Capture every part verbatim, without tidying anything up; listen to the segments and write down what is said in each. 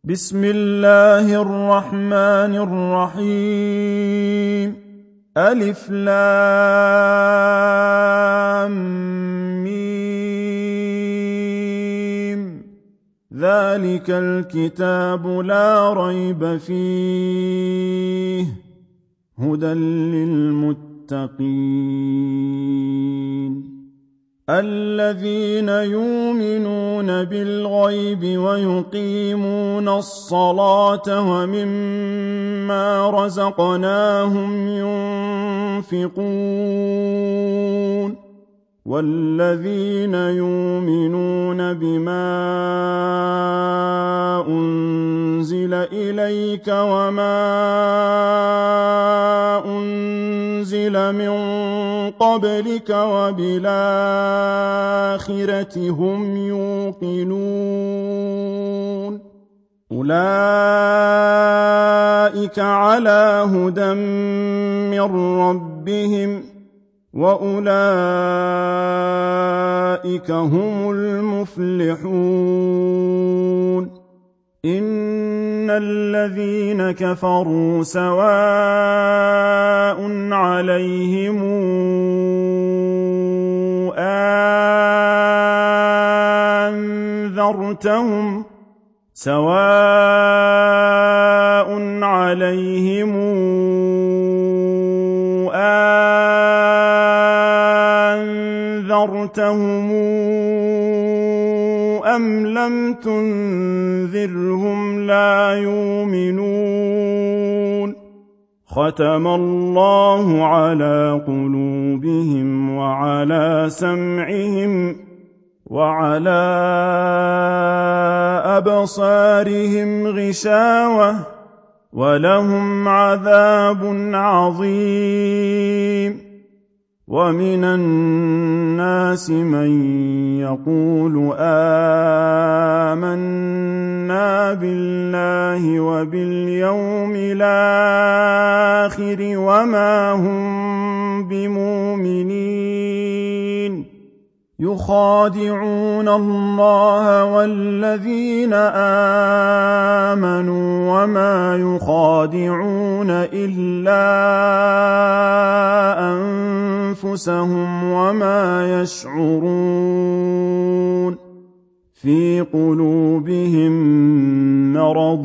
بسم الله الرحمن الرحيم. ألف لام ميم. ذلك الكتاب لا ريب فيه هدى للمتقين الذين يؤمنون بالغيب ويقيمون الصلاة ومما رزقناهم ينفقون والذين يؤمنون بما أنزل إليك وما أنزل من قبلك وبالآخرة هم يوقنون أولئك على هدى من ربهم وأولئك هم المفلحون إن الذين كفروا سواء عليهم أنذرتهم سواء عليهم أنذرتهم أم لم تنذرهم لا يؤمنون ختم الله على قلوبهم وعلى سمعهم وعلى أبصارهم غشاوة ولهم عذاب عظيم ومن الناس من يقول آمنا بالله وباليوم الآخر وما هم بمؤمنين يخادعون الله والذين آمنوا وما يخادعون إلا أنفسهم وما يشعرون في قلوبهم مرض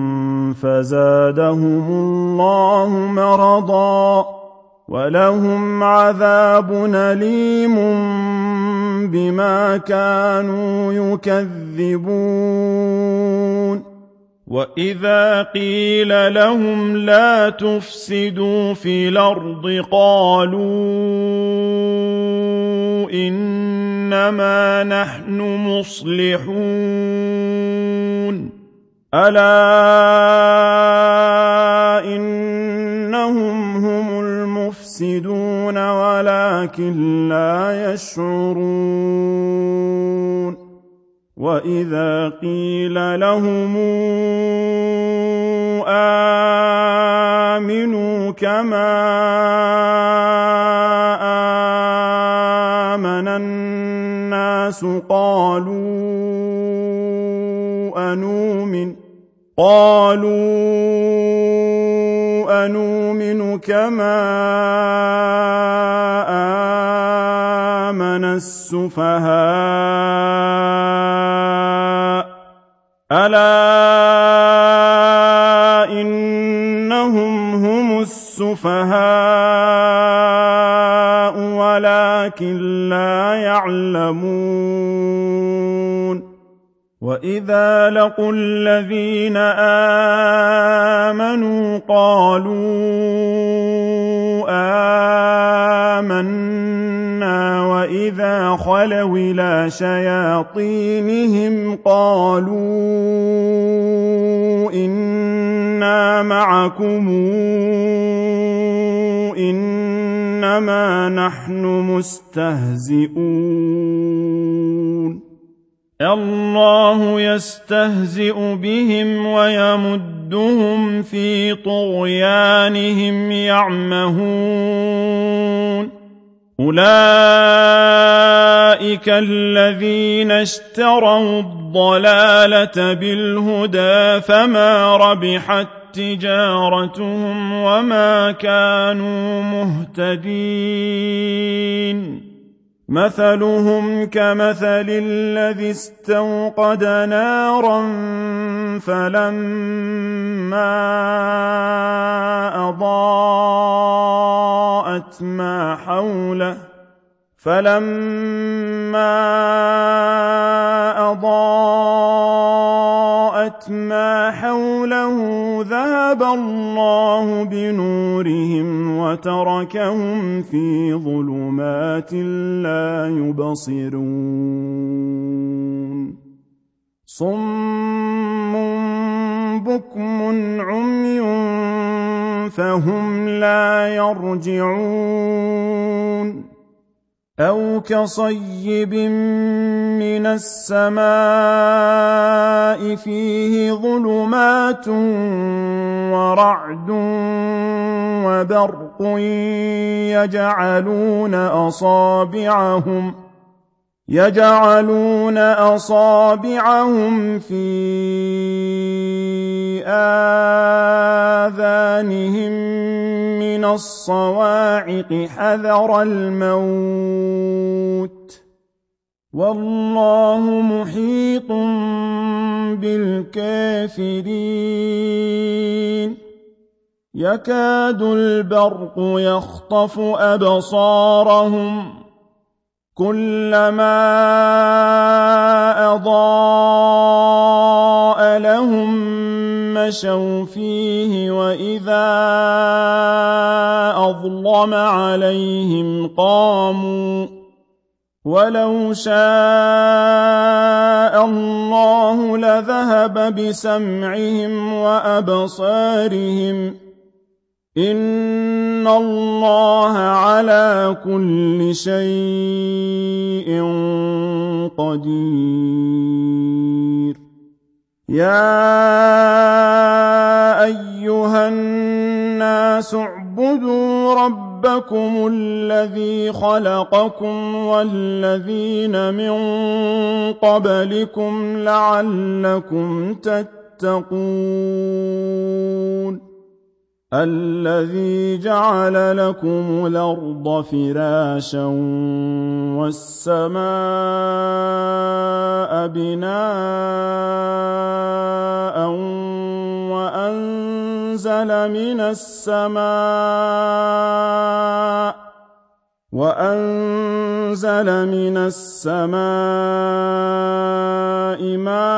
فزادهم الله مرضا ولهم عذاب أليم بما كانوا يكذبون وإذا قيل لهم لا تفسدوا في الأرض قالوا إنما نحن مصلحون ألا إنهم هم المفسدون ولكن لا يشعرون وإذا قيل لهم آمنوا كما آمن الناس قالوا أنؤمن قالوا أنؤمن كما آمن السفهاء ألا إنهم هم السفهاء ولكن لا يعلمون وإذا لقوا الذين آمنوا قالوا آمنا وإذا خلوا إلى شياطينهم قالوا إنا معكم إنما نحن مستهزئون الله يستهزئ بهم ويمدهم في طغيانهم يعمهون أولئك الذين اشتروا الضلالة بالهدى فما ربحت تجارتهم وما كانوا مهتدين مثلهم كمثل الذي استوقد نارا فلما أضاءت ما حوله فلما أضاءت ما حوله ذهب الله بنورهم وتركهم في ظلمات لا يبصرون صم بكم عمي فهم لا يرجعون أو كصيب من السماء فيه ظلمات ورعد وبرق يجعلون أصابعهم يجعلون أصابعهم في آذانهم من الصواعق حذر الموت والله محيط بالكافرين يكاد البرق يخطف أبصارهم كلما أضاء لهم مشوا فيه وإذا أظلم عليهم قاموا ولو شاء الله لذهب بسمعهم وأبصارهم إن الله على كل شيء قدير يا أيها الناس اعبدوا ربكم الذي خلقكم والذين من قبلكم لعلكم تتقون الذي جعل لكم الأرض فراشا والسماء بناء وأنزل من السماء وأنزل من السماء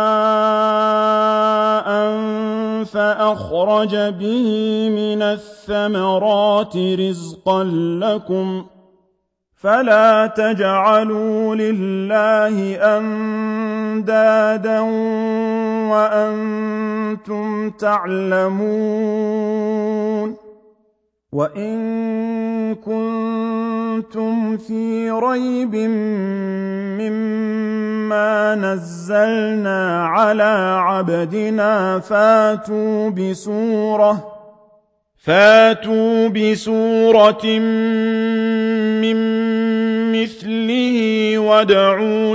ماء فأخرج به من الثمرات رزقا لكم فلا تجعلوا لله أندادا وأنتم تعلمون وإن كنتم في ريب مما نزلنا على عبدنا فاتوا بسورة فاتوا بسورة من مثله وادعوا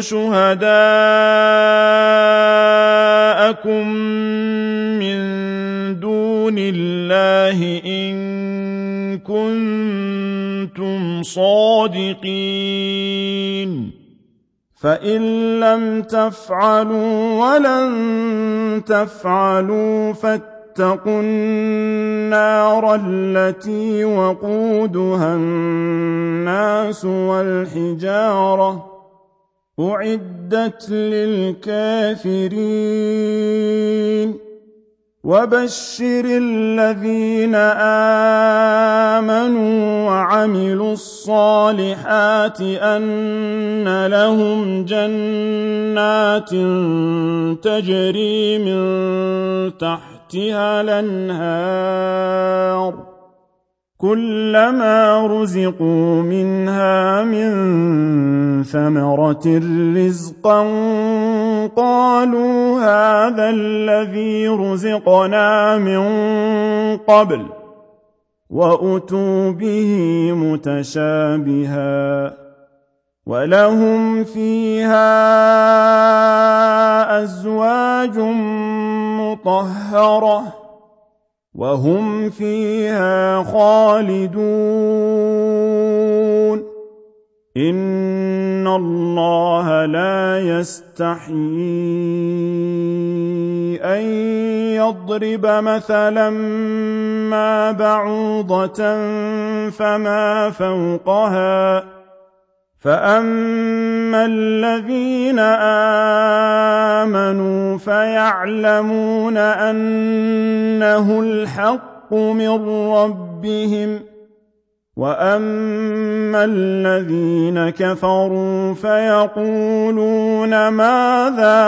شهداءكم من دون الله إن كنتم صادقين فإن لم تفعلوا ولن تفعلوا فاتقوا النار التي وقودها الناس والحجارة أعدت للكافرين وبشر الذين آمنوا وعملوا الصالحات أن لهم جنات تجري من تحتها الأنهار كلما رزقوا منها من ثمرة رزقا قالوا هذا الذي رزقنا من قبل وأتوا به متشابها ولهم فيها أزواج مطهرة وهم فيها خالدون إن الله لا يستحيي أن يضرب مثلا ما بعوضة فما فوقها فأما الذين آمنوا فيعلمون أنه الحق من ربهم وأما الذين كفروا فيقولون ماذا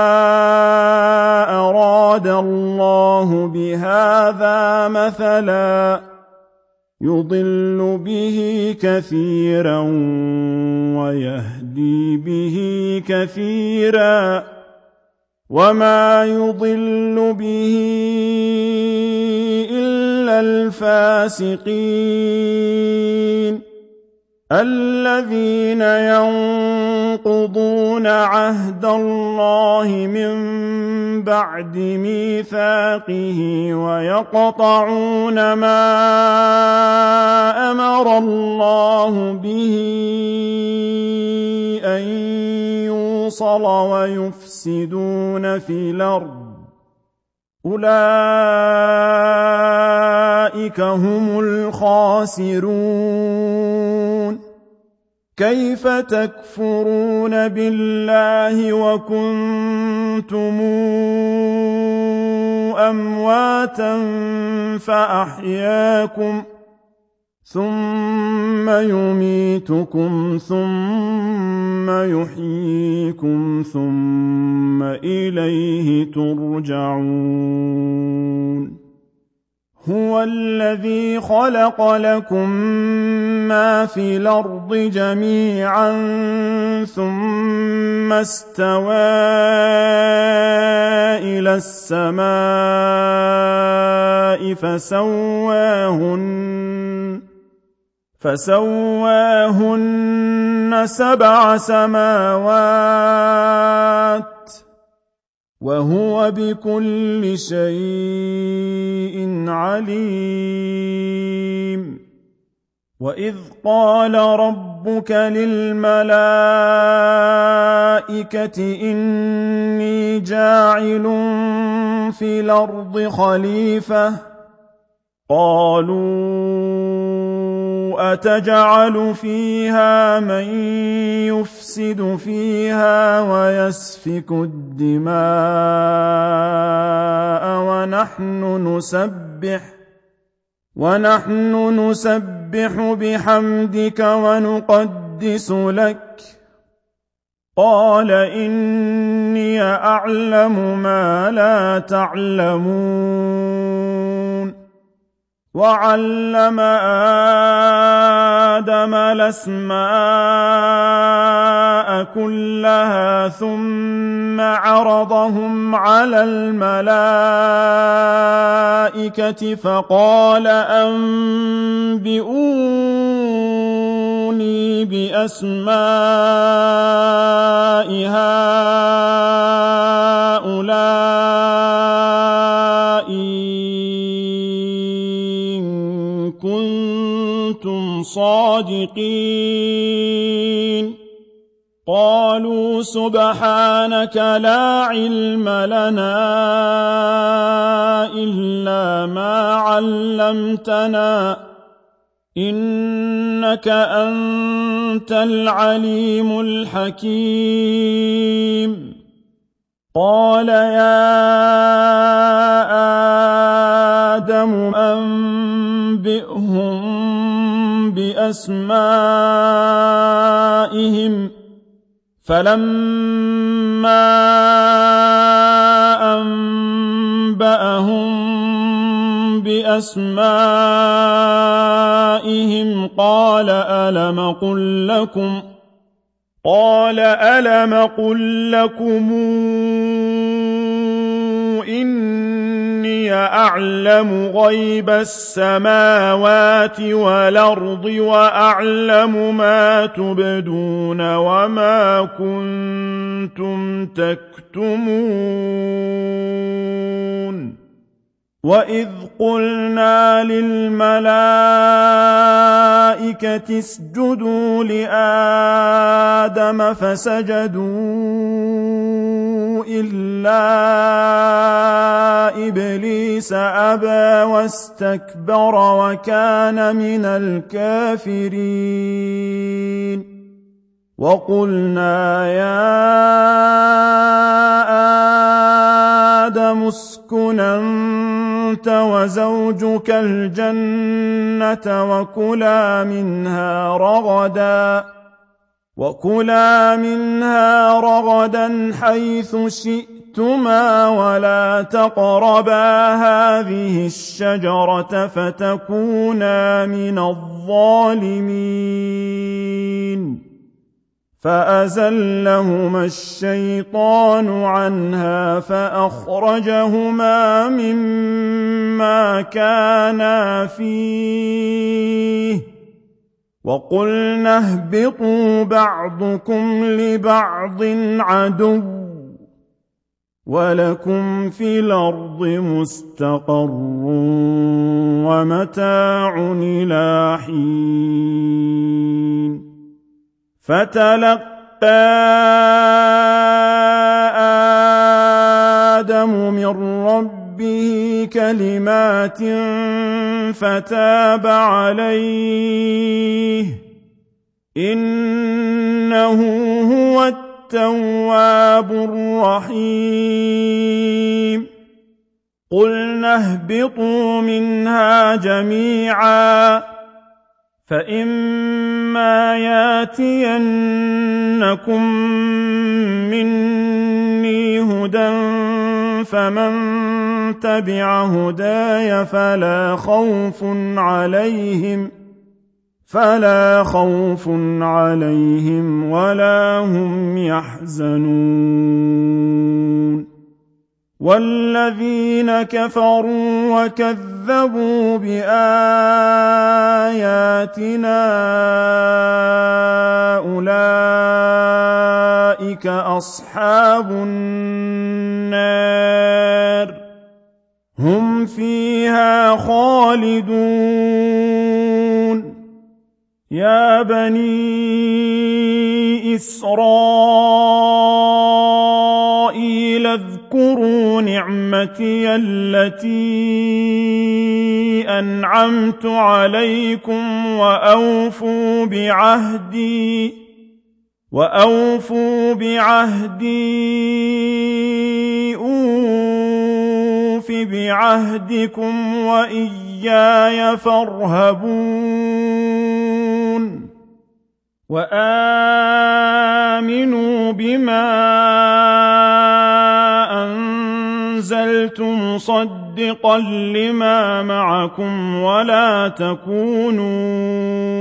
أراد الله بهذا مثلا يضل به كثيرا ويهدي به كثيرا وما يضل به إلا الفاسقين الذين ينقضون عهد الله من بعد ميثاقه ويقطعون ما أمر الله به أن يوصل ويفسدون في الأرض أولئك هم الخاسرون كيف تكفرون بالله وكنتم أمواتا فأحياكم ثم يميتكم ثم يحييكم ثم إليه ترجعون هو الذي خلق لكم ما في الأرض جميعا ثم استوى إلى السماء فسواهن فسواهن سبع سماوات وهو بكل شيء عليم وإذ قال ربك للملائكة إني جاعل في الأرض خليفة قالوا أتجعل فيها من يفسد فيها ويسفك الدماء ونحن نسبح ونحن نسبح بحمدك ونقدس لك قال إني أعلم ما لا تعلمون وعلم آدم الأسماء كلها ثم عرضهم على الملائكة فقال أنبئوني بأسماء هؤلاء كنتم صادقين قالوا سبحانك لا علم لنا إلا ما علمتنا إنك أنت العليم الحكيم قال يا آدم أنبئهم بأسمائهم فلما أنبأهم بأسمائهم قال ألم قل لكم قال ألم قل لكم إني أعلم غيب السماوات والأرض وأعلم ما تبدون وما كنتم تكتمون وإذ قلنا للملائكة اسجدوا لآدم فسجدوا إلا إبليس أبى واستكبر وكان من الكافرين وقلنا يا آدم اسكن أنت وزوجك الجنة وكلا منها رغدا وكلا منها رغدا حيث شئتما ولا تقربا هذه الشجرة فتكونا من الظالمين فأزلهما الشيطان عنها فأخرجهما مما كانا فيه وقلنا اهبطوا بعضكم لبعض عدو ولكم في الأرض مستقر ومتاع إلى حين فتلقى آدم من ربه كلمات فتاب عليه إنه هو التواب الرحيم قلنا اهبطوا منها جميعا فإما ياتينكم مني هدى فمن تبع هداي فلا خوف عليهم فلا خوف عليهم ولا هم يحزنون والذين كفروا وكذبوا بآياتنا أولئك أصحاب النار هم فيها خالدون يا بني إسرائيل اذكروا نعمتي التي أنعمت عليكم وأوفوا بعهدي وأوفوا بعهدي أوف بعهدكم وإياي فارهبون وآمنوا بما أنزلت مصدقا لما معكم ولا تكونوا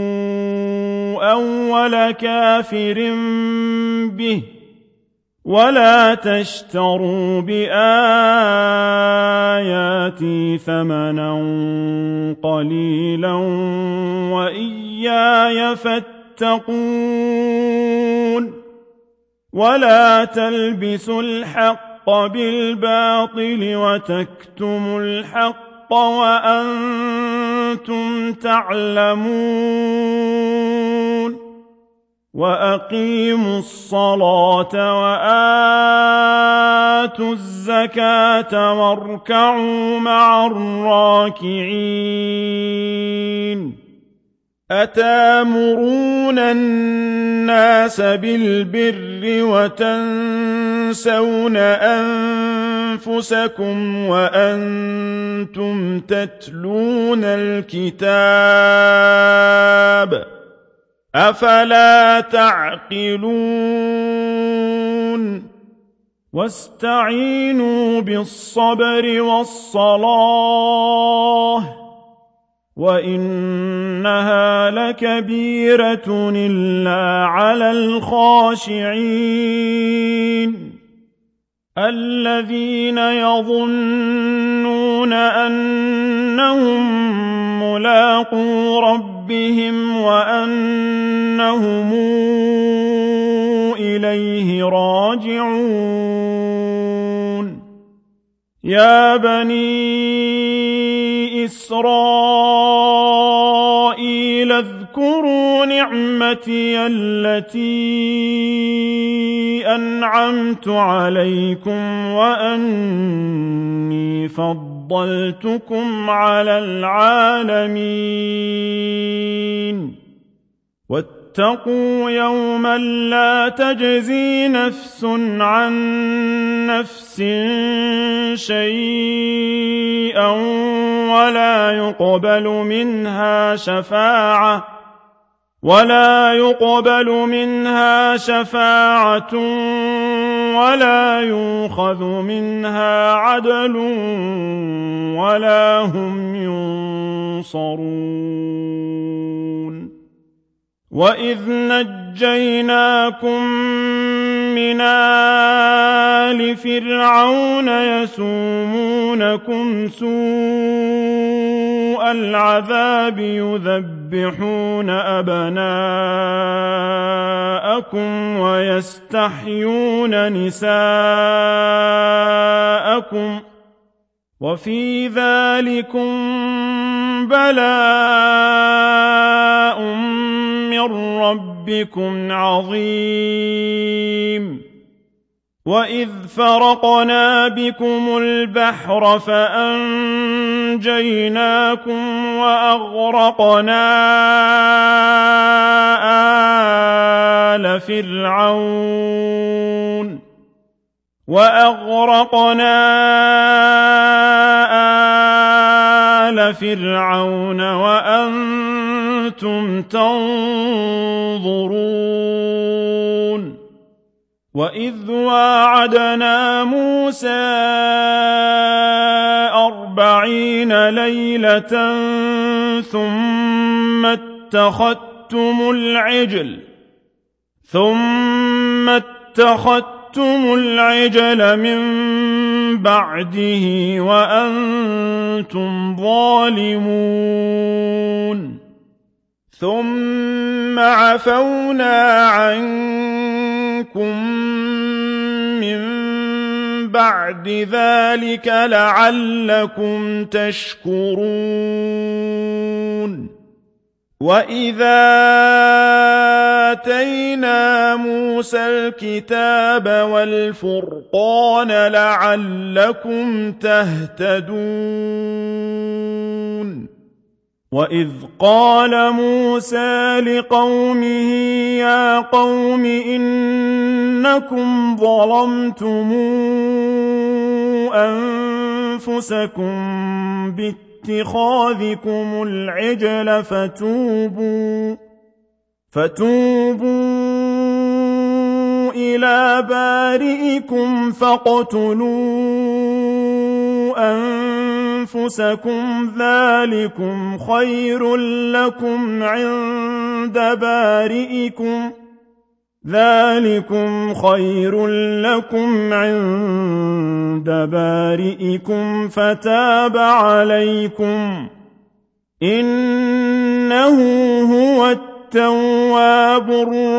أول كافر به ولا تشتروا بآياتي ثمنا قليلا وإياي فاتقون ولا تلبسوا الحق بالباطل وتكتموا الحق وأنتم تعلمون وأقيموا الصلاة وآتوا الزكاة واركعوا مع الراكعين أتامرون الناس بالبر وتنسون أنفسكم وأنتم تتلون الكتاب أفلا تعقلون واستعينوا بالصبر والصلاة وإنها لكبيرة إلا على الخاشعين الذين يظنون أنهم ملاقو ربهم وأنهم إليه راجعون يا بني إسرائيل اذكروا نعمتي التي أنعمت عليكم وأني فضلتكم على العالمين واتقوا يوما لا تجزي نفس عن نفس شيئا ولا يقبل منها شفاعة ولا يقبل منها شفاعة ولا يؤخذ منها عدل ولا هم ينصرون وإذ نجيناكم من آل فرعون يسومونكم سوء العذاب يذبحون أبناءكم ويستحيون نساءكم وفي ذلكم بلاء من ربكم عظيم وإذ فرقنا بكم البحر فأنجيناكم وأغرقنا آل فرعون وأغرقنا آل فرعون وأنتم تنظرون وإذ واعدنا موسى أربعين ليلة ثم اتخذتم العجل ثم اتخذتم العجل من بعده وأنتم ظالمون ثم عفونا عنكم من بعد ذلك لعلكم تشكرون وإذا آتينا موسى الكتاب والفرقان لعلكم تهتدون وإذ قال موسى لقومه يا قوم إنكم ظلمتم أنفسكم باتخاذكم العجل فتوبوا فتوبوا إلى بارئكم فاقتلوا أنفسكم ذلكم خير لكم عند بارئكم ذلكم خير لكم عند بارئكم فتاب عليكم إنه هو التواب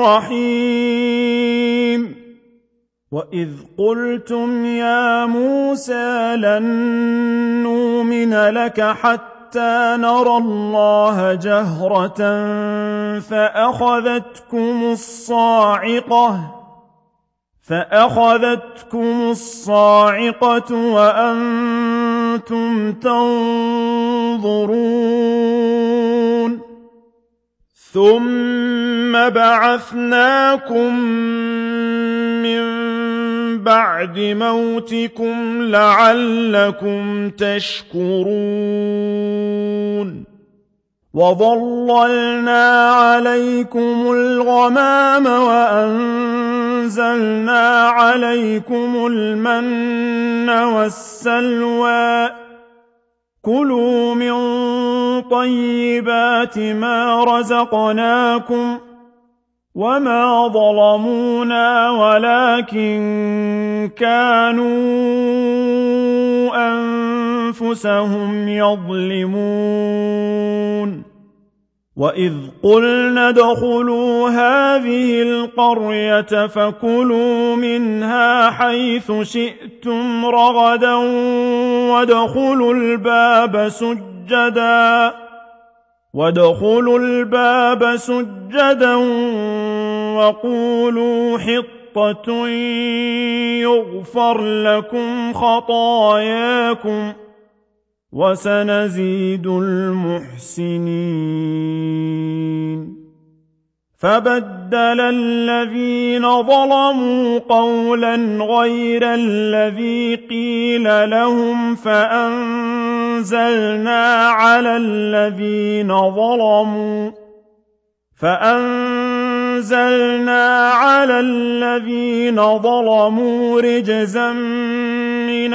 الرحيم وإذ قلتم يا موسى لن نؤمن لك حتى نرى الله جهرة فأخذتكم الصاعقة فأخذتكم الصاعقة وأنتم تنظرون ثم بعثناكم من بعد موتكم لعلكم تشكرون وظللنا عليكم الغمام وأنزلنا عليكم المن والسلوى كلوا من طيبات ما رزقناكم وما ظلمونا ولكن كانوا أنفسهم يظلمون وإذ قلنا ادخلوا هذه القرية فكلوا منها حيث شئتم رغدا وادخلوا الباب سجدا وادخلوا الباب سجدا وقولوا حطة يغفر لكم خطاياكم وسنزيد المحسنين فبدل الذين ظلموا قولا غير الذي قيل لهم فأنزلنا على الذين ظلموا فأنزلنا على الذين ظلموا رجزا من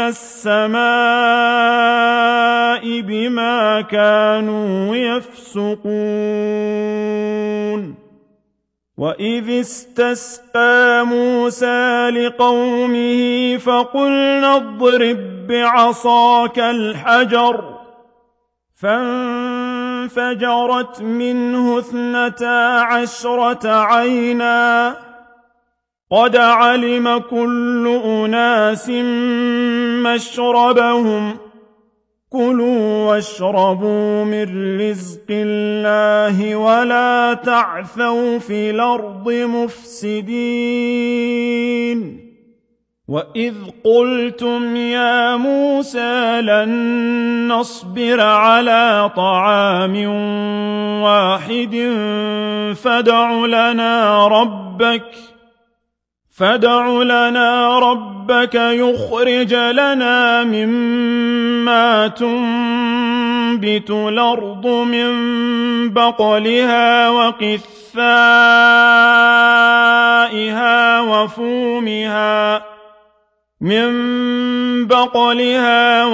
السماء بما كانوا يفسقون وإذ استسقى موسى لقومه فقلنا اضرب بعصاك الحجر فانفجرت منه اثنتا عشرة عينا قد علم كل أناس مشربهم كلوا واشربوا من رزق الله ولا تعثوا في الأرض مفسدين وإذ قلتم يا موسى لن نصبر على طعام واحد فادع لنا ربك فادع لنا ربك يخرج لنا مما تنبت الأرض من بقلها وقثائها وفومها من بقلها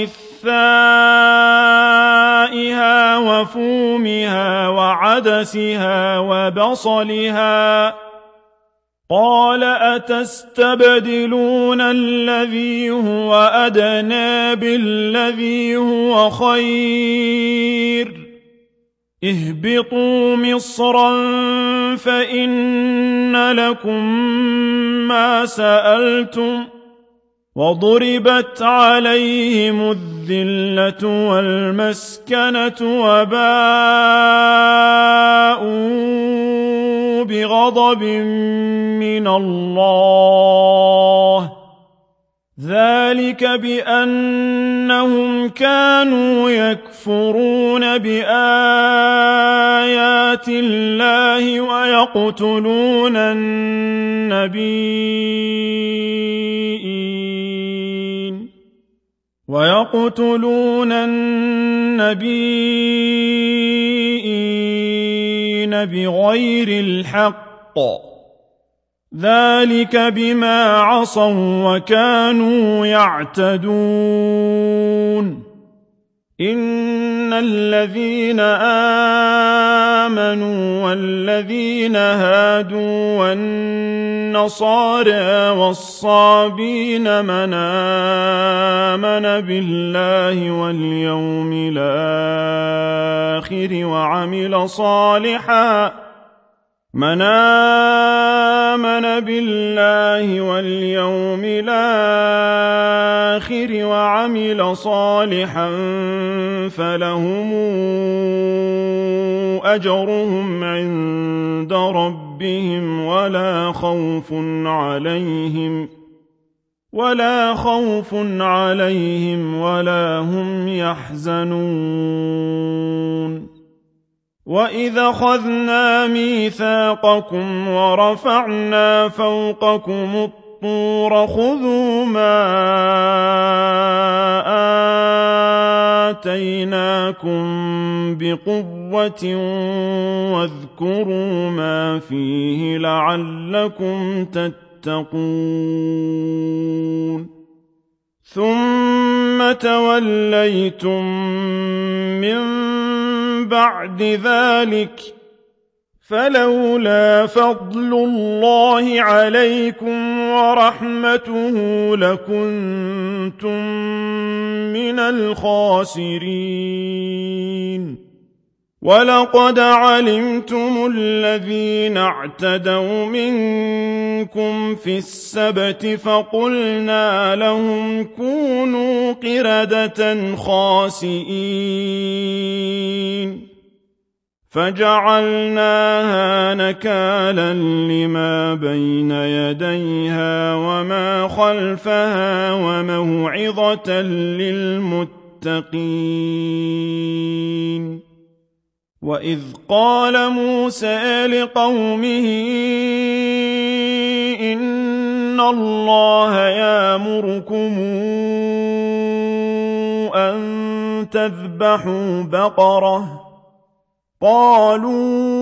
وقثائها وفومها وعدسها وبصلها قال أتستبدلون الذي هو أدنى بالذي هو خير اهبطوا مصرا فإن لكم ما سألتم وضربت عليهم الذلة والمسكنة وباءوا بغضب من الله ذلك بأنهم كانوا يكفرون بآيات الله ويقتلون النبيين ويقتلون النبيين بغير الحق ذلك بما عصوا وكانوا يعتدون إن الذين آمنوا والذين هادوا والنصارى والصابين من آمن بالله واليوم الآخر وعمل صالحا من آمن بالله واليوم الآخر وعمل صالحا فلهم أجرهم عند ربهم ولا خوف عليهم ولا خوف عليهم ولا هم يحزنون وَإِذْ أَخَذْنَا مِيثَاقَكُمْ وَرَفَعْنَا فَوْقَكُمُ الطُّورَ خُذُوا مَا آتَيْنَاكُمْ بِقُوَّةٍ وَاذْكُرُوا مَا فِيهِ لَعَلَّكُمْ تَتَّقُونَ ثُمَّ تَوَلَّيْتُم مِّن بَعْدِ ذَلِكَ فلولا فضل الله عليكم ورحمته لكنتم من الخاسرين ولقد علمتم الذين اعتدوا منكم في السبت فقلنا لهم كونوا قردة خاسئين فجعلناها نكالا لما بين يديها وما خلفها وموعظة للمتقين وإذ قال موسى لقومه إن الله يأمركم أن تذبحوا بقرة قالوا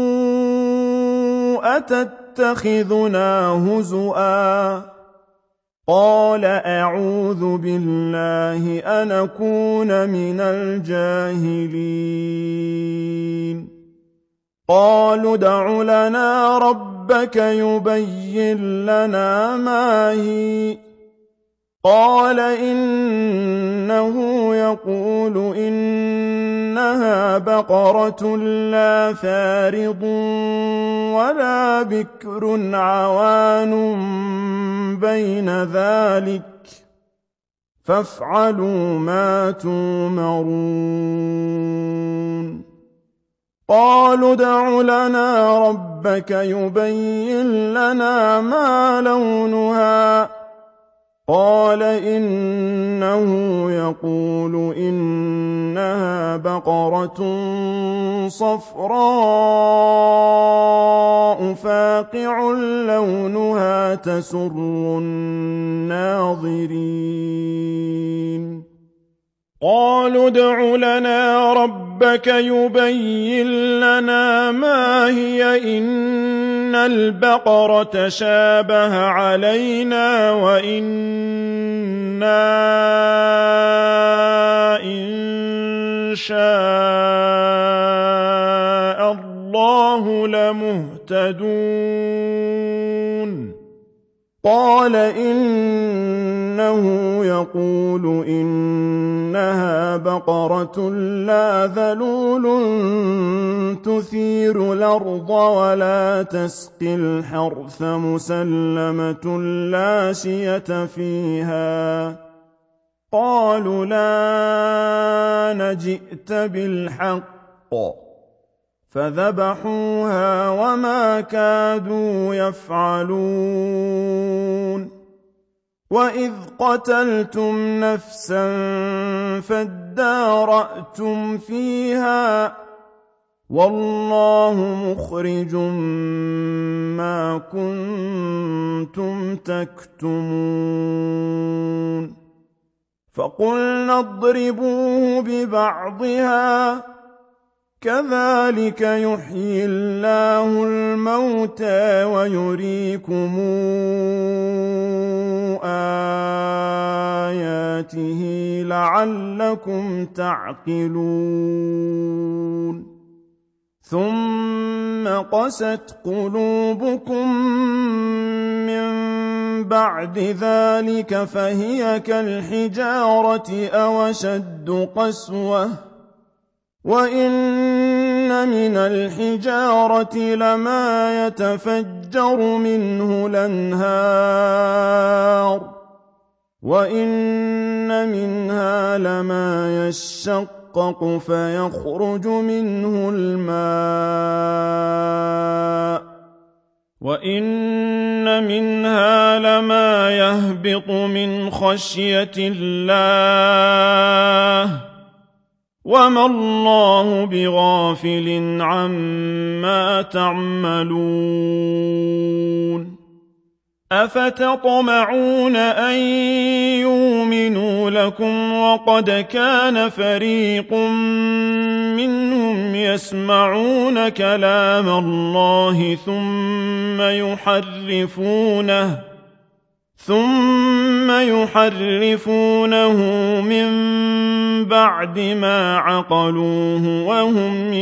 أتتخذنا هزؤا قال أعوذ بالله أن أكون من الجاهلين قالوا ادع لنا ربك يبين لنا ما هي قال إنه يقول إنها بقرة لا فارض ولا بكر عوان بين ذلك فافعلوا ما تؤمرون قالوا ادع لنا ربك يبين لنا ما لونها قال إنه يقول إنها بقرة صفراء فاقع لونها تسر الناظرين قالوا ادع لنا ربك يبين لنا ما هي إن البقرة شابه علينا وإنا إن شاء الله لمهتدون قال إنه يقول إنها بقرة لا ذلول تثير الأرض ولا تسقي الحرث مسلمة لا شية فيها قالوا لا نجئت بالحق فذبحوها وما كادوا يفعلون وإذ قتلتم نفسا فادارأتم فيها والله مخرج ما كنتم تكتمون فقلنا اضربوه ببعضها كذلك يحيي الله الموتى ويريكم آياته لعلكم تعقلون ثم قست قلوبكم من بعد ذلك فهي كالحجارة أو أشد قسوة وإن من الحجارة لما يتفجر منه الأنهار وإن منها لما يشقق فيخرج منه الماء وإن منها لما يهبط من خشية الله وما الله بغافل عما تعملون أفتطمعون أن يؤمنوا لكم وقد كان فريق منهم يسمعون كلام الله ثم يحرفونه ثم يحرفونه من بعد ما عقلوه وهم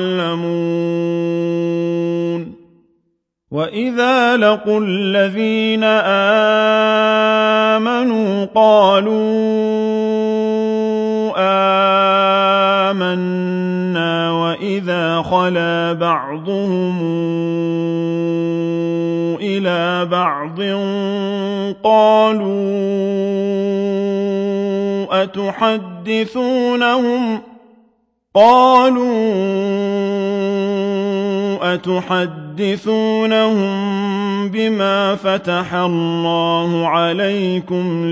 يعلمون وإذا لقوا الذين آمنوا قالوا آمنا وإذا خلا بعضهم إلى بعض قالوا أتحدثونهم قالوا أتحدثونهم بما فتح الله عليكم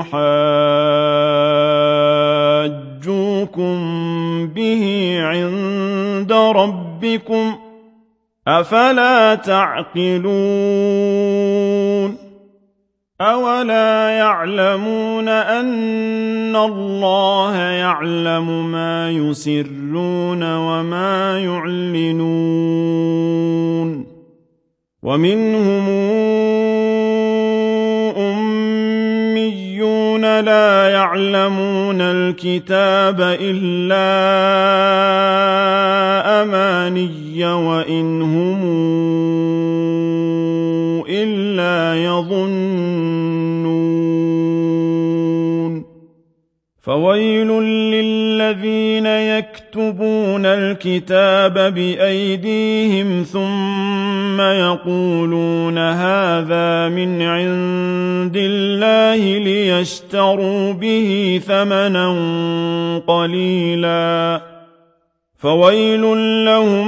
ليحاجوكم به عند ربكم أفلا تعقلون أولا يعلمون أن الله يعلم ما يسرون وما يعلنون ومنهم أميون لا يعلمون الكتاب إلا أماني وإن هم إلا يظنون فويل للذين يكتبون الكتاب بأيديهم ثم يقولون هذا من عند الله ليشتروا به ثمنا قليلا فويل لهم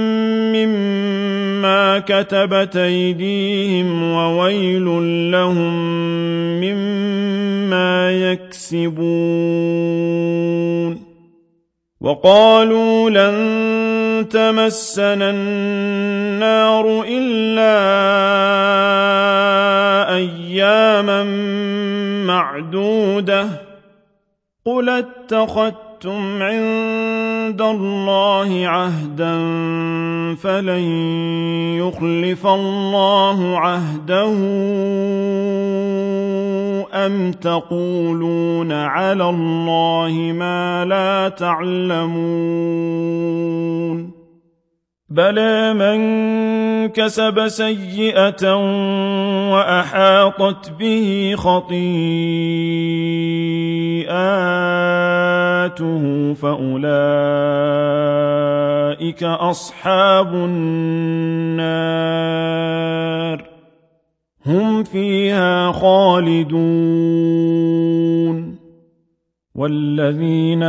مما كتبت أيديهم وويل لهم مما يكسبون وقالوا لن تمسنا النار إلا أياما معدودة قل اتخذتم عند الله عهدا فلن يخلف الله عهده أم تقولون على الله ما لا تعلمون بلى من كسب سيئة وأحاطت به خطيئاته فأولئك أصحاب النار هم فيها خالدون والذين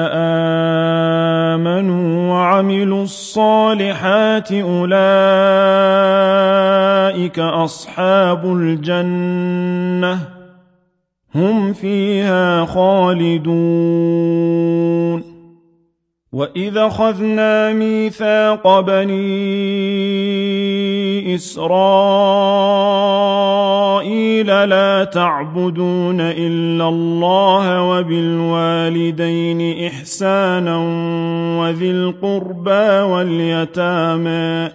آمنوا وعملوا الصالحات أولئك أصحاب الجنة هم فيها خالدون وإذا أخذنا ميثاق بني إسرائيل لا تعبدون إلا الله وبالوالدين إحسانا وذي القربى واليتامى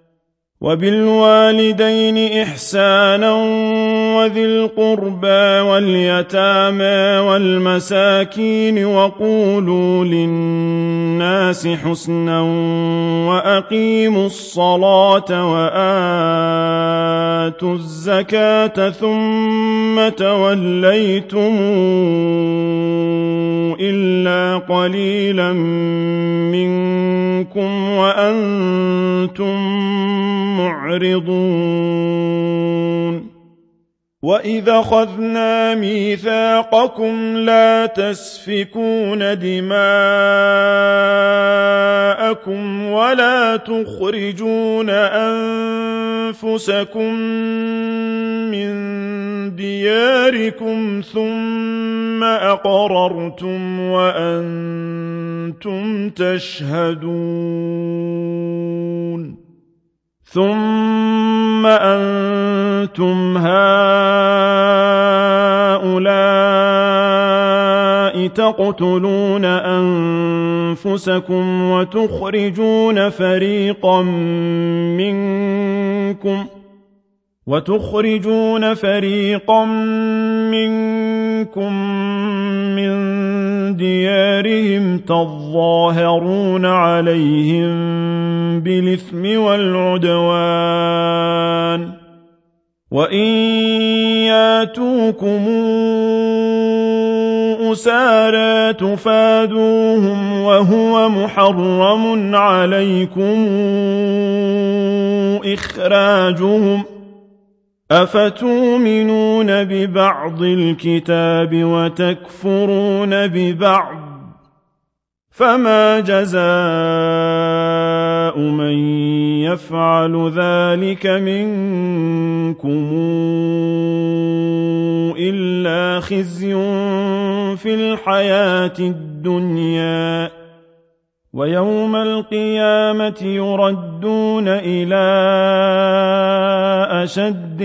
وبالوالدين إحسانا وذي القربى واليتامى والمساكين وقولوا للناس حسنا وأقيموا الصلاة وآتوا الزكاة ثم توليتم إلا قليلا منكم وأنتم معرضون وإذا أخذنا ميثاقكم لا تسفكون دماءكم ولا تخرجون أنفسكم من دياركم ثم أقررتم وأنتم تشهدون ثم أنتم هؤلاء تقتلون أنفسكم وتخرجون فريقا منكم وتخرجون فريقا منكم من ديارهم تظاهرون عليهم بالإثم والعدوان وإن ياتوكم أسارى تفادوهم وهو محرم عليكم إخراجهم أفتؤمنون ببعض الكتاب وتكفرون ببعض فما جزاء من يفعل ذلك منكم إلا خزي في الحياة الدنيا ويوم القيامة يردون إلى أشد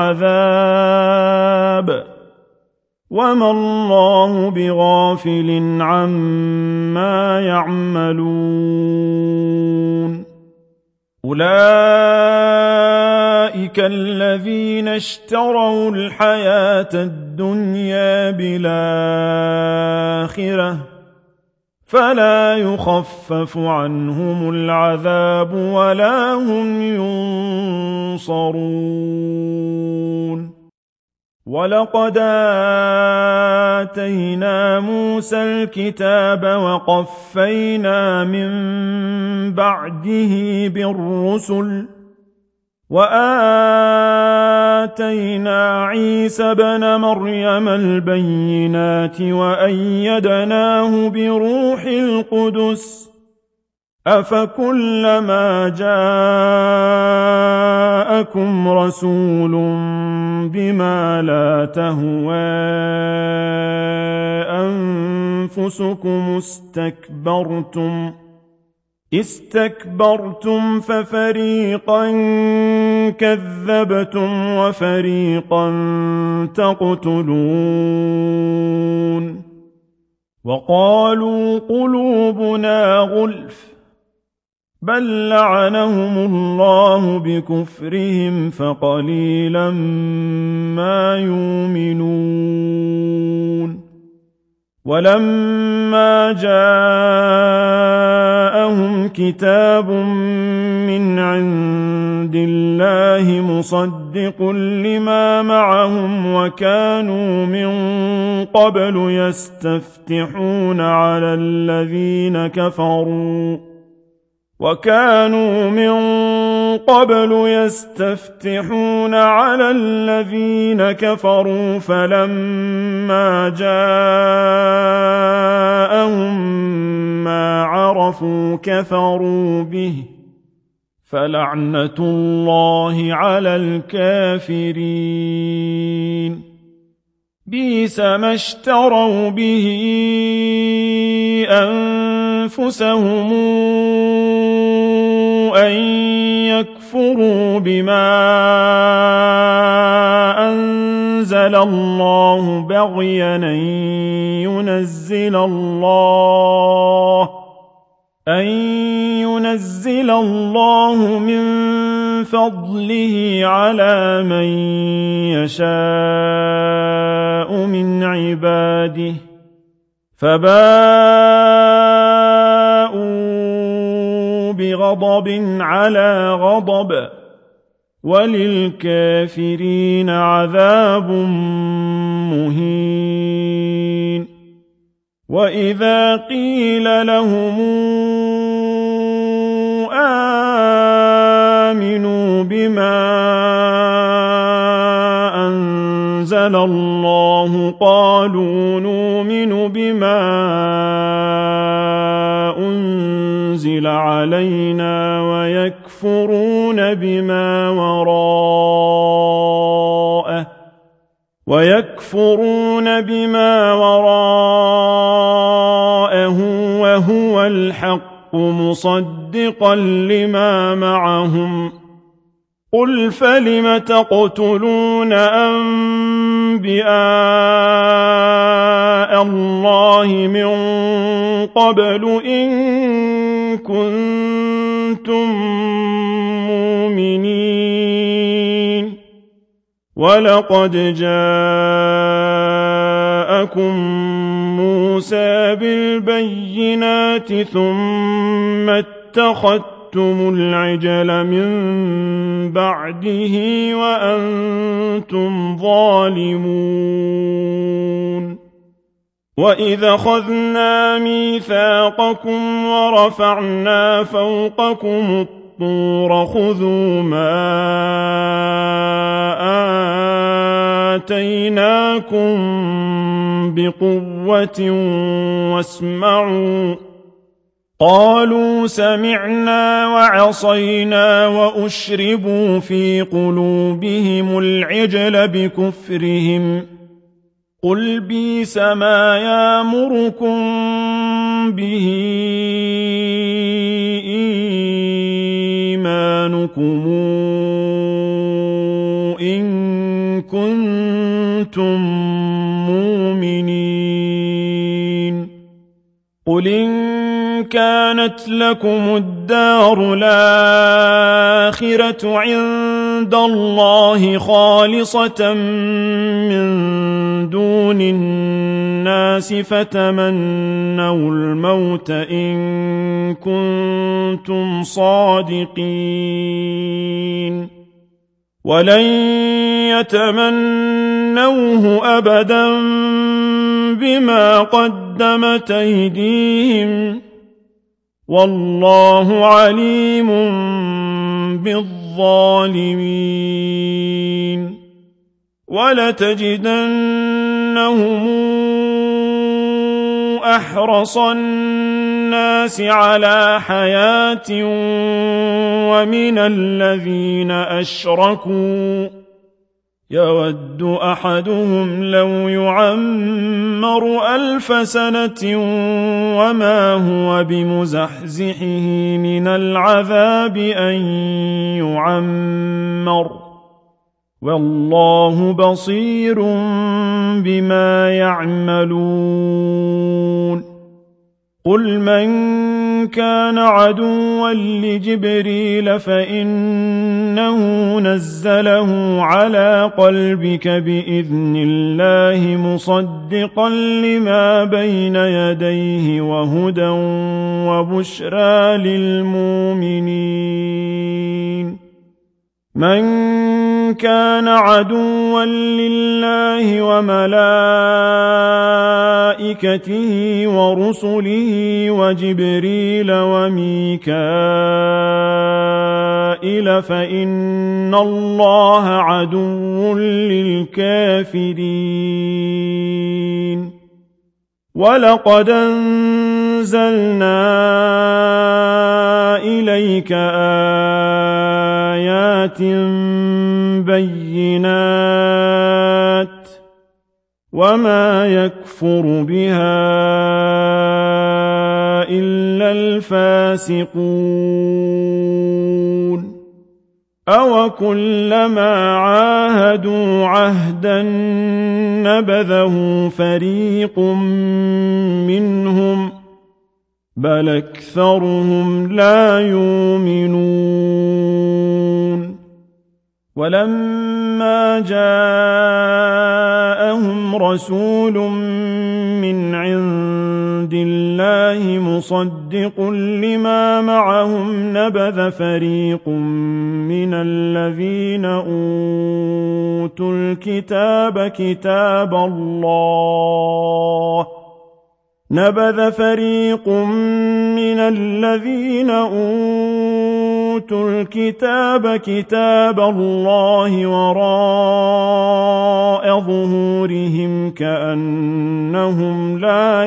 العذاب وما الله بغافل عما يعملون أولئك الذين اشتروا الحياة الدنيا بالآخرة فلا يخفف عنهم العذاب ولا هم ينصرون ولقد آتينا موسى الكتاب وقفينا من بعده بالرسل وآتينا عيسى بن مريم البينات وأيدناه بروح القدس أفكلما جاءكم رسول بما لا تهوى أنفسكم استكبرتم استكبرتم ففريقا كذبتم وفريقا تقتلون وقالوا قلوبنا غلف بل لعنهم الله بكفرهم فقليلا ما يؤمنون ولما جاءهم كتاب من عند الله مصدق لما معهم وكانوا من قبل يستفتحون على الذين كفروا وكانوا من قبل يستفتحون على الذين كفروا فلما جاءهم ما عرفوا كفروا به فلعنة الله على الكافرين بئس ما اشتروا به أنفسهم أن يكفروا بما أنزل الله بغيا أن ينزل الله أن ينزل الله من فضله على من يشاء من عباده فباءوا بغضب على غضب وللكافرين عذاب مهين وإذا قيل لهم آمنوا بما أنزل الله قالوا نؤمن بما أنزل علينا ويكفرون بما وراءه ويكفرون بما وراءه وهو الحق مصدقا لما معهم قل فلم تقتلون أنبياء الله من قبل إن كنتم مؤمنين ولقد جاءكم موسى بالبينات ثم اتخذتم العجل من بعده وأنتم ظالمون وإذا أخذنا ميثاقكم ورفعنا فوقكم الطور خذوا ما آتيناكم بقوة واسمعوا قالوا سمعنا وعصينا وأشربوا في قلوبهم العجل بكفرهم قل بئس ما يأمركم به إيمانكم إن كنتم مؤمنين قل إن كانت لكم الدار الآخرة عند الله خالصة من دون الناس فتمنوا الموت إن كنتم صادقين ولن يتمنوه أبدا بما قدمت أيديهم والله عليم بالظالمين ولتجدنهم أحرص الناس على حياة ومن الذين أشركوا يود أحدهم لو يعمر ألف سنة وما هو بمزحزحه من العذاب أن يعمر والله بصير بما يعملون قل من كان عدوا لجبريل فإنه نزله على قلبك بإذن الله مصدقا لما بين يديه وهدى وبشرى للمؤمنين من كان عدوا لله وملائكته ورسله وجبريل وميكائيل فإن الله عدو للكافرين ولقد أنزلنا إليك آيات بينات وما يكفر بها إلا الفاسقون أوكلما عاهدوا عهدا نبذه فريق منهم بل أكثرهم لا يؤمنون ولما جاءهم رسول من عند الله مصدق لما معهم نبذ فريق من الذين أوتوا الكتاب كتاب الله نبذ فريق من الذين أوتوا الكتاب كتاب الله وراء ظهورهم كأنهم لا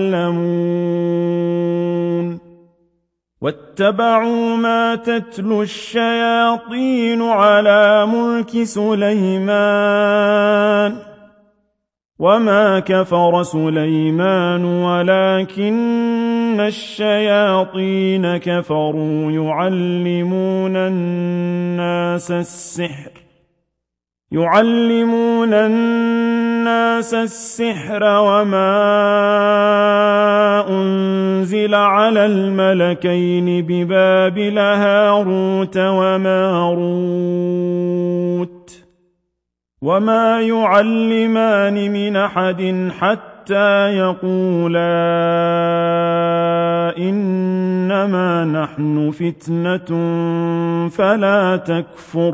يعلمون واتبعوا ما تتلو الشياطين على ملك سليمان وما كفر سليمان ولكن الشياطين كفروا يعلمون الناس السحر يعلمون الناس السحر وما أنزل على الملكين ببابل هاروت وماروت وما يعلمان من أحد حتى يقولا إنما نحن فتنة فلا تكفر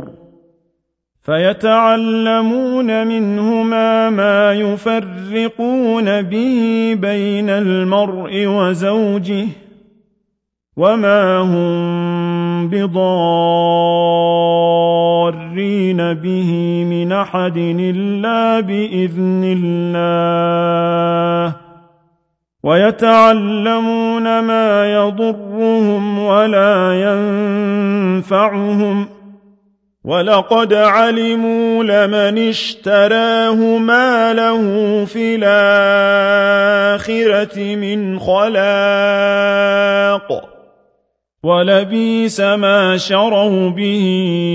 فيتعلمون منهما ما يفرقون به بين المرء وزوجه وما هم بضارين به من أحد إلا بإذن الله ويتعلمون ما يضرهم ولا ينفعهم ولقد علموا لمن اشتراه ما له في الآخرة من خلاق ولبئس ما شروا به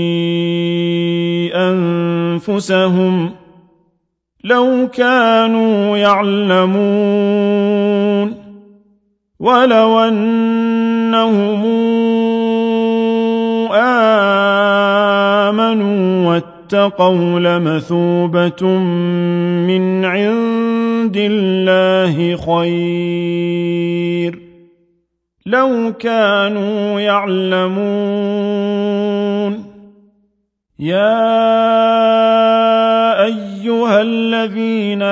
أنفسهم لو كانوا يعلمون ولو أنهم آمنوا واتقوا لمثوبة من عند الله خير لو كانوا يعلمون يا أيها الذين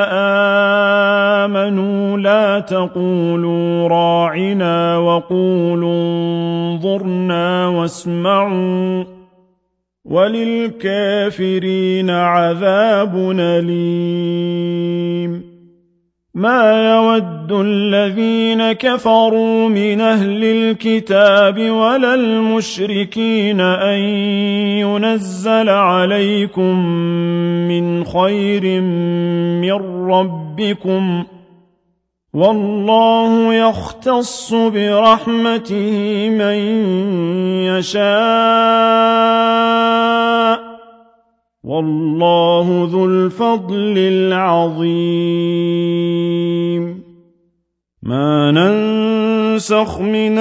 آمنوا لا تقولوا راعنا وقولوا انظرنا واسمعوا وللكافرين عذاب أليم ما يود الذين كفروا من أهل الكتاب ولا المشركين أن ينزل عليكم من خير من ربكم والله يختص برحمته من يشاء والله ذو الفضل العظيم ما ننسخ من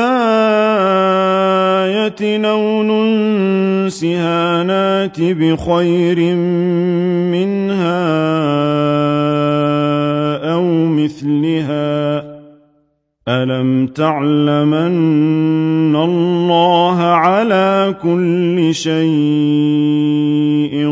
آية أو ننسها نات بخير منها أو مثلها ألم تعلم أن الله على كل شيء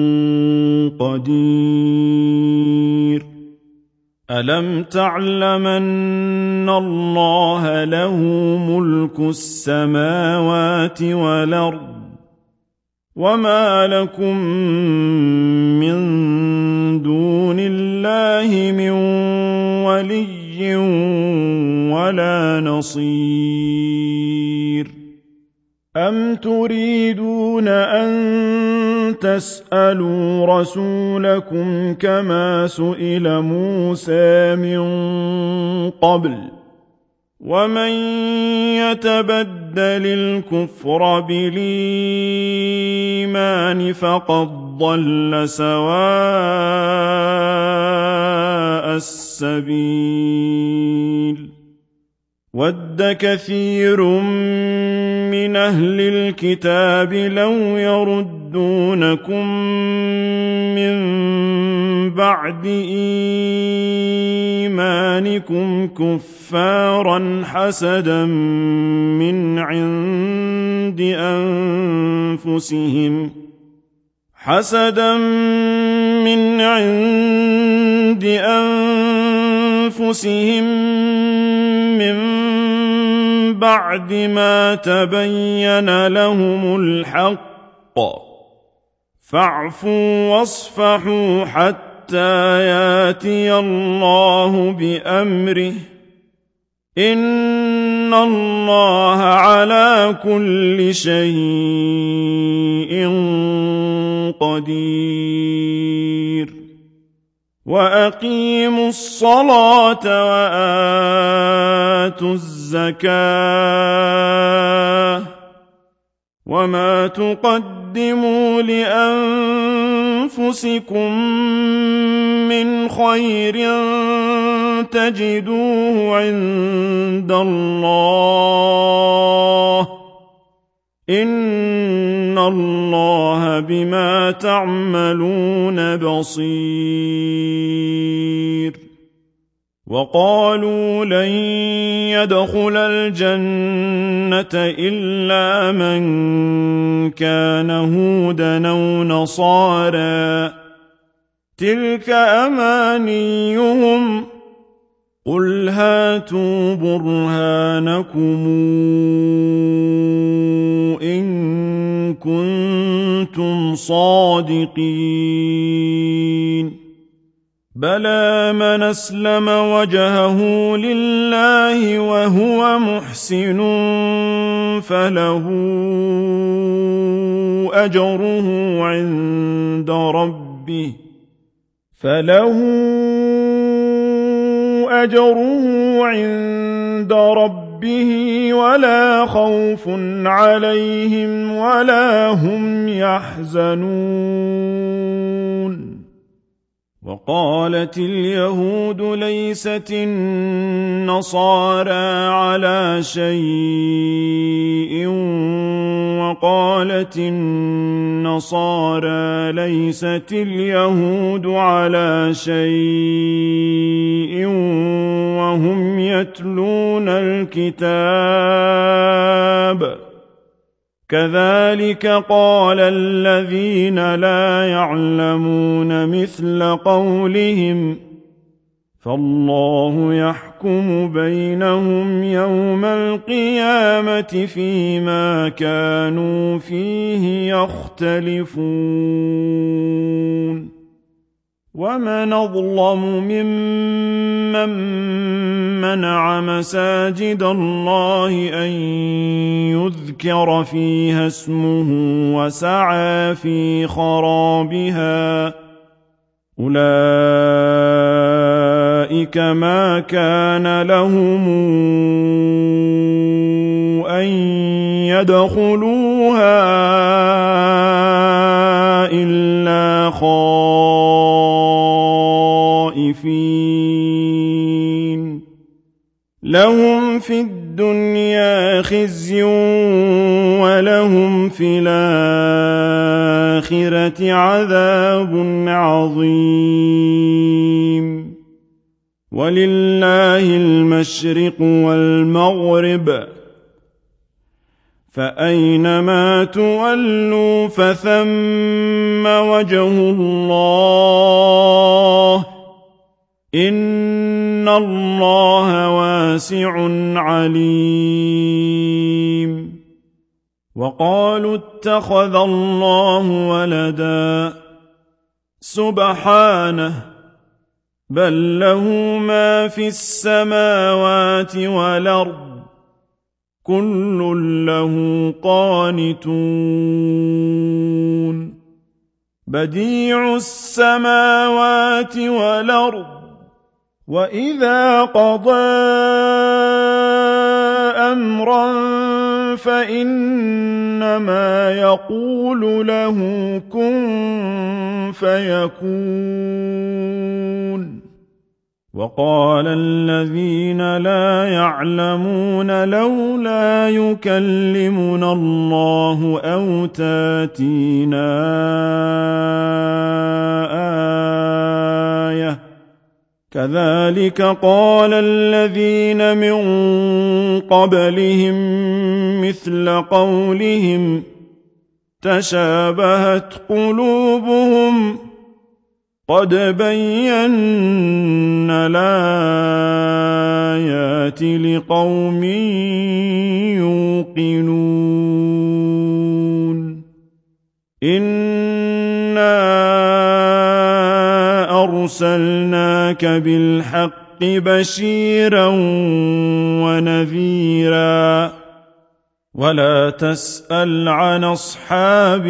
قدير ألم تعلم أن الله له ملك السماوات والأرض وما لكم من دون الله من ولي ولا نصير أم تريدون أن تسألوا رسولكم كما سئل موسى من قبل ومن يتبدل الكفر بالإيمان فقد ضل سواء السبيل ود كثير من أهل الكتاب لو يردونكم من بعد إيمانكم كفارا حسدا من عند أنفسهم حسدا من عند أنفسهم من بعد ما تبين لهم الحق فاعفوا واصفحوا حتى ياتي الله بأمره إن الله على كل شيء قدير وأقيموا الصلاة وآتوا الزكاة وما تقدموا لأنفسكم من خير تجدوه عند الله إن الله بما تعملون بصير وقالوا لن يدخل الجنة إلا من كان هودا أو نصارى تلك أمانيهم قل هاتوا برهانكم إن كنتم صادقين بلى من أسلم وجهه لله وهو محسن فله أجره عند ربه فله أجره عند ربه ولا خوف عليهم ولا هم يحزنون وقالت اليهود ليست النصارى على شيء وقالت النصارى ليست اليهود على شيء وهم يتلون الكتاب كذلك قال الذين لا يعلمون مثل قولهم فالله يحكم بينهم يوم القيامة فيما كانوا فيه يختلفون ومن أظلم ممن منع مساجد الله أن يذكر فيها اسمه وسعى في خرابها أولئك ما كان لهم أن يدخلوها إلا خائفين لهم في الدنيا خزي ولهم في الآخرة عذاب عظيم ولله المشرق والمغرب فأينما تولوا فثم وجه الله إن الله واسع عليم وقالوا اتخذ الله ولدا سبحانه بل له ما في السماوات والأرض كل له قانتون بديع السماوات والأرض وإذا قضى أمرا فإنما يقول له كن فيكون وقال الذين لا يعلمون لولا يكلمنا الله أو تاتينا آية كذلك قال الذين من قبلهم مثل قولهم تشابهت قلوبهم قد بينا الآيات لقوم يوقنون إنا أرسلناك بالحق بشيرا ونذيرا ولا تسأل عن أصحاب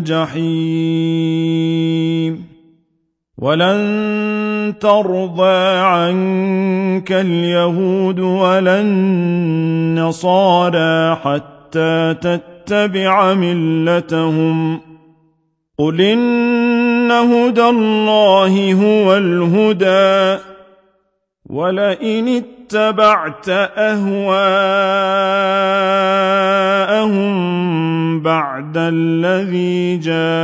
الجحيم ولن ترضى عنك اليهود ولا النصارى حتى تتبع ملتهم قل إن هدى الله هو الهدى ولئن اتبعت أهواءهم بعد الذي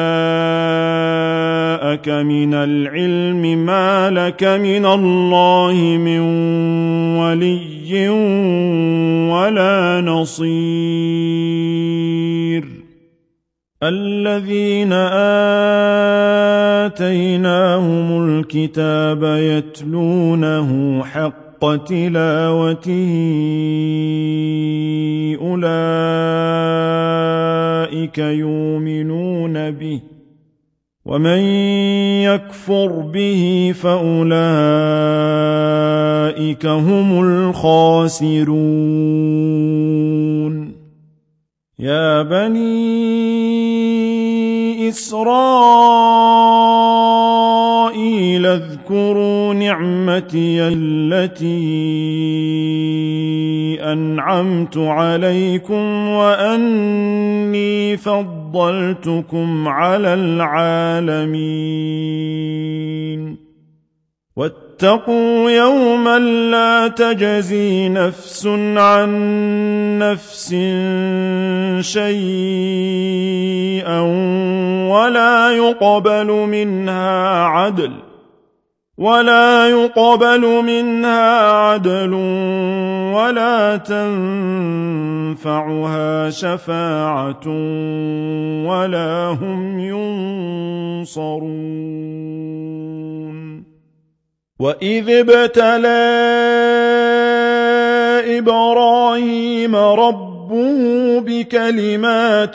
جاءك من العلم ما لك من الله من ولي ولا نصير الذين آتيناهم الكتاب يتلونه حق تلاوته أولئك يؤمنون به ومن يكفر به فأولئك هم الخاسرون يا بني إسرائيل اذكروا نعمتي التي أنعمت عليكم وأني فضلتكم على العالمين واتقوا يوما لا تجزي نفس عن نفس شيئا ولا يقبل منها عدل ولا يقبل منها عدل ولا تنفعها شفاعة ولا هم ينصرون وإذ ابتلى إبراهيم ربه بكلمات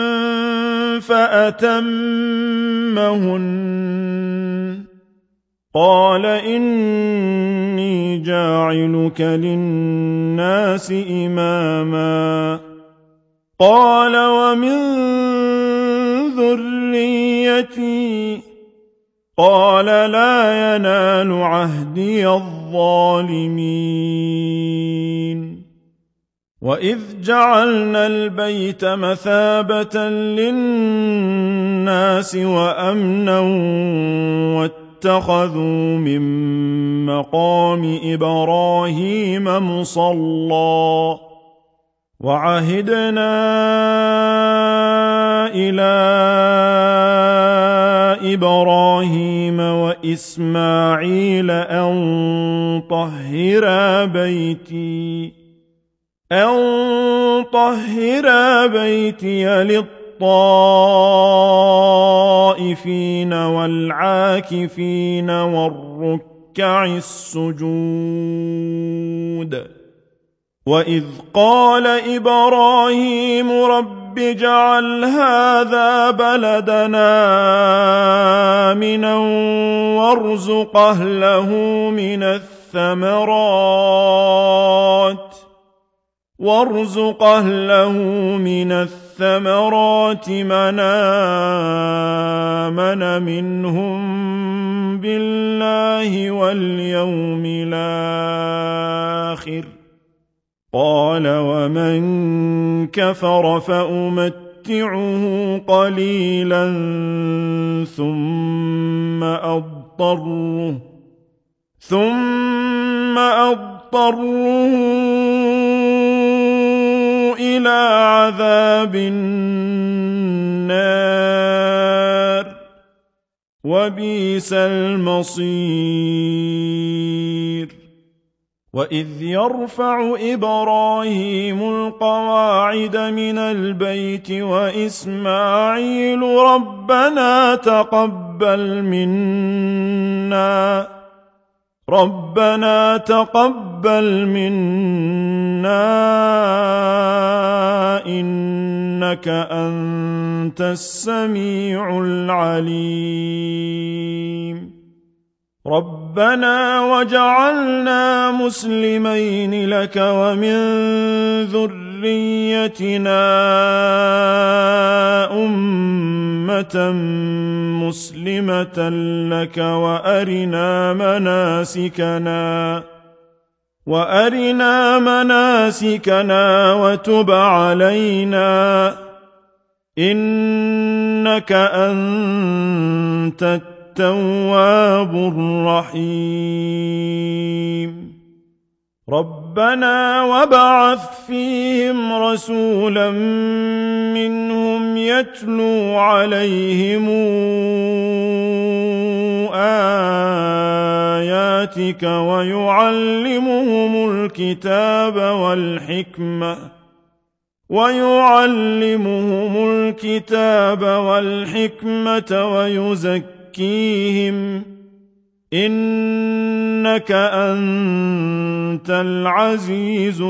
فأتمهن قال إني جاعلك للناس إماما قال ومن ذريتي قال لا ينال عهدي الظالمين وإذ جعلنا البيت مثابة للناس وأمنا واتخذوا من مقام إبراهيم مصلى وعهدنا إلى إبراهيم وإسماعيل أن طهرا بيتي أن طهرا بيتي للطائفين والعاكفين والركع السجود وإذ قال إبراهيم رب اجعل هذا بلدنا آمنا وارزق أهله من الثمرات وارزق أهله من الثمرات من آمن منهم بالله واليوم الآخر قال ومن كفر فأمتعه قليلا ثم أضطره ثم أضطره إلى عذاب النار وبئس المصير وإذ يرفع إبراهيم القواعد من البيت وإسماعيل ربنا تقبل منا ربنا تقبل منا إنك أنت السميع العليم ربنا وجعلنا مسلمين لك ومن ذريتنا أمة مسلمة لك وأرنا مناسكنا وأرنا مناسكنا وتب علينا إنك أنت التواب الرحيم ربنا وابعث فيهم رسولا منهم يتلو عليهم آياتك ويعلمهم الكتاب والحكمة ويعلمهم الكتاب والحكمة ويزكيهم إنك أنت العزيز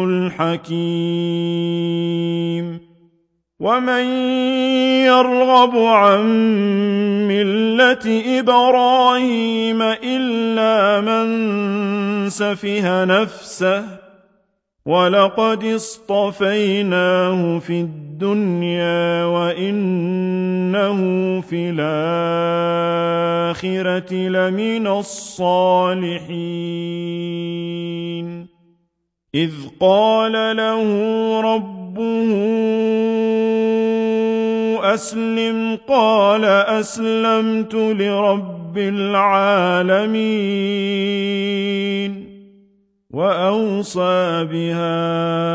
الحكيم ومن يرغب عن ملة إبراهيم إلا من سفه نفسه ولقد اصطفيناه في الدنيا وإنه في الآخرة لمن الصالحين إذ قال له ربه أسلم قال أسلمت لرب العالمين وأوصى بها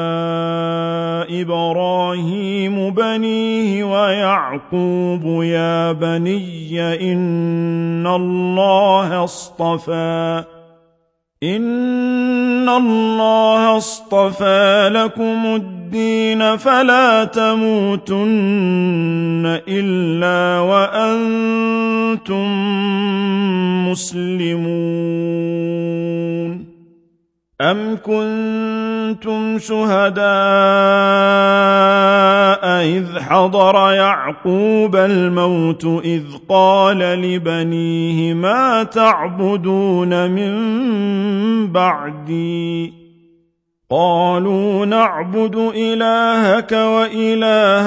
إبراهيم بنيه ويعقوب يا بني إن الله اصطفى إن الله اصطفى لكم الدين فلا تموتن إلا وأنتم مسلمون أم كنتم شهداء إذ حضر يعقوب الموت إذ قال لبنيه ما تعبدون من بعدي قالوا نعبد إلهك وإله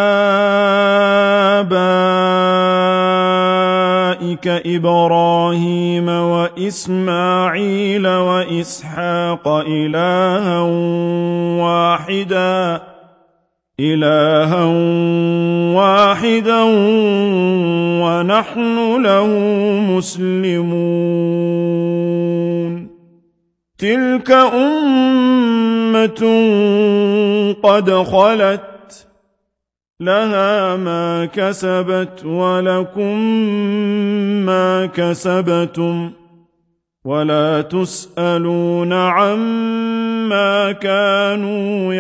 آبائك إبراهيم وإسماعيل وإسحاق إلها واحدا إلها واحدا ونحن له مسلمون تلك أمة قد خلت لها ما كسبت ولكم ما كسبتم ولا تسألون عما كانوا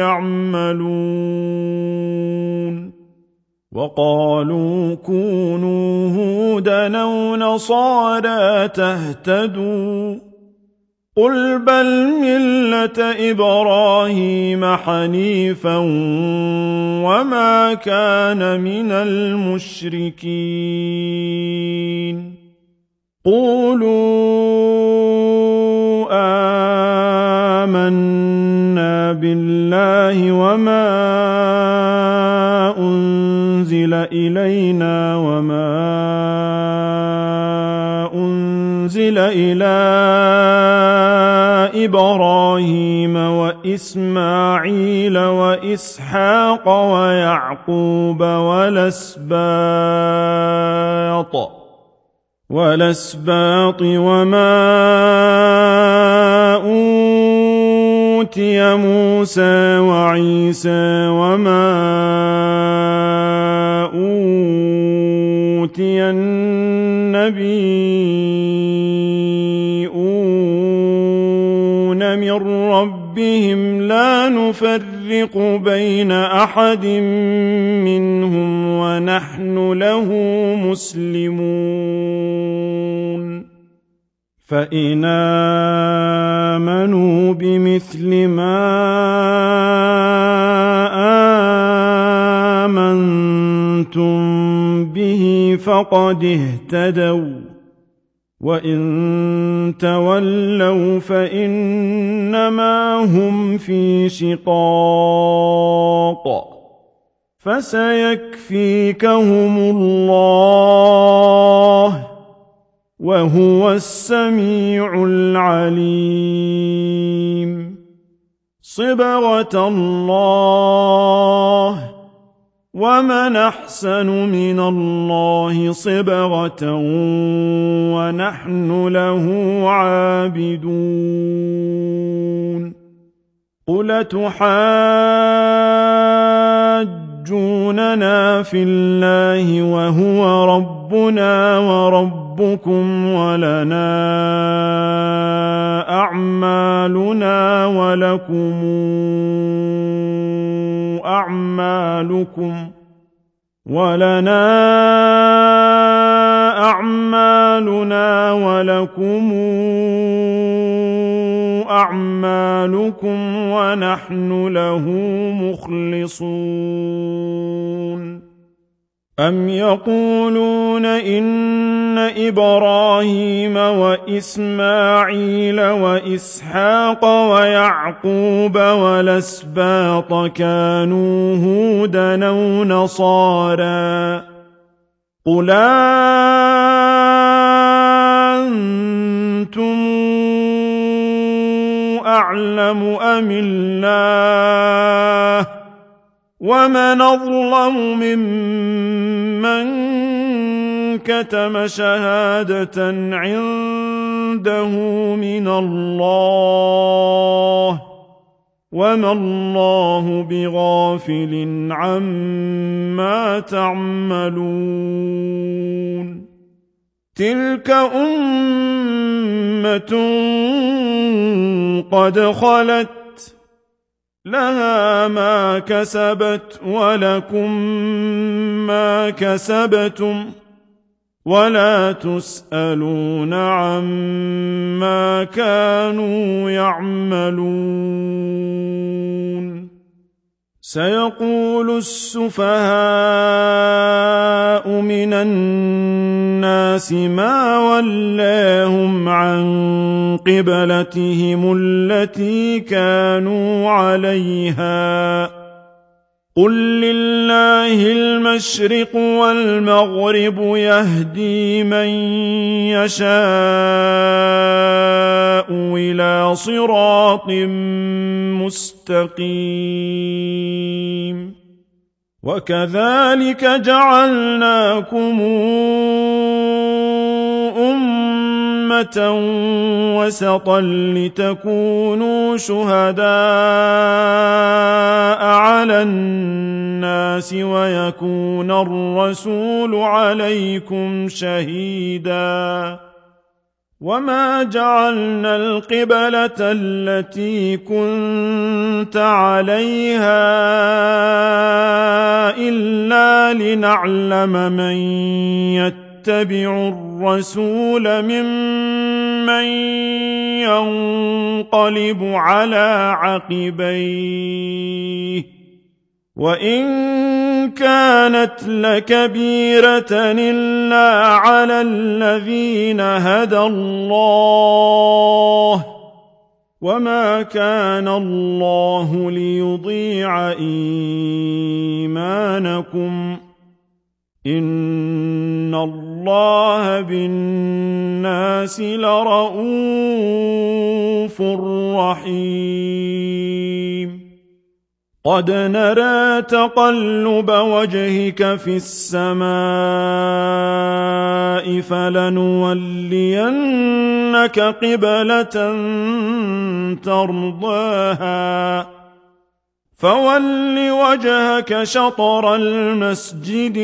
يعملون وقالوا كونوا هودا أو نصارى تهتدوا قل بل ملة إبراهيم حنيفا وما كان من المشركين قولوا آمنا بالله وما أنزل إلينا وما أنزل إلى إبراهيم وإسماعيل وإسحاق ويعقوب والأسباط والأسباط وما أوتي موسى وعيسى وما أوتي النبيون من ربهم لا نفرق بين أحد منهم ونحن له مسلمون فإن آمنوا بمثل ما آمنتم به فقد اهتدوا وإن تولوا فإنما هم في شقاق فسيكفيكهم الله وهو السميع العليم صبغة الله ومن أحسن من الله صبغة ونحن له عابدون قل تحاجوننا في الله وهو ربنا وربكم ولنا أعمالنا ولكم أعمالكم ولنا أعمالنا ولكم أعمالكم ونحن له مخلصون أم يقولون إن إبراهيم وإسماعيل وإسحاق ويعقوب والأسباط كانوا هودا أو نصارى قل أنتم أعلم أم الله ومن أظلم ممن كتم شهادة عنده من الله وما الله بغافل عما تعملون تلك أمة قد خلت لها ما كسبت ولكم ما كسبتم ولا تسألون عما كانوا يعملون سيقول السفهاء من الناس ما ولاهم عن قبلتهم التي كانوا عليها قل لله المشرق والمغرب يهدي من يشاء إلى صراط مستقيم وكذلك جعلناكم أمة وسطا لتكونوا شهداء على الناس ويكون الرسول عليكم شهيدا وما جعلنا القبلة التي كنت عليها إلا لنعلم من يتبع الرسول ممن ينقلب على عقبيه وإن كانت لكبيرة إلا على الذين هدى الله وما كان الله ليضيع إيمانكم إن الله بالناس لرءوف رحيم قد نرى تقلب وجهك في السماء فلنولينك قبلة ترضاها فول وجهك شطر المسجد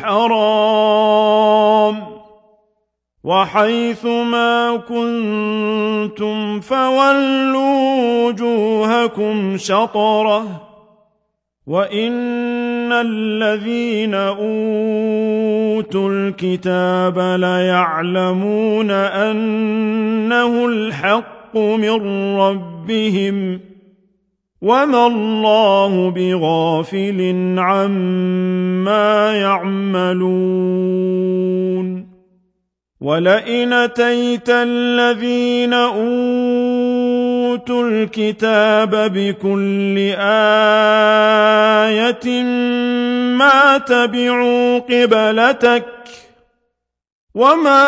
الحرام وحيث ما كنتم فولوا وجوهكم شطره وإن الذين أوتوا الكتاب ليعلمون أنه الحق من ربهم وما الله بغافل عما يعملون ولئن أتيت الذين أوتوا الكتاب بكل آية ما تبعوا قبلتك وما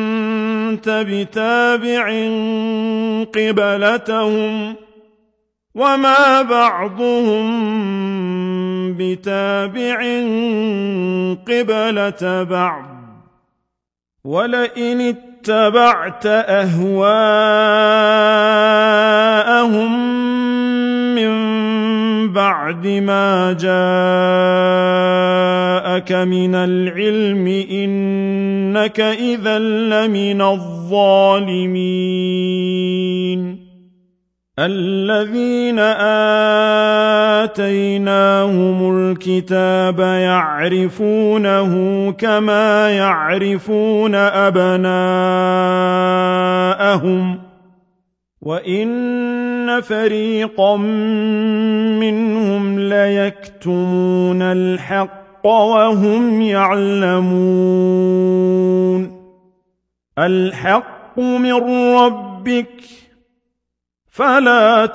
أنت بتابع قبلتهم وما بعضهم بتابع قبلة بعض ولئن اتبعت أهواءهم من بعد ما جاءك من العلم إنك إذا لمن الظالمين الذين آتيناهم الكتاب يعرفونه كما يعرفون أبناءهم وإن فريقا منهم ليكتمون الحق وهم يعلمون الحق من ربك فلا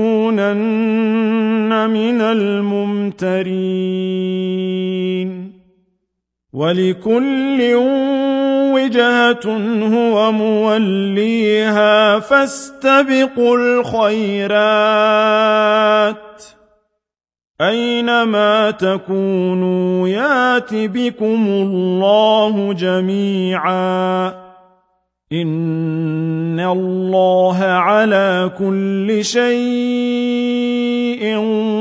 تكونن من الممترين ولكل وجهة هو موليها فاستبقوا الخيرات أينما تكونوا يات بكم الله جميعا إن الله على كل شيء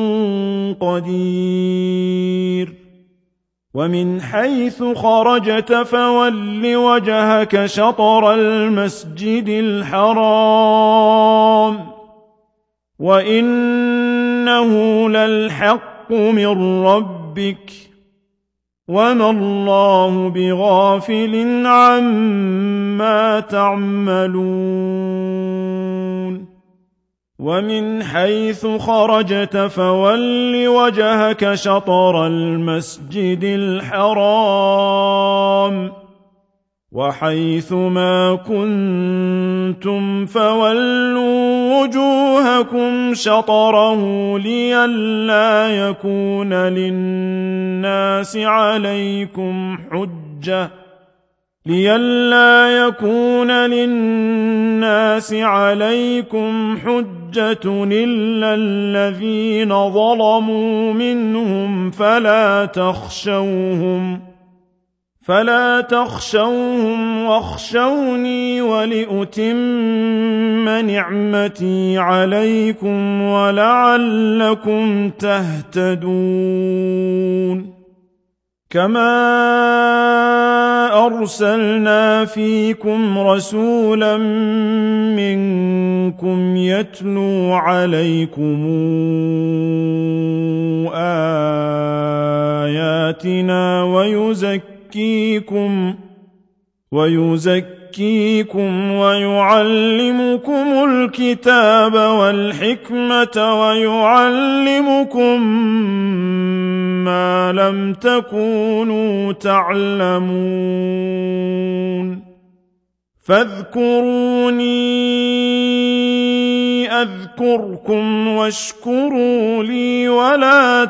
قدير ومن حيث خرجت فول وجهك شطر المسجد الحرام وإنه للحق من ربك وما الله بغافل عما تعملون ومن حيث خرجت فول وجهك شطر المسجد الحرام وحيث ما كنتم فولوا وجوهكم شطره لئلا يكون للناس عليكم حجة لئلا يكون للناس عليكم حجة إلا الذين ظلموا منهم فلا تخشوهم فلا تخشوهم واخشوني ولأتم نعمتي عليكم ولعلكم تهتدون كما أرسلنا فيكم رسولا منكم يتلو عليكم آياتنا ويزكيكم ويزكيكم ويزكيكم ويعلمكم الكتاب والحكمة ويعلمكم ما لم تكونوا تعلمون فاذكروني أذكركم واشكروا لي ولا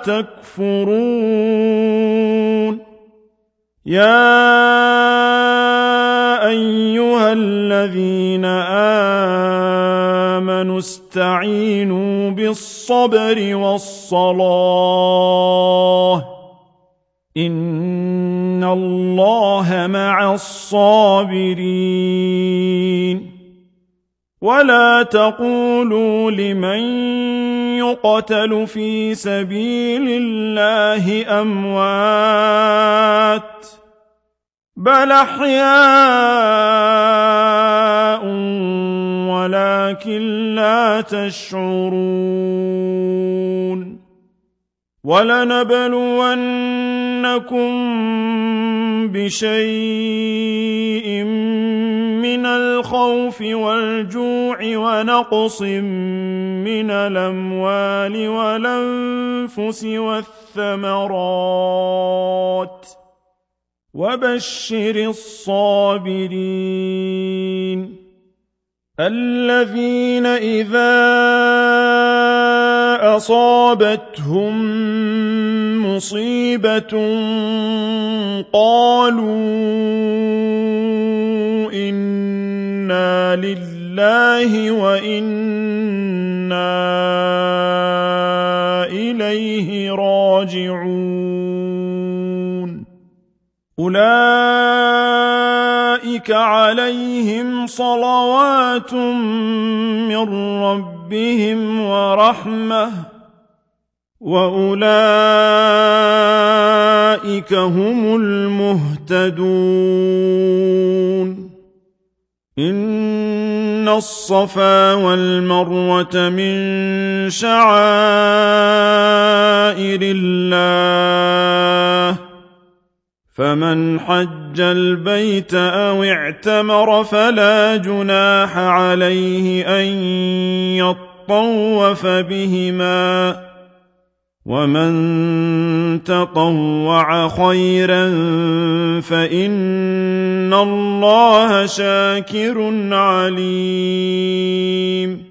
تكفرون يا أيها الذين آمنوا استعينوا بالصبر والصلاة إن الله مع الصابرين ولا تقولوا لمن يقتل في سبيل الله أموات بل أحياء ولكن لا تشعرون ولنبلونكم بشيء من الخوف والجوع ونقص من الأموال والأنفس والثمرات وبشر الصابرين الذين إذا أصابتهم مصيبة قالوا إنا لله وإنا إليه راجعون أولئك عليهم صلوات من ربهم ورحمة وأولئك هم المهتدون إن الصفا والمروة من شعائر الله فمن حج البيت أو اعتمر فلا جناح عليه أن يطوف بهما ومن تطوع خيرا فإن الله شاكر عليم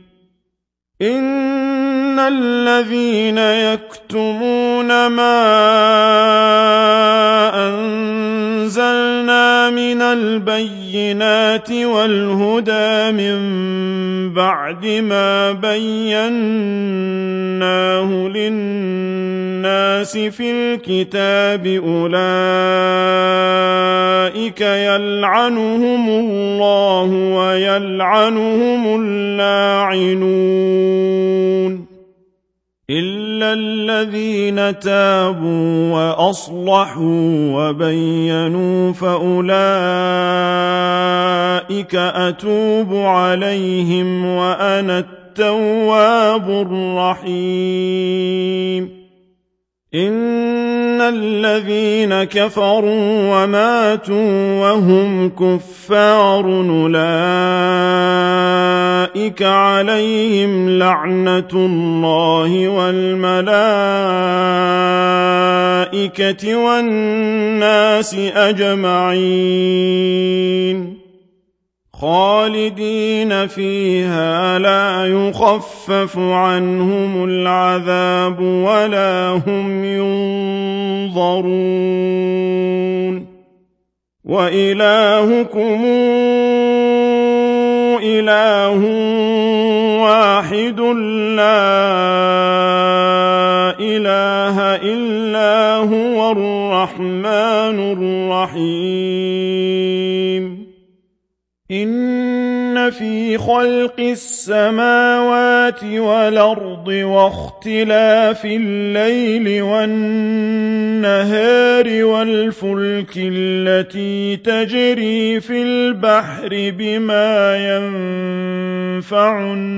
إن الذين يكتمون ما أنزلنا من البينات والهدى من بعد ما بيناه للناس في الكتاب أولئك يلعنهم الله ويلعنهم اللاعنون إلا الذين تابوا وأصلحوا وبينوا فأولئك أتوب عليهم وأنا التواب الرحيم إن الذين كفروا وماتوا وهم كفار أولئك عليهم لعنة الله والملائكة والناس أجمعين خالدين فيها لا يخفف عنهم العذاب ولا هم ينظرون وإلهكم إله واحد لا إله إلا هو الرحمن الرحيم إن في خلق السماوات والأرض واختلاف الليل والنهار والفلك التي تجري في البحر بما ينفع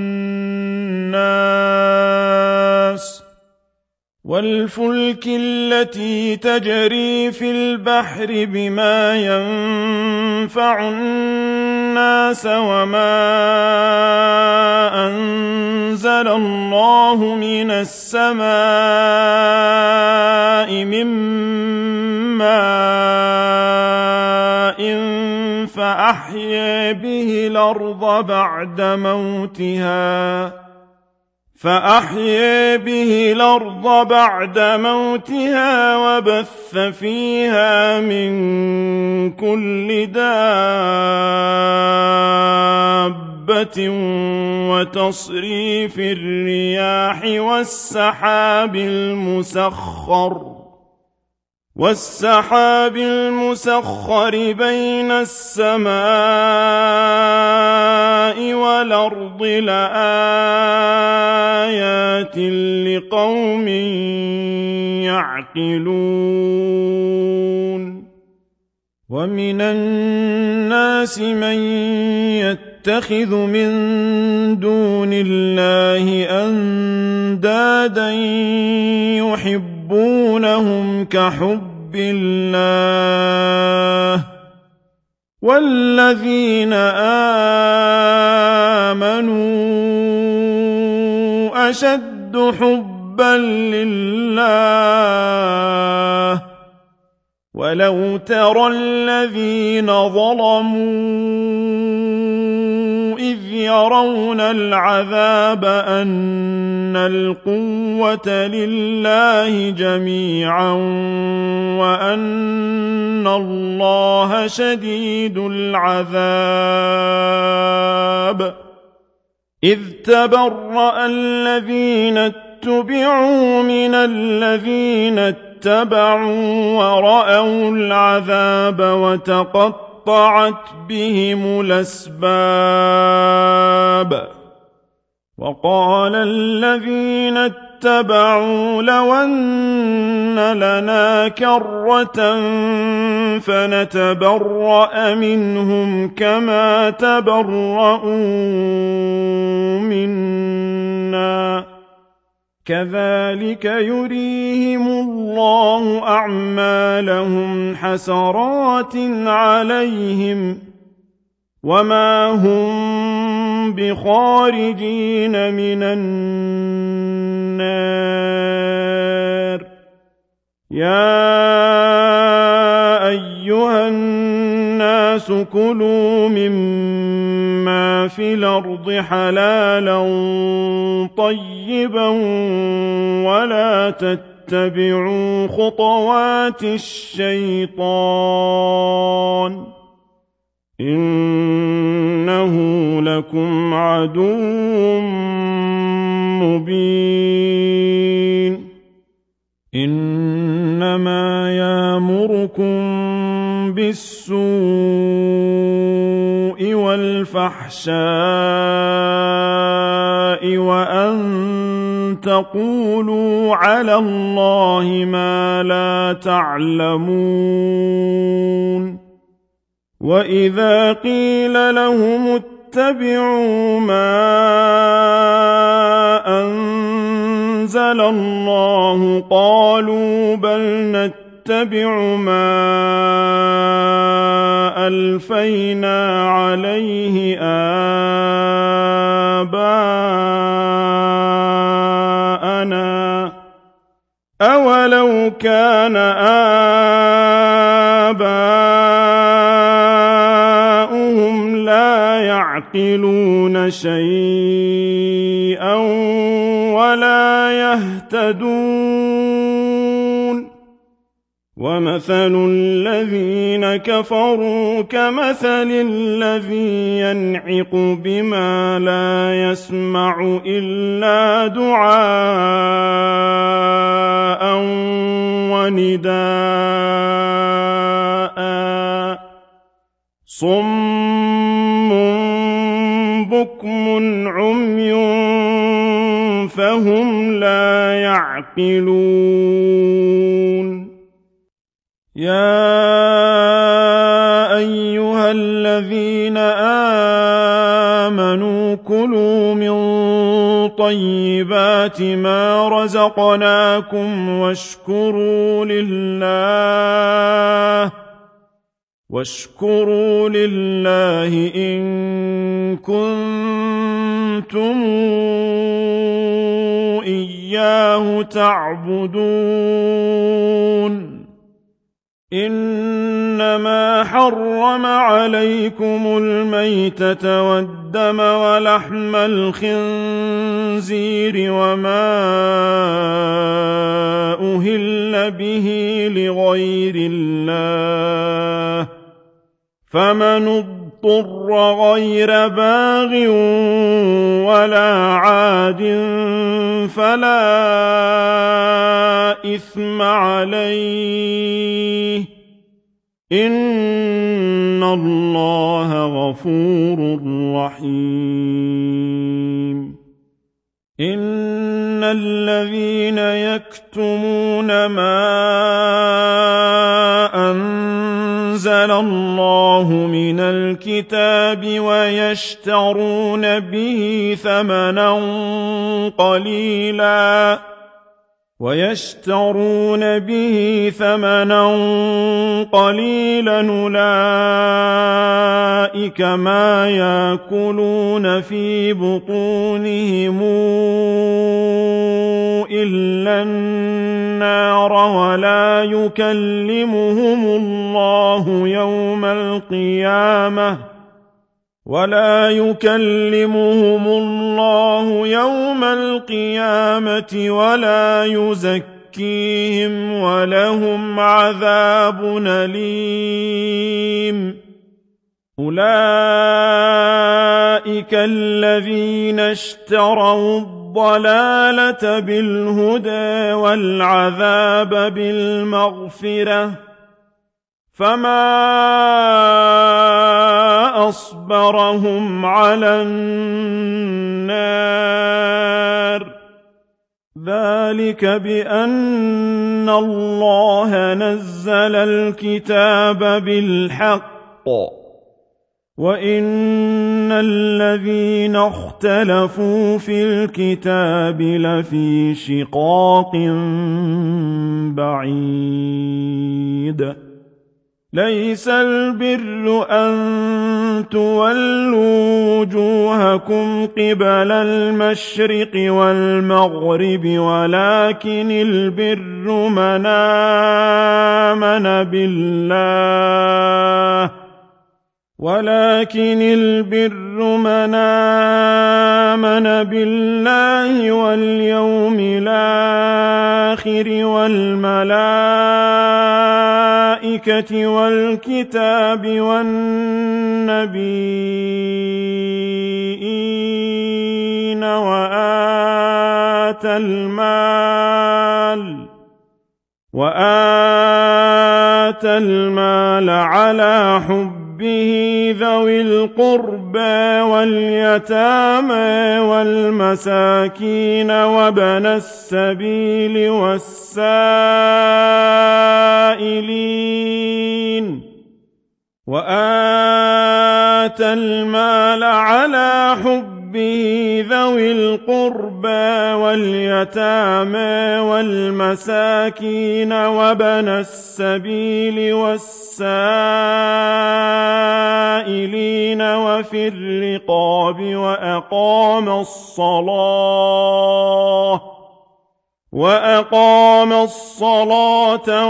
الناس والفلك التي تجري في البحر بما ينفع الناس وما أنزل الله من السماء من ماء فأحيا به الأرض بعد موتها فأحيا به الأرض بعد موتها وبث فيها من كل دابة وتصريف الرياح والسحاب المسخر والسحاب المسخر بين السماء والأرض لآيات لقوم يعقلون ومن الناس من يتخذ من دون الله أندادا يحبونهم كحب الله والذين آمنوا أشد حبا لله ولو ترى الذين ظلموا إذ يرون العذاب أن القوة لله جميعا وأن الله شديد العذاب إذ تبرأ الذين اتبعوا من الذين اتبعوا ورأوا العذاب وتقطعت بهم الأسباب وقال الذين اتبعوا لو أن لنا كرة فنتبرأ منهم كما تبرؤوا منا كذلك يريهم الله أعمالهم حسرات عليهم وما هم بخارجين من النار يا أيها الناس كلوا مما في الأرض حلالا طيبا ولا تتبعوا خطوات الشيطان إنه لكم عدو مبين إنما يأمركم بالسوء والفحشاء وأن تقولوا على الله ما لا تعلمون وإذا قيل لهم اتبعوا ما أنزل الله قالوا بل نتبع ما ألفينا عليه آباءنا أولو كان آباؤهم لا يعقلون شيئا ولا يهتدون ومثل الذين كفروا كمثل الذي ينعق بما لا يسمع إلا دعاء ونداء صم بكم عمي فهم لا يعقلون يا أيها الذين آمنوا كلوا من طيبات ما رزقناكم واشكروا لله واشكروا لله إن كنتم إياه تعبدون إنما حرم عليكم الميتة والدم ولحم الخنزير وما أهل به لغير الله فمن اضطر غير باغ ولا عاد فلا إثم عليه إن الله غفور رحيم إن الذين يكتمون ما أنزل الله من الكتاب ويشترون به ثمنا قليلا ويشترون به ثمنا قليلا أولئك ما يأكلون في بطونهم إلا النار ولا يكلمهم الله يوم القيامة ولا يكلمهم الله يوم القيامة ولا يزكيهم ولهم عذاب أليم أولئك الذين اشتروا الضلالة بالهدى والعذاب بالمغفرة فما أصبرهم على النار ذلك بأن الله نزل الكتاب بالحق وإن الذين اختلفوا في الكتاب لفي شقاق بعيد ليس البر أن تولوا وجوهكم قبل المشرق والمغرب ولكن البر من آمن بالله ولكن البر من آمن بالله واليوم الآخر والملائكة والكتاب والنبيين وآتى المال وآتى المال على حبه ذوي القربى واليتامى والمساكين وابن السبيل والسائلين وآتى المال على حبه ذوي القربى واليتامى والمساكين وابن السبيل والسائلين وفي الرقاب وأقام الصلاة وأقام الصلاة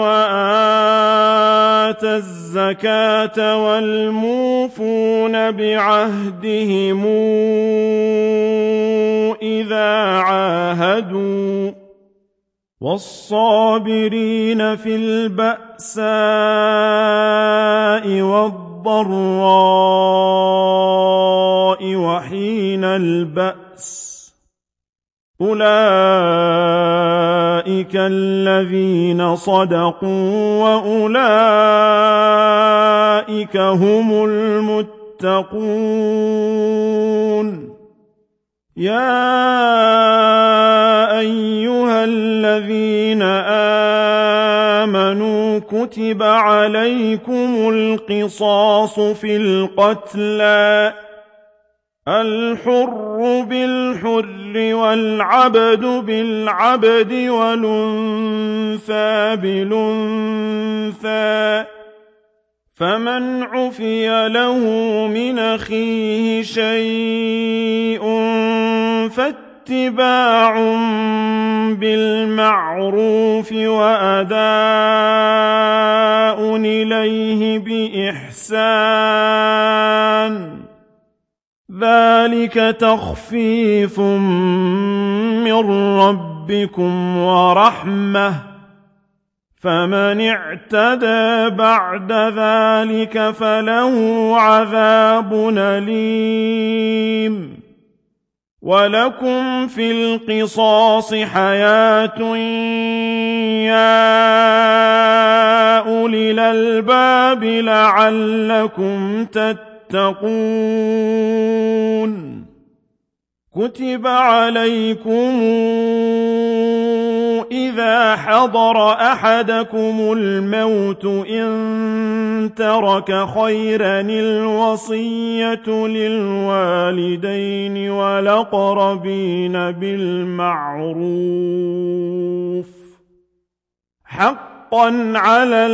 وآتى الزكاة والموفون بعهدهم إذا عاهدوا والصابرين في البأساء والضراء وحين البأس أولئك الذين صدقوا وأولئك هم المتقون يا أيها الذين آمنوا كتب عليكم القصاص في القتلى الحر بالحر والعبد بالعبد والأنثى بالأنثى فمن عفي له من أخيه شيء فاتباع بالمعروف وأداء إليه بإحسان ذلك تخفيف من ربكم ورحمة فمن اعتدى بعد ذلك فله عذاب أليم ولكم في القصاص حياة يا أولي الألباب لعلكم تتقون كتب عليكم إذا حضر أحدكم الموت إن ترك خيرا الوصية للوالدين والأقربين بالمعروف حقا على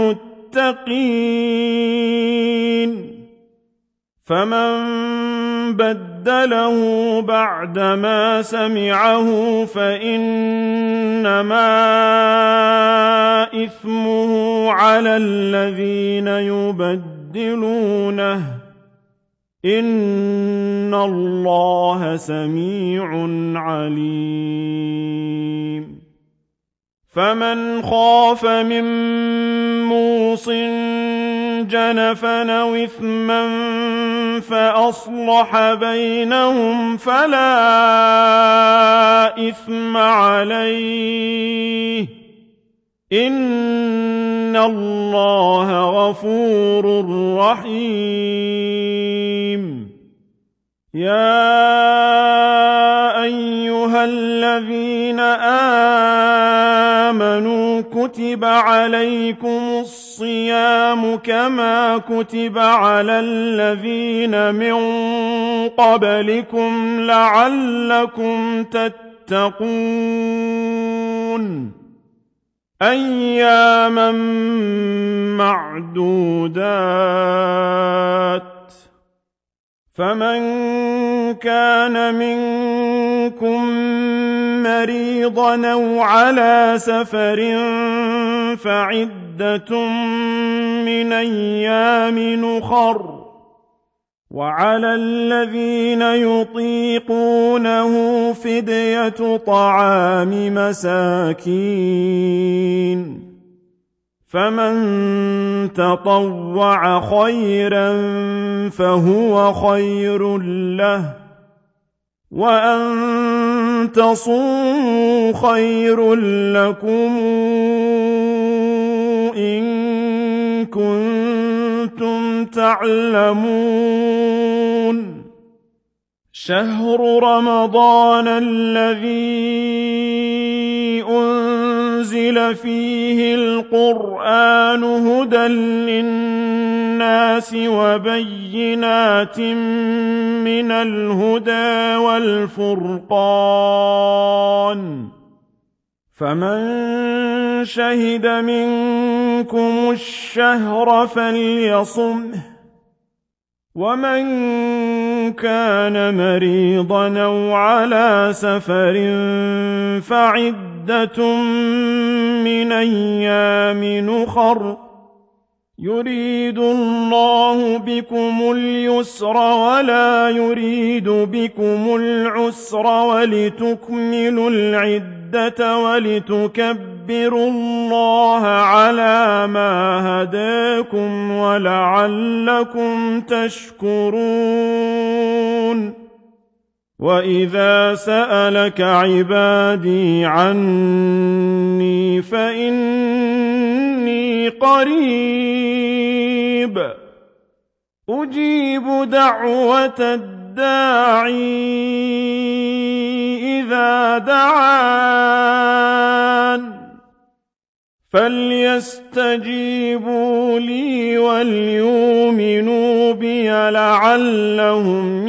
المتقين فمن بدله بعدما سمعه فإنما إثمه على الذين يبدلونه إن الله سميع عليم فمن خاف من موصٍ جنفا أو إثما فأصلح بينهم فلا إثم عليه إن الله غفور رحيم يا أيها الذين آمنوا كتب عليكم الصيام كما كتب على الذين من قبلكم لعلكم تتقون أياما معدودات فمن كان منكم مريضا أو على سفر فعدة من أيام أخر وعلى الذين يطيقونه فدية طعام مساكين فمن تطوع خيرا فهو خير له وأن تصوموا خير لكم إن كنتم تعلمون شهر رمضان الذي أنزل فيه القرآن هدى للناس وبينات من الهدى والفرقان فمن شهد منكم الشهر فليصمه ومن كان مريضا أو على سفر فعدة من أيام أخر يريد الله بكم اليسر ولا يريد بكم العسر ولتكملوا العدة ولتكبروا الله على ما هداكم ولعلكم تشكرون وإذا سألك عبادي عني فإني قريب أجيب دعوة الداعي إذا دعان فليستجيبوا لي وليؤمنوا بي لعلهم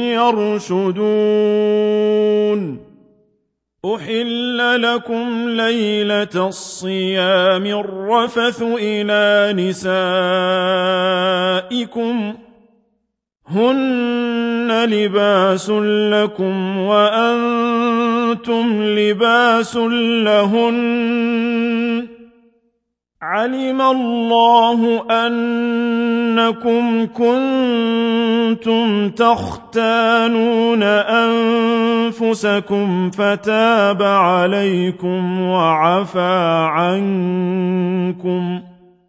يرشدون أحل لكم ليلة الصيام الرفث إلى نسائكم هن لباس لكم وأنتم لباس لهن علم الله أنكم كنتم تختانون أنفسكم فتاب عليكم وعفى عنكم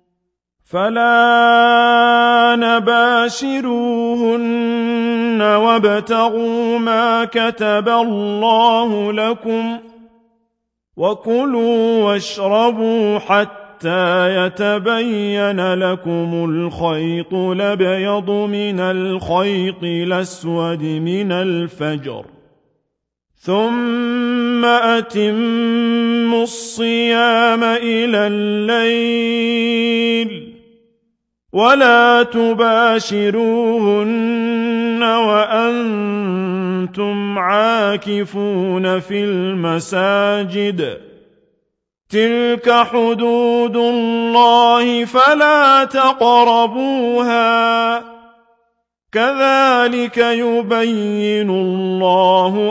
فلا نباشروهن وابتغوا ما كتب الله لكم وكلوا واشربوا حتى حتى يتبين لكم الخيط الأبيض من الخيط الأسود من الفجر ثم أتموا الصيام إلى الليل ولا تباشروهن وأنتم عاكفون في المساجد تلك حدود الله فلا تقربوها كذلك يبين الله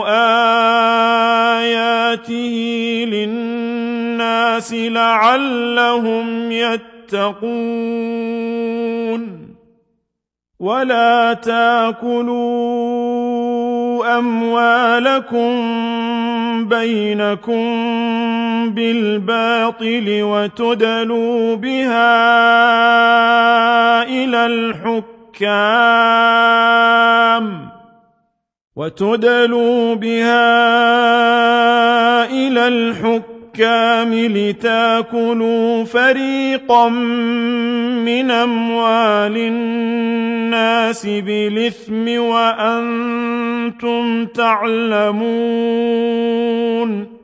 آياته للناس لعلهم يتقون ولا تاكلوا أموالكم بينكم بالباطل وتدلوا بها إلى الحكام وتدلوا بها إلى الحكام لتأكلوا فريقا من أموال الناس بالإثم وأنتم تعلمون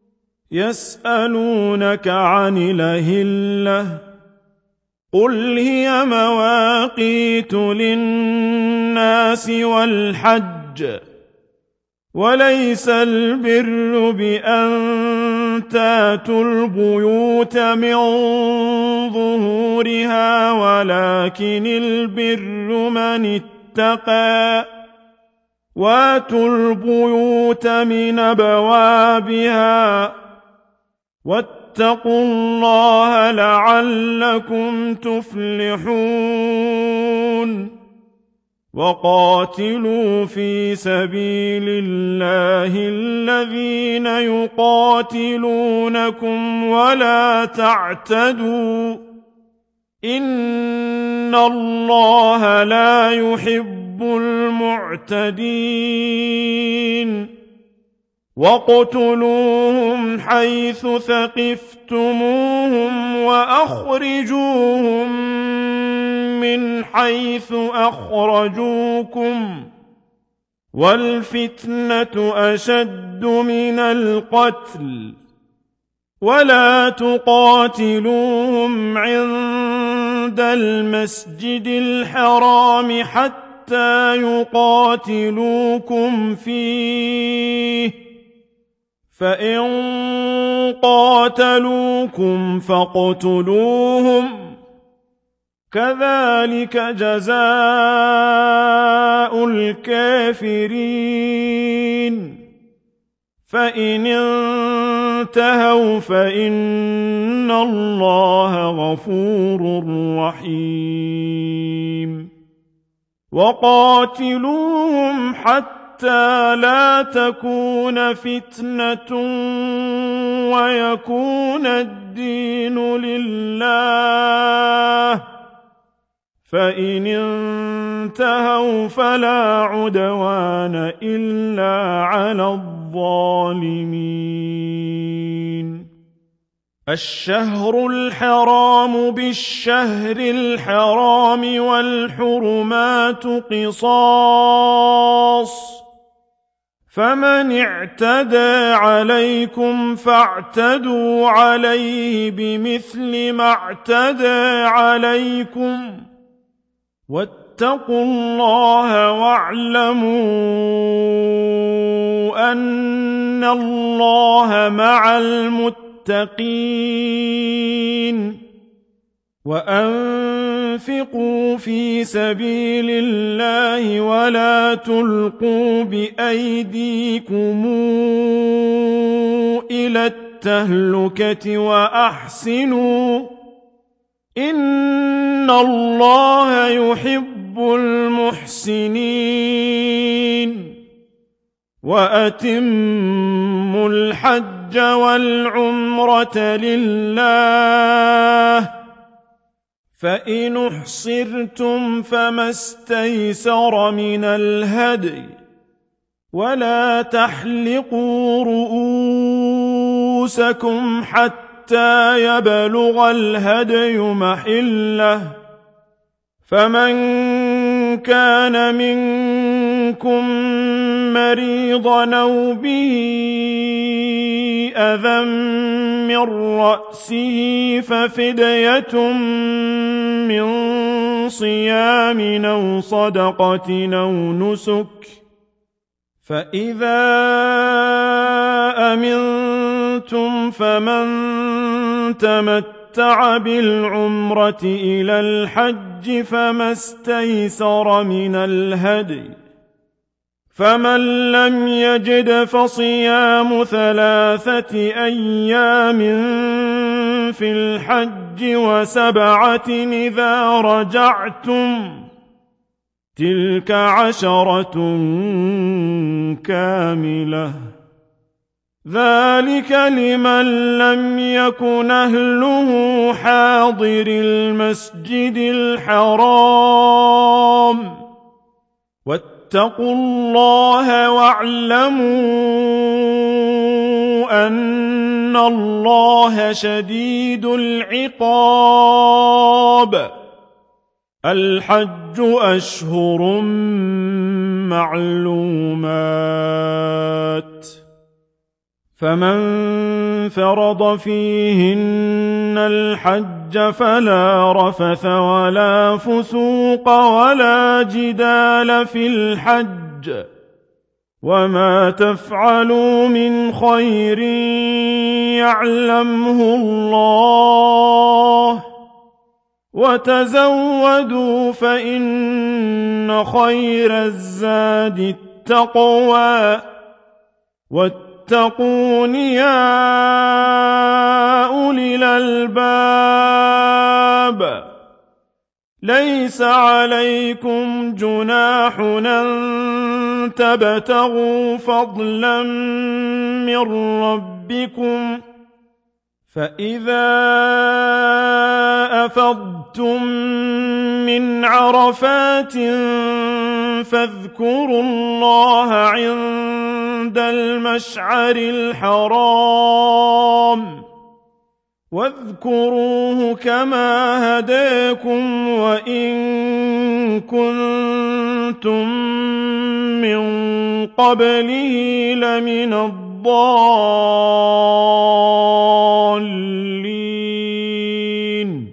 يسألونك عن الأهلة قل هي مواقيت للناس والحج وليس البر بأن تاتوا البيوت من ظهورها ولكن البر من اتقى واتوا البيوت من أبوابها واتقوا الله لعلكم تفلحون وقاتلوا في سبيل الله الذين يقاتلونكم ولا تعتدوا إن الله لا يحب المعتدين واقتلوهم حيث ثقفتموهم وأخرجوهم من حيث أخرجوكم والفتنة أشد من القتل ولا تقاتلوهم عند المسجد الحرام حتى يقاتلوكم فيه فإن قاتلوكم فاقتلوهم كذلك جزاء الكافرين فإن انتهوا فإن الله غفور رحيم وقاتلوهم حتى لا تكون فتنة ويكون الدين لله فإن انتهوا فلا عدوان إلا على الظالمين الشهر الحرام بالشهر الحرام والحرمات قصاص فمن اعتدى عليكم فاعتدوا عليه بمثل ما اعتدى عليكم واتقوا الله واعلموا أن الله مع المتقين وأنفقوا في سبيل الله ولا تلقوا بأيديكم إلى التهلكة وأحسنوا إن الله يحب المحسنين وأتموا الحج والعمرة لله فإن احصرتم فما استيسر من الهدي ولا تحلقوا رؤوسكم حتى يبلغ الهدي محله فمن كان منكم مريضا أو به أذى من رأسه ففدية من صيام أو صدقة أو نسك فإذا أمنتم فمن تمتع بالعمرة إلى الحج فما استيسر من الهدي فمن لم يجد فصيام ثلاثة أيام في الحج وسبعة إذا رجعتم تلك عشرة كاملة ذلك لمن لم يكن أهله حاضر المسجد الحرام واتقوا الله واعلموا أن الله شديد العقاب. الحج أشهر معلومات، فمن فرض فيهن الحج فلا رفث ولا فسوق ولا جدال في الحج، وما تفعلوا من خير يعلمه الله، وتزودوا فإن خير الزاد التقوى، واتقون يا أولي الألباب. ليس عليكم جناح أن تبتغوا فضلا من ربكم، فإذا أفضتم من عرفات فاذكروا الله عند المشعر الحرام، واذكروه كما هداكم وإن كنتم من قبله لمن الضالين.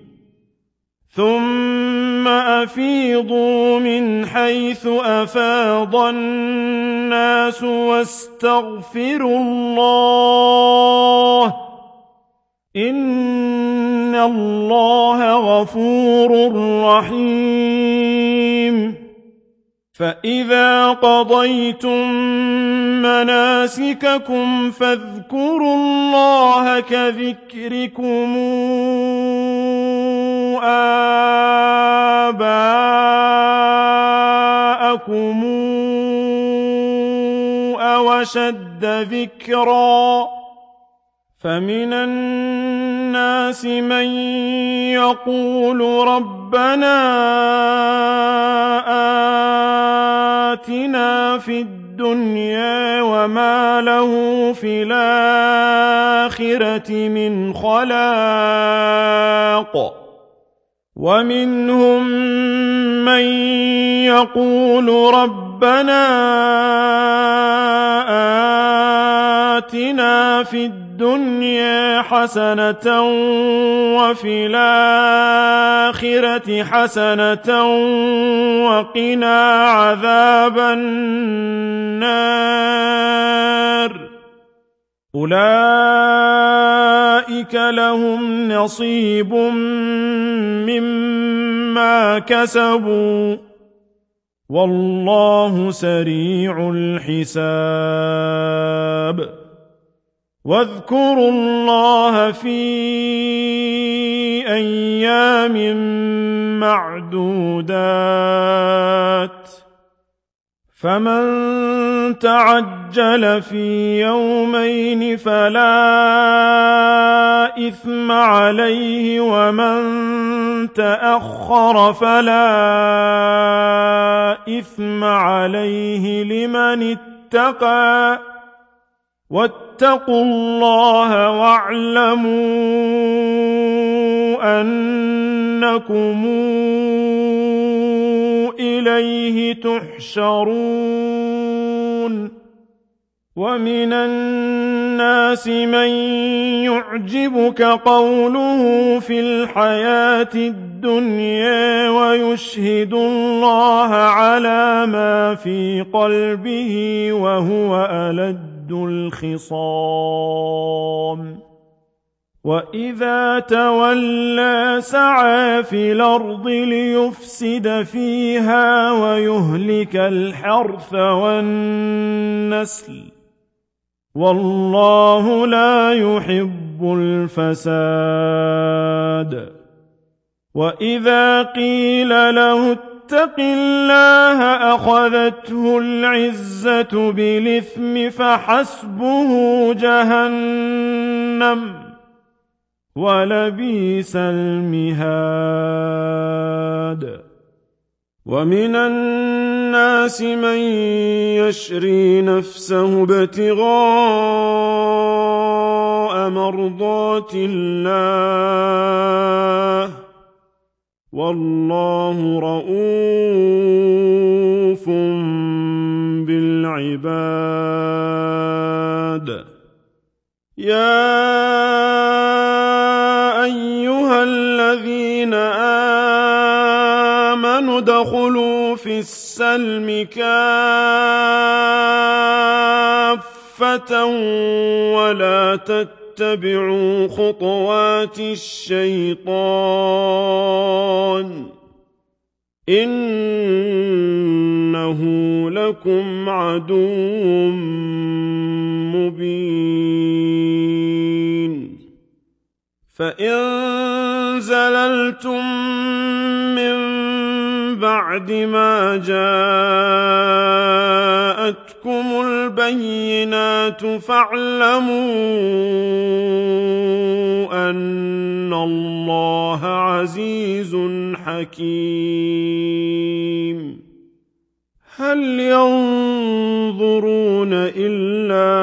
ثم أفيضوا من حيث أفاض الناس واستغفروا الله، إن الله غفور رحيم. فإذا قضيتم مناسككم فاذكروا الله كذكركم آباءكم أو أشد ذكرا. فمن الناس من يقول ربنا آتنا في الدنيا وما له في الآخرة من خلاق، ومنهم من يقول ربنا آتنا في الدنيا حسنة وفي الآخرة حسنة وقنا عذاب النار. أولئك لهم نصيب مما كسبوا، والله سريع الحساب. واذكروا الله في أيام معدودات، فمن تعجل في يومين فلا إثم عليه، ومن تأخر فلا إثم عليه لمن اتقى. واتقوا الله واعلموا أنكم إليه تحشرون. ومن الناس من يعجبك قوله في الحياة الدنيا ويشهد الله على ما في قلبه وهو ألد الخصام. وإذا تولى سعى في الأرض ليفسد فيها ويهلك الحرث والنسل، والله لا يحب الفساد. وإذا قيل له اتق الله أخذته العزة بالإثم فحسبه جهنم، ولبئس المهاد. ومن الناس من يشري نفسه ابتغاء مرضات الله والله رءوف بالعباد يا أيها الذين آمنوا ادخلوا في السلم كافة ولا تتبعوا خطوات الشيطان إنه لكم عدو مبين فإن زللتم من بعد ما جاءتكم البينات فاعلموا أن الله عزيز حكيم هل ينظرون إلا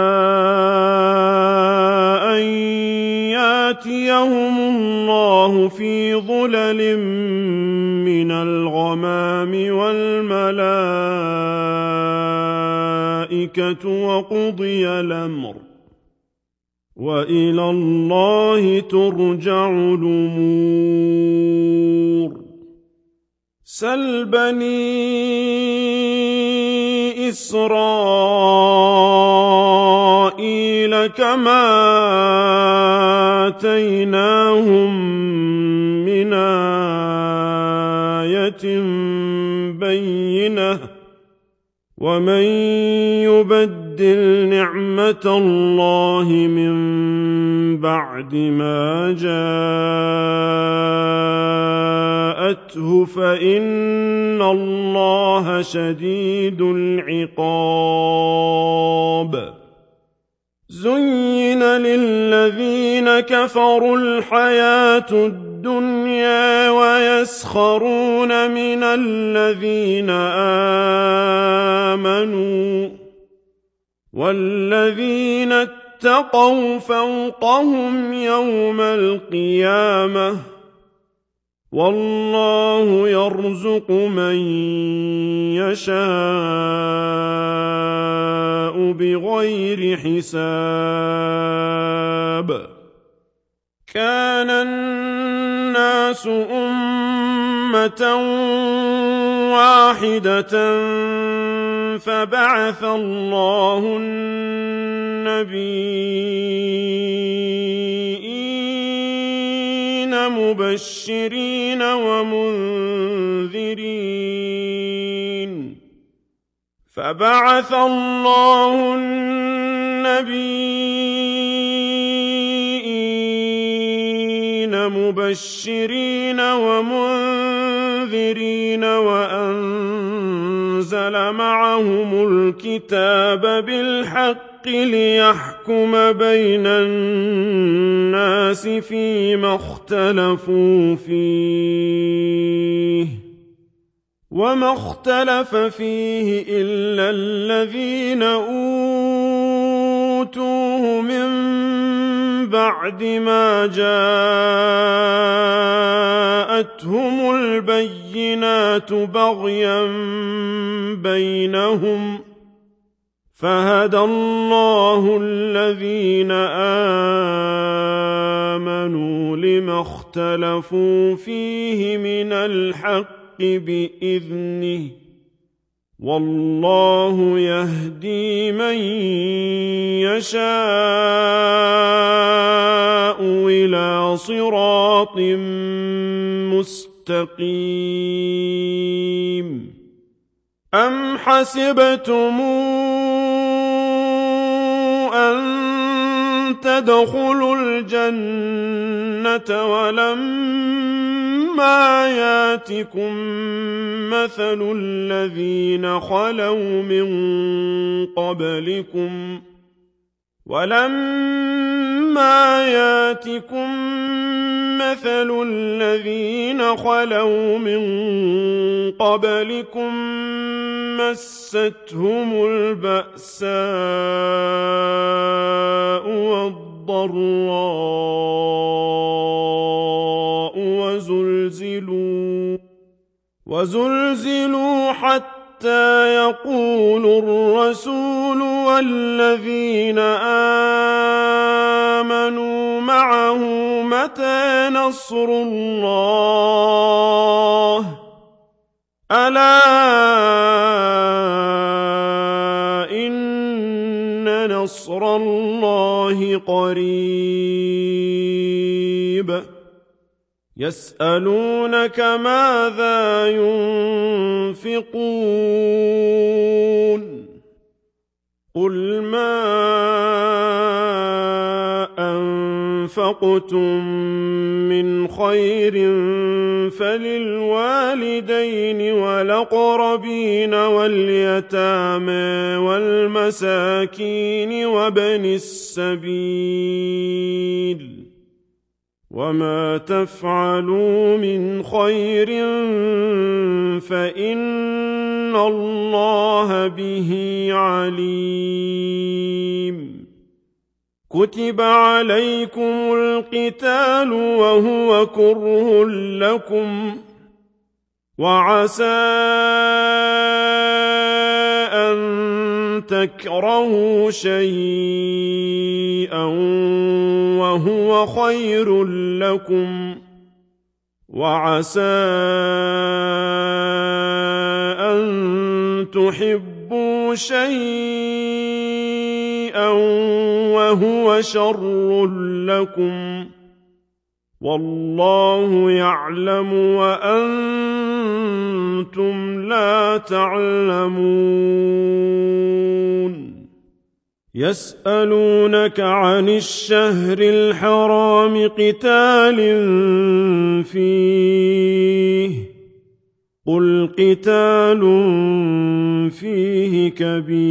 أن يأتيهم الله في ظلل من الغمام والملائكة وقضي الأمر وإلى الله ترجع الأمور سل بني إسرائيل كما آتيناهم من آية بينة ومن يبدل نعمة الله من بعد ما جاءته فإن الله شديد العقاب زين للذين كفروا الحياة الدنيا ويسخرون من الذين آمنوا والذين اتقوا فوقهم يوم القيامة والله يرزق من يشاء بغير حساب كان الناس أمة واحدة فبعث الله النبيين مبشرين ومنذرين فبعث الله النبيين مبشرين ومنذرين وأنزل معهم الكتاب بالحق ليحكم بين الناس فيما اختلفوا فيه وما اختلف فيه إلا الذين أوتوه من بعد ما جاءتهم البينات بغيا بينهم فهدى الله الذين آمنوا لما اختلفوا فيه من الحق بإذنه والله يهدي من يشاء إلى صراط مستقيم أم حسبتم أن تدخلوا الجنة ولما ياتكم مثل الذين خلوا من قبلكم ولما ياتكم يأتكم مثل الذين خلوا من قبلكم مستهم البأساء والضراء وزلزلوا, وزلزلوا حتى يقول الرسول والذين آمنوا معه متى نصر الله ألا إن نصر الله قريب يسألونك ماذا ينفقون قل ما أنفقتم من خير فللوالدين والأقربين واليتامى والمساكين وابن السبيل وما تفعلوا من خير فإن الله به عليم كتب عليكم القتال وهو كره لكم وعسى أن تكرهوا شيئا وهو خير لكم وعسى أن تحبوا شيئا وهو شر لكم والله يعلم وأنتم لا تعلمون يسألونك عن الشهر الحرام قتال فيه قل قتال فيه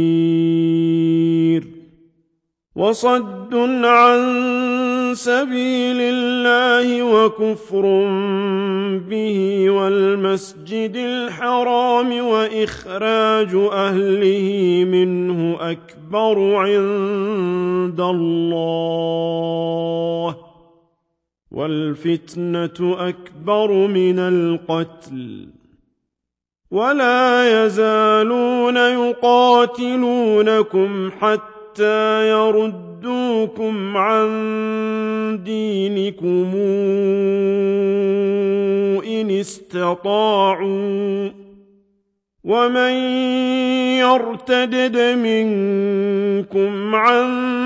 كبير وصد عن سبيل الله وكفر به والمسجد الحرام وإخراج أهله منه أكبر عند الله والفتنة أكبر من القتل ولا يزالون يقاتلونكم حتى حتى يردوكم عن دينكم إن استطاعوا ومن يرتدد منكم عن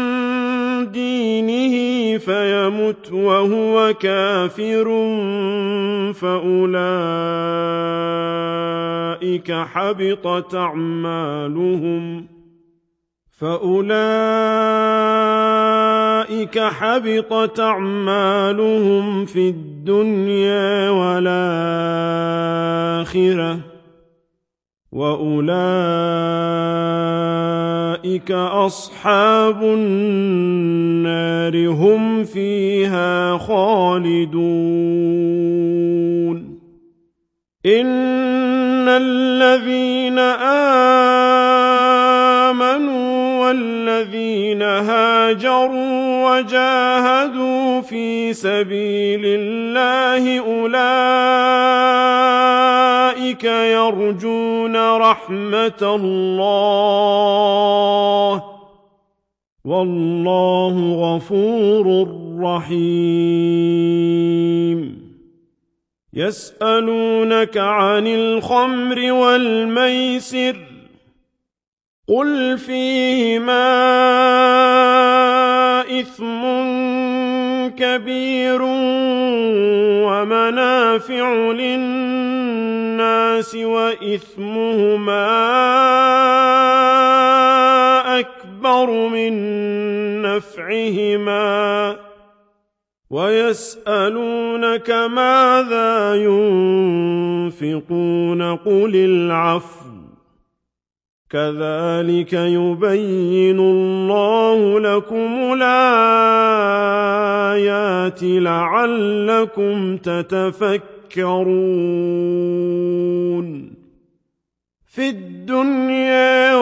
دينه فيمت وهو كافر فأولئك حبطت أعمالهم فأولئك حبطت أعمالهم في الدنيا والآخرة وأولئك أصحاب النار هم فيها خالدون إن الذين آمنوا والذين هاجروا وجاهدوا في سبيل الله أولئك يرجون رحمة الله والله غفور رحيم يسألونك عن الخمر والميسر قل فيهما إثم كبير ومنافع للناس وإثمهما أكبر من نفعهما ويسألونك ماذا ينفقون قل العفو كذلك يبين الله لكم الآيات الآيات لعلكم تتفكرون في الدنيا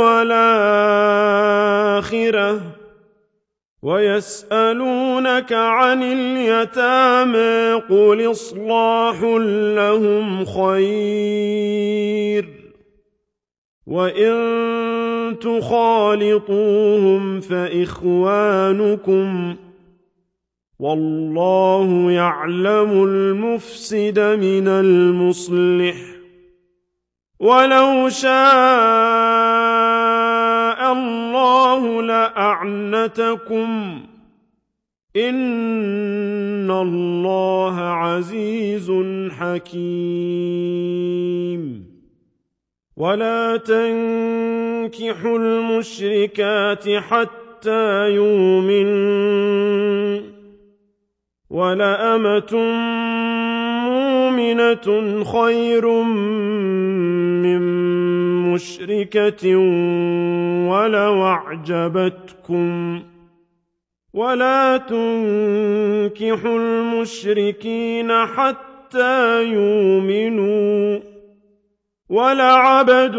والآخرة ويسألونك عن اليتامى قل إصلاح لهم خير وإن تخالطوهم فإخوانكم والله يعلم المفسد من المصلح ولو شاء الله لأعنتكم إن الله عزيز حكيم ولا تنكحوا المشركات حتى يؤمنوا ولأمة مؤمنة خير من مشركة ولو أعجبتكم ولا تنكحوا المشركين حتى يؤمنوا ولعبد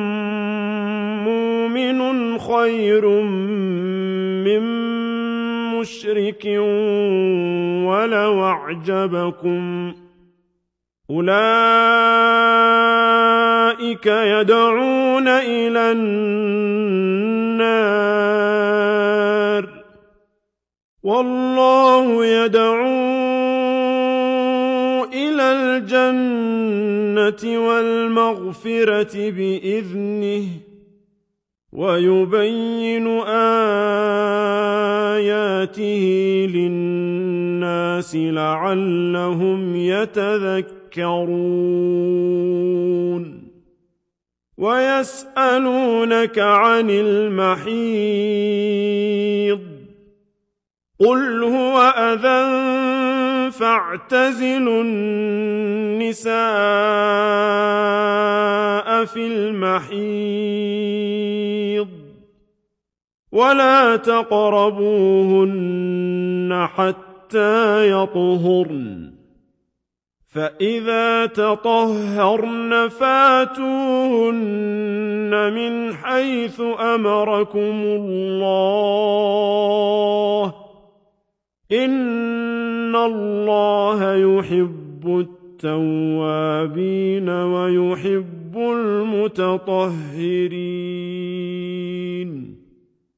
مؤمن خير من مشرك ولو أعجبكم أولئك يدعون إلى النار والله يدعو إلى الجنة والمغفرة بإذنه ويبين آياته للناس لعلهم يتذكرون ويسألونك عن المحيض قل هو أذى فاعتزلوا النساء في المحيض ولا تقربوهن حتى يطهرن فإذا تطهرن فاتوهن من حيث أمركم الله إن الله يحب التوابين ويحب المتطهرين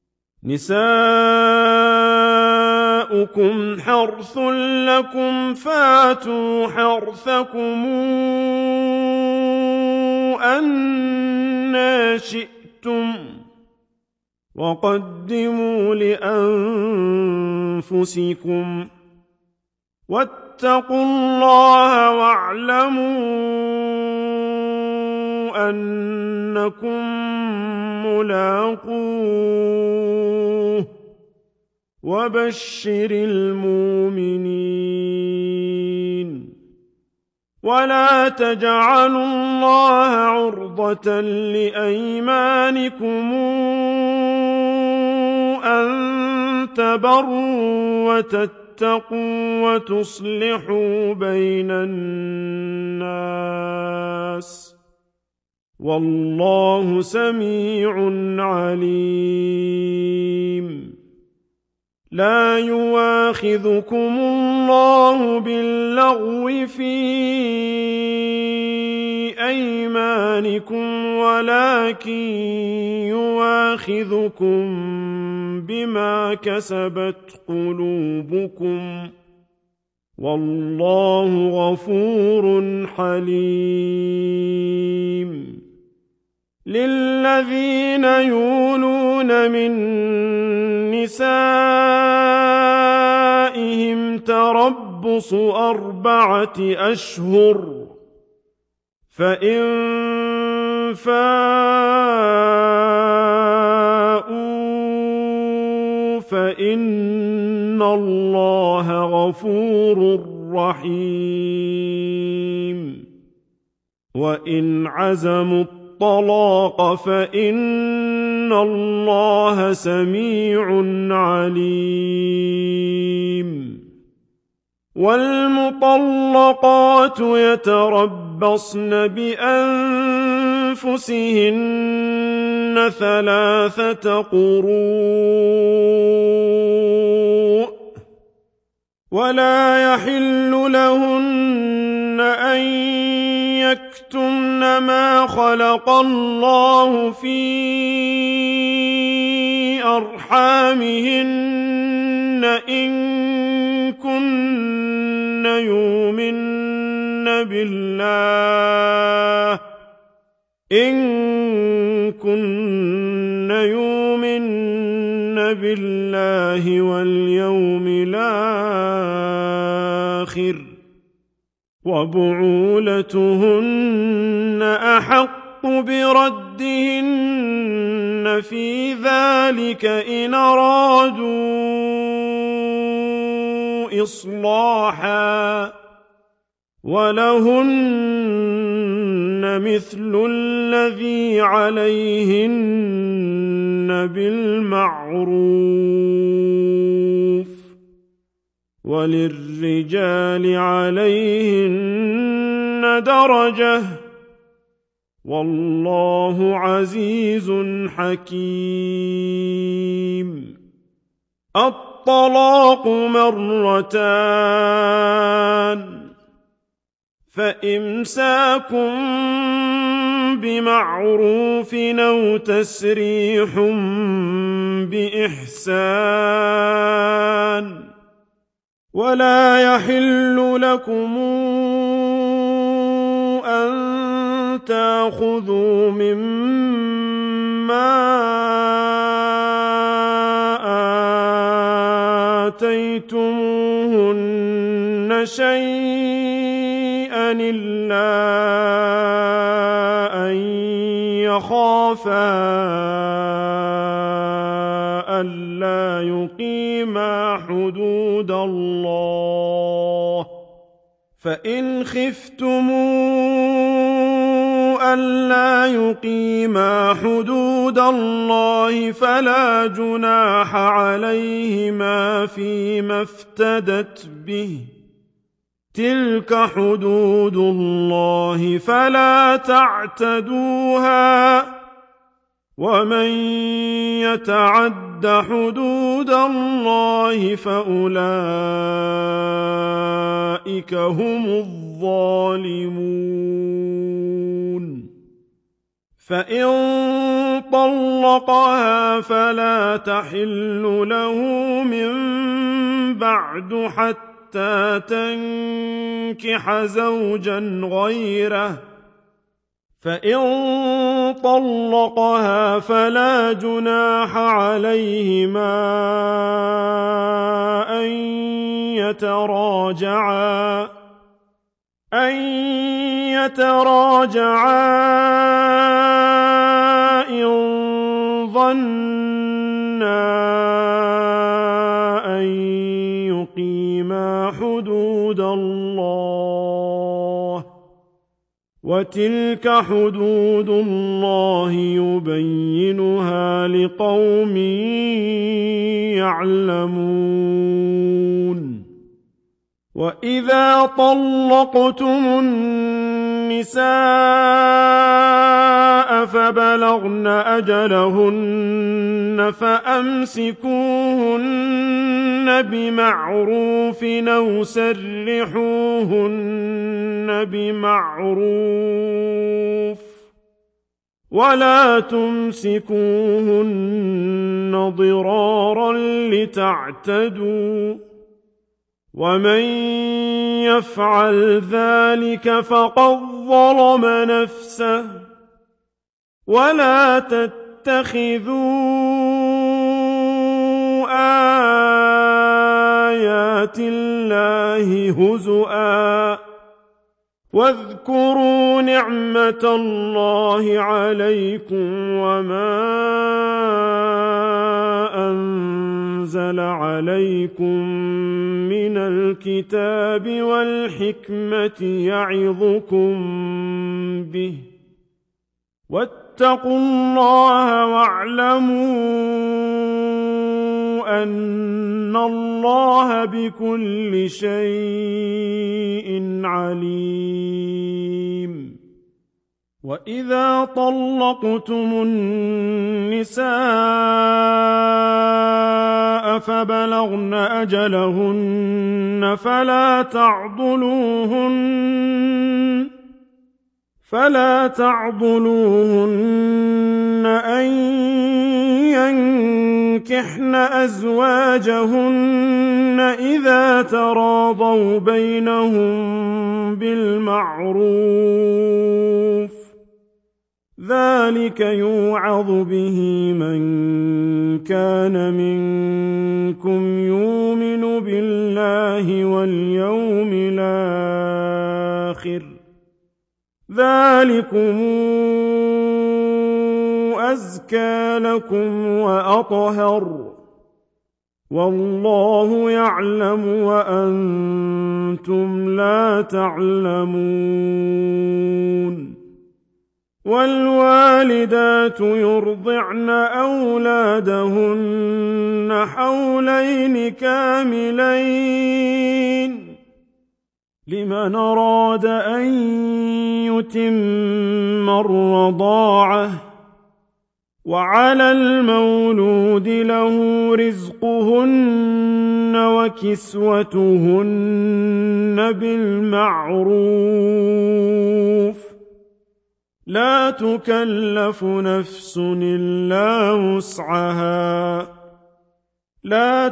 نساؤكم حرث لكم فاتوا حرثكم أنى شئتم وقدموا لأنفسكم واتقوا الله واعلموا أنكم ملاقوه وبشر المؤمنين ولا تجعلوا الله عرضة لأيمانكم أن تبروا وتتقوا وتصلحوا بين الناس والله سميع عليم لا يواخذكم الله باللغو في أيمانكم ولكن يواخذكم بما كسبت قلوبكم والله غفور حليم للذين يولون من نسائهم تربص أربعة أشهر فإن فاءوا فإن الله غفور رحيم وإن عزموا الطلاق فإن الله سميع عليم والمطلقات يتربصن بأنفسهن ثلاثة قروء ولا يحل لهن أن يكتمن ما خلق الله في أرحامهن إن كن يؤمن بالله إن كن يؤمن بالله واليوم الآخر وبعولتهن أحق بردهن في ذلك إن أرادوا إصلاحا ولهن مثل الذي عليهن بالمعروف وللرجال عليهن درجة والله عزيز حكيم. الطلاق مرتان فإمساك بمعروف أو تسريح بإحسان ولا يحل لكم أن تأخذوا مما آتيتموهن شيئا إلا أن يخافا ألا يقيما حدود الله فإن خفتموا ألا يقيما حدود الله فلا جناح عليهما فيما افتدت به تلك حدود الله فلا تعتدوها ومن يتعد حدود الله فأولئك هم الظالمون. فإن طلقها فلا تحل له من بعد حتى تنكح زوجا غيره فإن طلقها فلا جناح عليهما أن يتراجعا أن يتراجعا إن ظنا أن يقيما حدود الله وتلك حدود الله يبينها لقوم يعلمون. وإذا طلقتم النساء فبلغن أجلهن فأمسكوهن بمعروف أو سرحوهن بمعروف ولا تمسكوهن ضرارا لتعتدوا ومن يفعل ذلك فقد ظلم نفسه ولا تتخذوا آيات الله هزؤا واذكروا نعمة الله عليكم وما أنزل عليكم من الكتاب والحكمة يعظكم به واتقوا الله واعلموا أن الله بكل شيء عليم وإذا طلقتم النساء فبلغن أجلهن فلا تعضلوهن فلا تعضلوهن أن ينكحن أزواجهن إذا تراضوا بينهم بالمعروف ذلك يوعظ به من كان منكم يؤمن بالله واليوم الآخر ذلكم أزكى لكم وأطهر والله يعلم وأنتم لا تعلمون والوالدات يرضعن أولادهن حولين كاملين لمن أراد أن يتم الرضاعة وعلى المولود له رزقهن وكسوتهن بالمعروف لا تكلف نفس إلا وسعها لا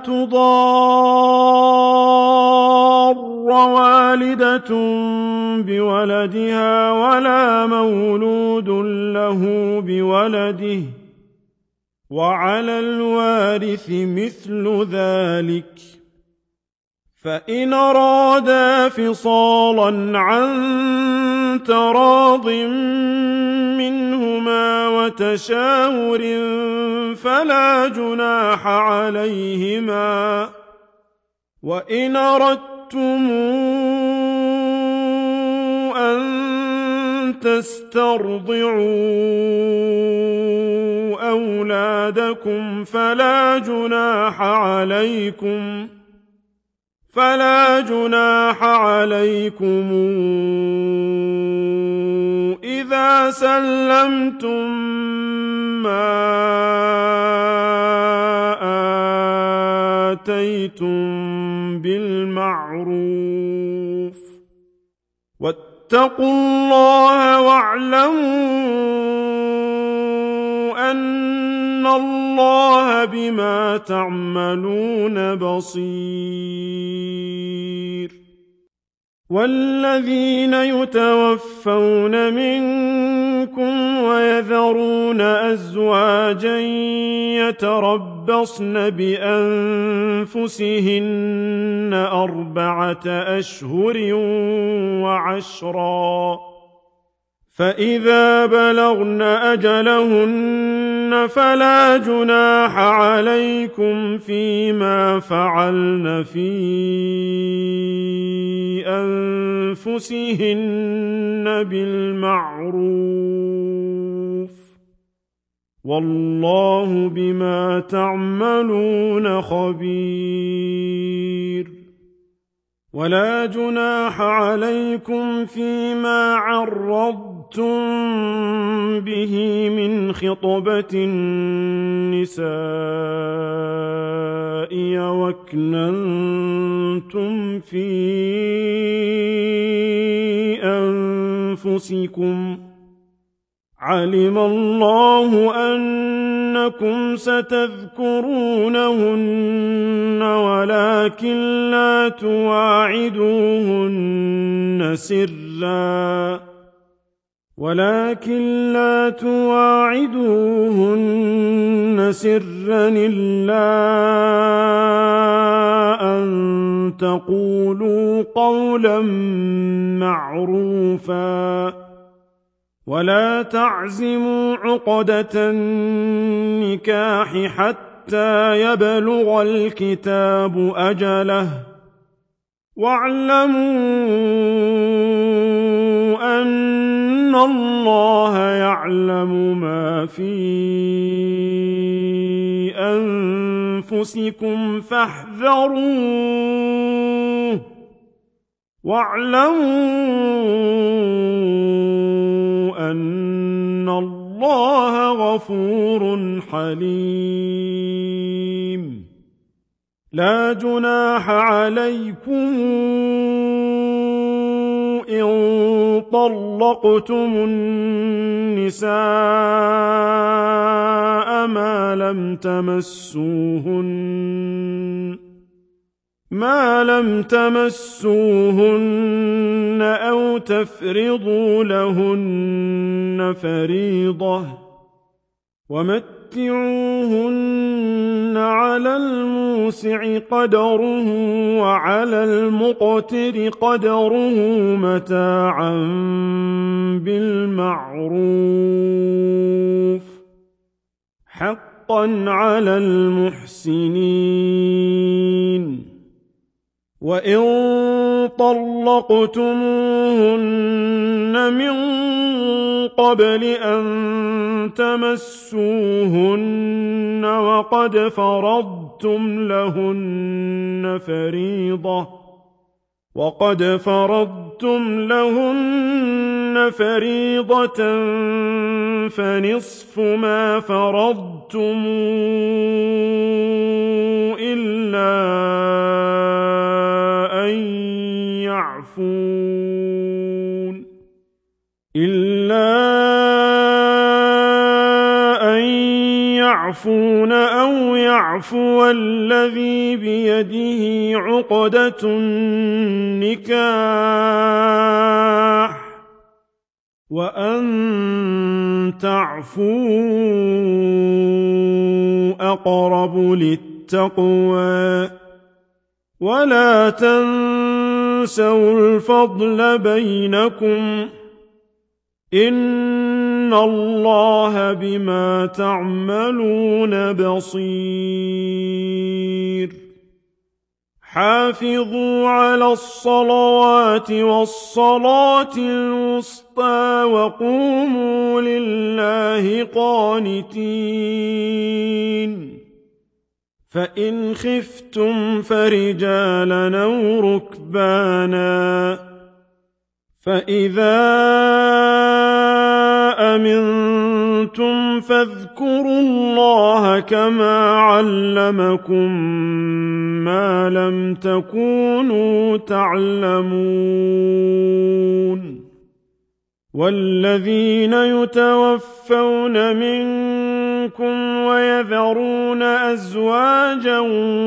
تضار والدة بولدها ولا مولود له بولده وعلى الوارث مثل ذلك فإن أرادا فصالا عن تراض منهما وتشاور فلا جناح عليهما وإن أردتم أن تسترضعوا أولادكم فلا جناح عليكم فلا جناح عليكم إذا سلمتم ما آتيتم بالمعروف واتقوا الله واعلموا أن الله بما تعملون بصير والذين يتوفون منكم ويذرون أزواجا يتربصن بأنفسهن أربعة أشهر وعشرا فإذا بلغن أجلهن فلا جناح عليكم فيما فعلن في أنفسهن بالمعروف والله بما تعملون خبير ولا جناح عليكم فيما عرضتم به من خطبة النساء وأكننتم في أنفسكم علم الله أنكم ستذكرونهن ولكن لا تواعدوهن سرا ولكن لا تواعدوهن سرا إلا أن تقولوا قولا معروفا ولا تعزموا عقدة النكاح حتى يبلغ الكتاب أجله واعلموا أن الله يعلم ما في أنفسكم فاحذروه واعلموا أن الله غفور حليم لا جناح عليكم إن طلقتم النساء ما لم تمسوهن ما لم تمسوهن أو تفرضوا لهن فريضة ومتعوهن على الموسع قدره وعلى المقتر قدره متاعا بالمعروف حقا على المحسنين وإن طلقتموهن من قبل أن تمسوهن وقد فرضتم لهن فريضة وقد فرضتم لهن فريضة فنصف ما فرضتم إلا أن يعفون إلا أن يعفون أو يعفو الذي بيده عقدة النكاح وأن تعفوا أقرب للتقوى ولا تنسوا الفضل بينكم إن الله بما تعملون بصير حافظوا على الصلوات والصلاة الوسطى وقوموا لله قانتين فإن خفتم فرجالا أو ركبانا فإذا أمنتم فاذكروا الله كما علمكم ما لم تكونوا تعلمون والذين يتوفون منكم ويذرون أزواجا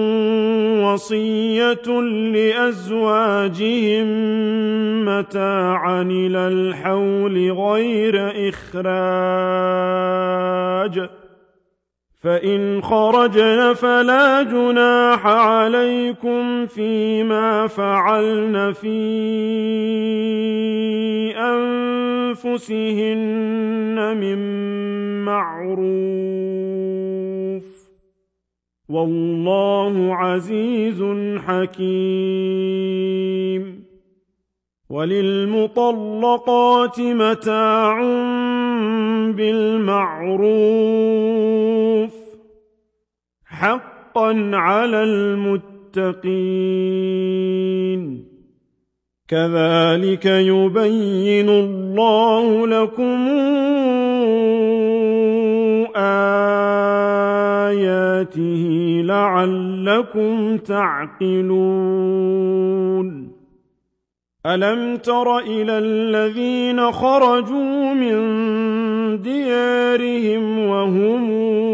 وصية لأزواجهم متاعا إلى الحول غير إخراج فإن خرجن فلا جناح عليكم فيما فعلن في أنفسهن من معروف والله عزيز حكيم وللمطلقات متاع بالمعروف حقا على المتقين كذلك يبين الله لكم آياته لعلكم تعقلون ألم تر إلى الذين خرجوا من ديارهم وهم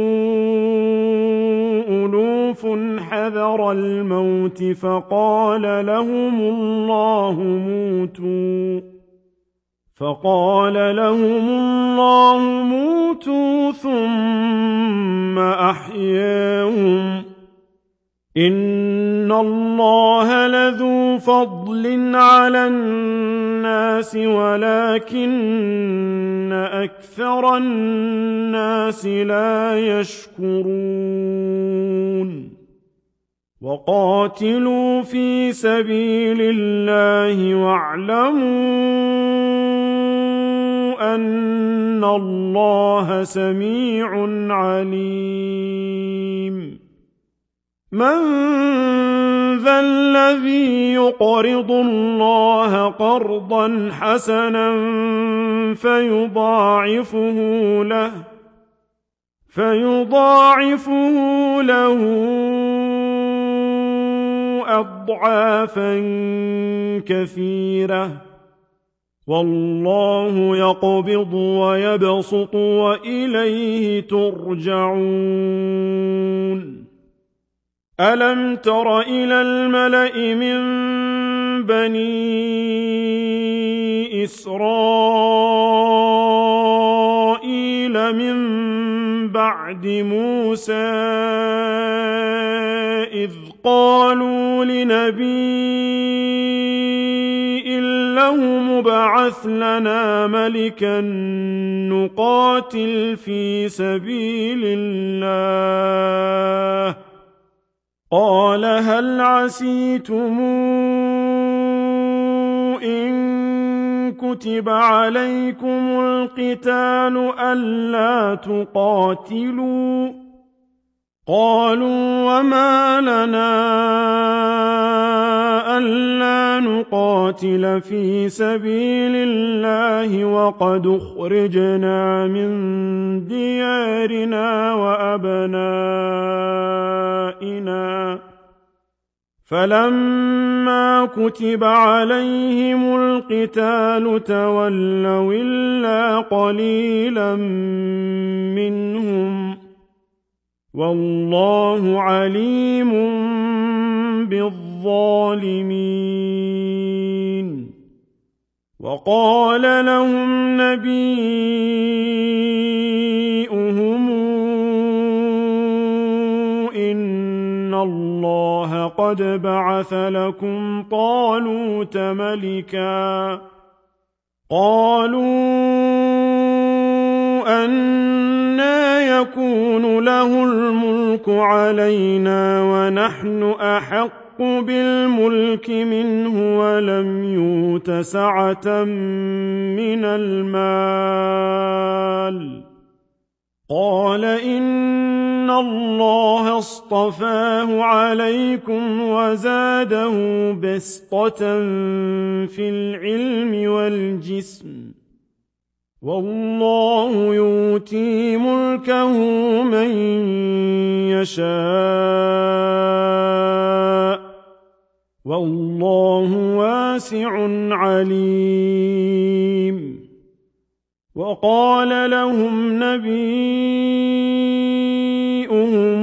ألوف حذر الموت فقال لهم الله موتوا فقال لهم الله موتوا ثم أحياهم إن الله لذو فضل على الناس ولكن أكثر الناس لا يشكرون وقاتلوا في سبيل الله واعلموا أن الله سميع عليم من ذا الذي يقرض الله قرضا حسنا فيضاعفه له فيضاعفه له أضعافا كثيرة والله يقبض ويبسط وإليه ترجعون ألم تر إلى الملأ من بني إسرائيل من بعد موسى إذ قالوا لنبي له مبعث لنا ملكا نقاتل في سبيل الله قال هل عسيتم إن كتب عليكم القتال ألا تقاتلوا قالوا وما لنا ألا نقاتل في سبيل الله وقد أخرجنا من ديارنا وأبنائنا فلما كتب عليهم القتال تولوا إلا قليلا منهم والله عليم بالظالمين وقال لهم نبيؤهم إن الله قد بعث لكم طالوت ملكا قالوا أنى يكون له الملك علينا ونحن أحق بالملك منه ولم يؤت سعة من المال قال إن الله اصطفاه عليكم وزاده بسطة في العلم والجسم والله يؤتي ملكه من يشاء والله واسع عليم وقال لهم نبيؤهم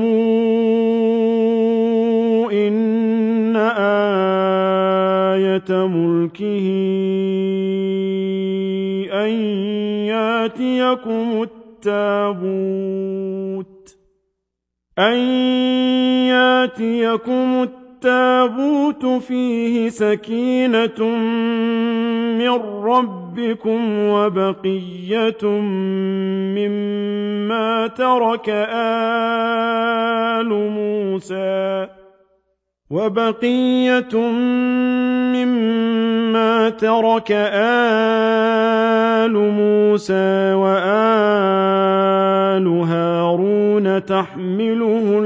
إن آية ملكه أن يأتيكم التابوت أن يأتيكم التابوت فيه سكينة من ربكم وبقية مما ترك آل موسى وبقية مما ترك آل موسى وآل هارون تحمله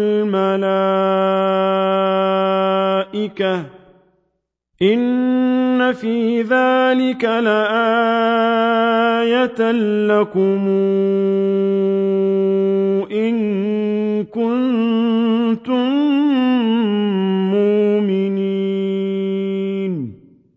الملائكة إن في ذلك لآية لكم إن كنتم مؤمنين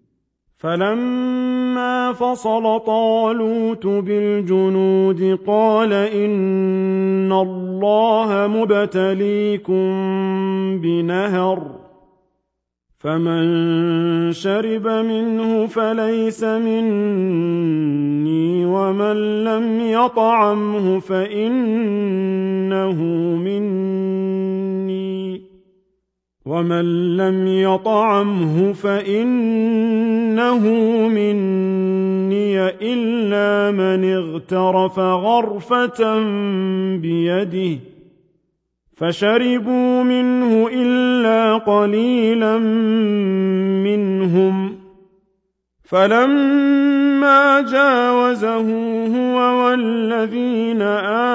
فلما فصل طالوت بالجنود قال إن الله مبتليكم بنهر فمن شرب منه فليس مني ومن لم يطعمه فإنه مني ومن لم يطعمه فإنه مني إلا من اغترف غرفة بيده فشربوا منه إلا قليلا منهم فلما فلما جاوزه هو والذين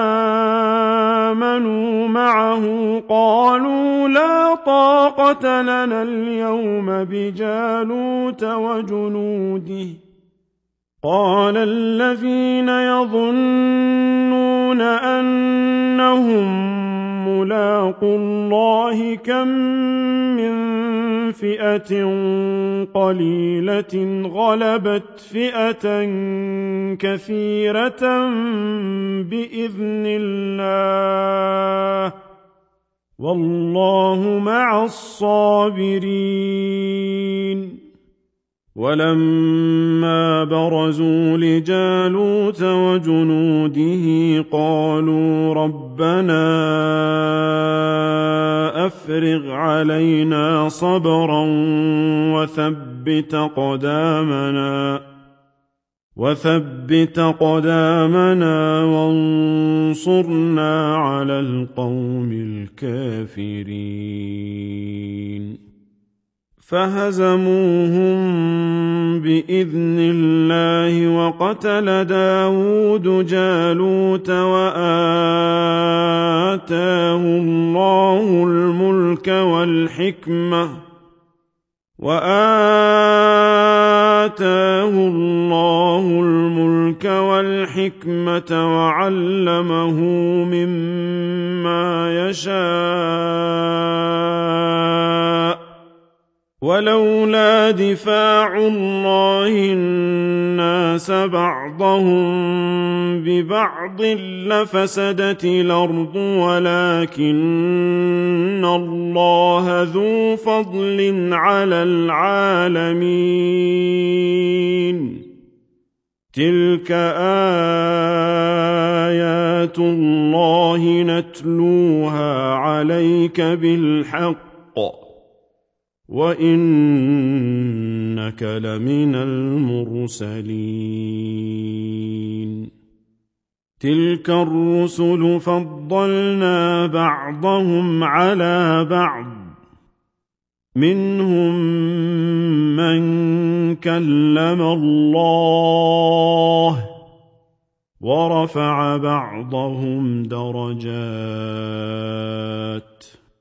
آمنوا معه قالوا لا طاقة لنا اليوم بجالوت وجنوده قال الذين يظنون أنهم ملاقو الله كم من فئة قليلة غلبت فئة كثيرة بإذن الله والله مع الصابرين ولما برزوا لجالوت وجنوده قالوا ربنا أفرغ علينا صبرا وثبت قدامنا وثبت قدامنا وانصرنا على القوم الكافرين فهزموهم بإذن الله وقتل داود جالوت وآتاه الله الملك والحكمة وآتاه الله الملك والحكمة وعلمه مما يشاء ولولا دفاع الله الناس بعضهم ببعض لفسدت الأرض ولكن الله ذو فضل على العالمين تلك آيات الله نتلوها عليك بالحق وإنك لمن المرسلين تلك الرسل فضلنا بعضهم على بعض منهم من كلم الله ورفع بعضهم درجات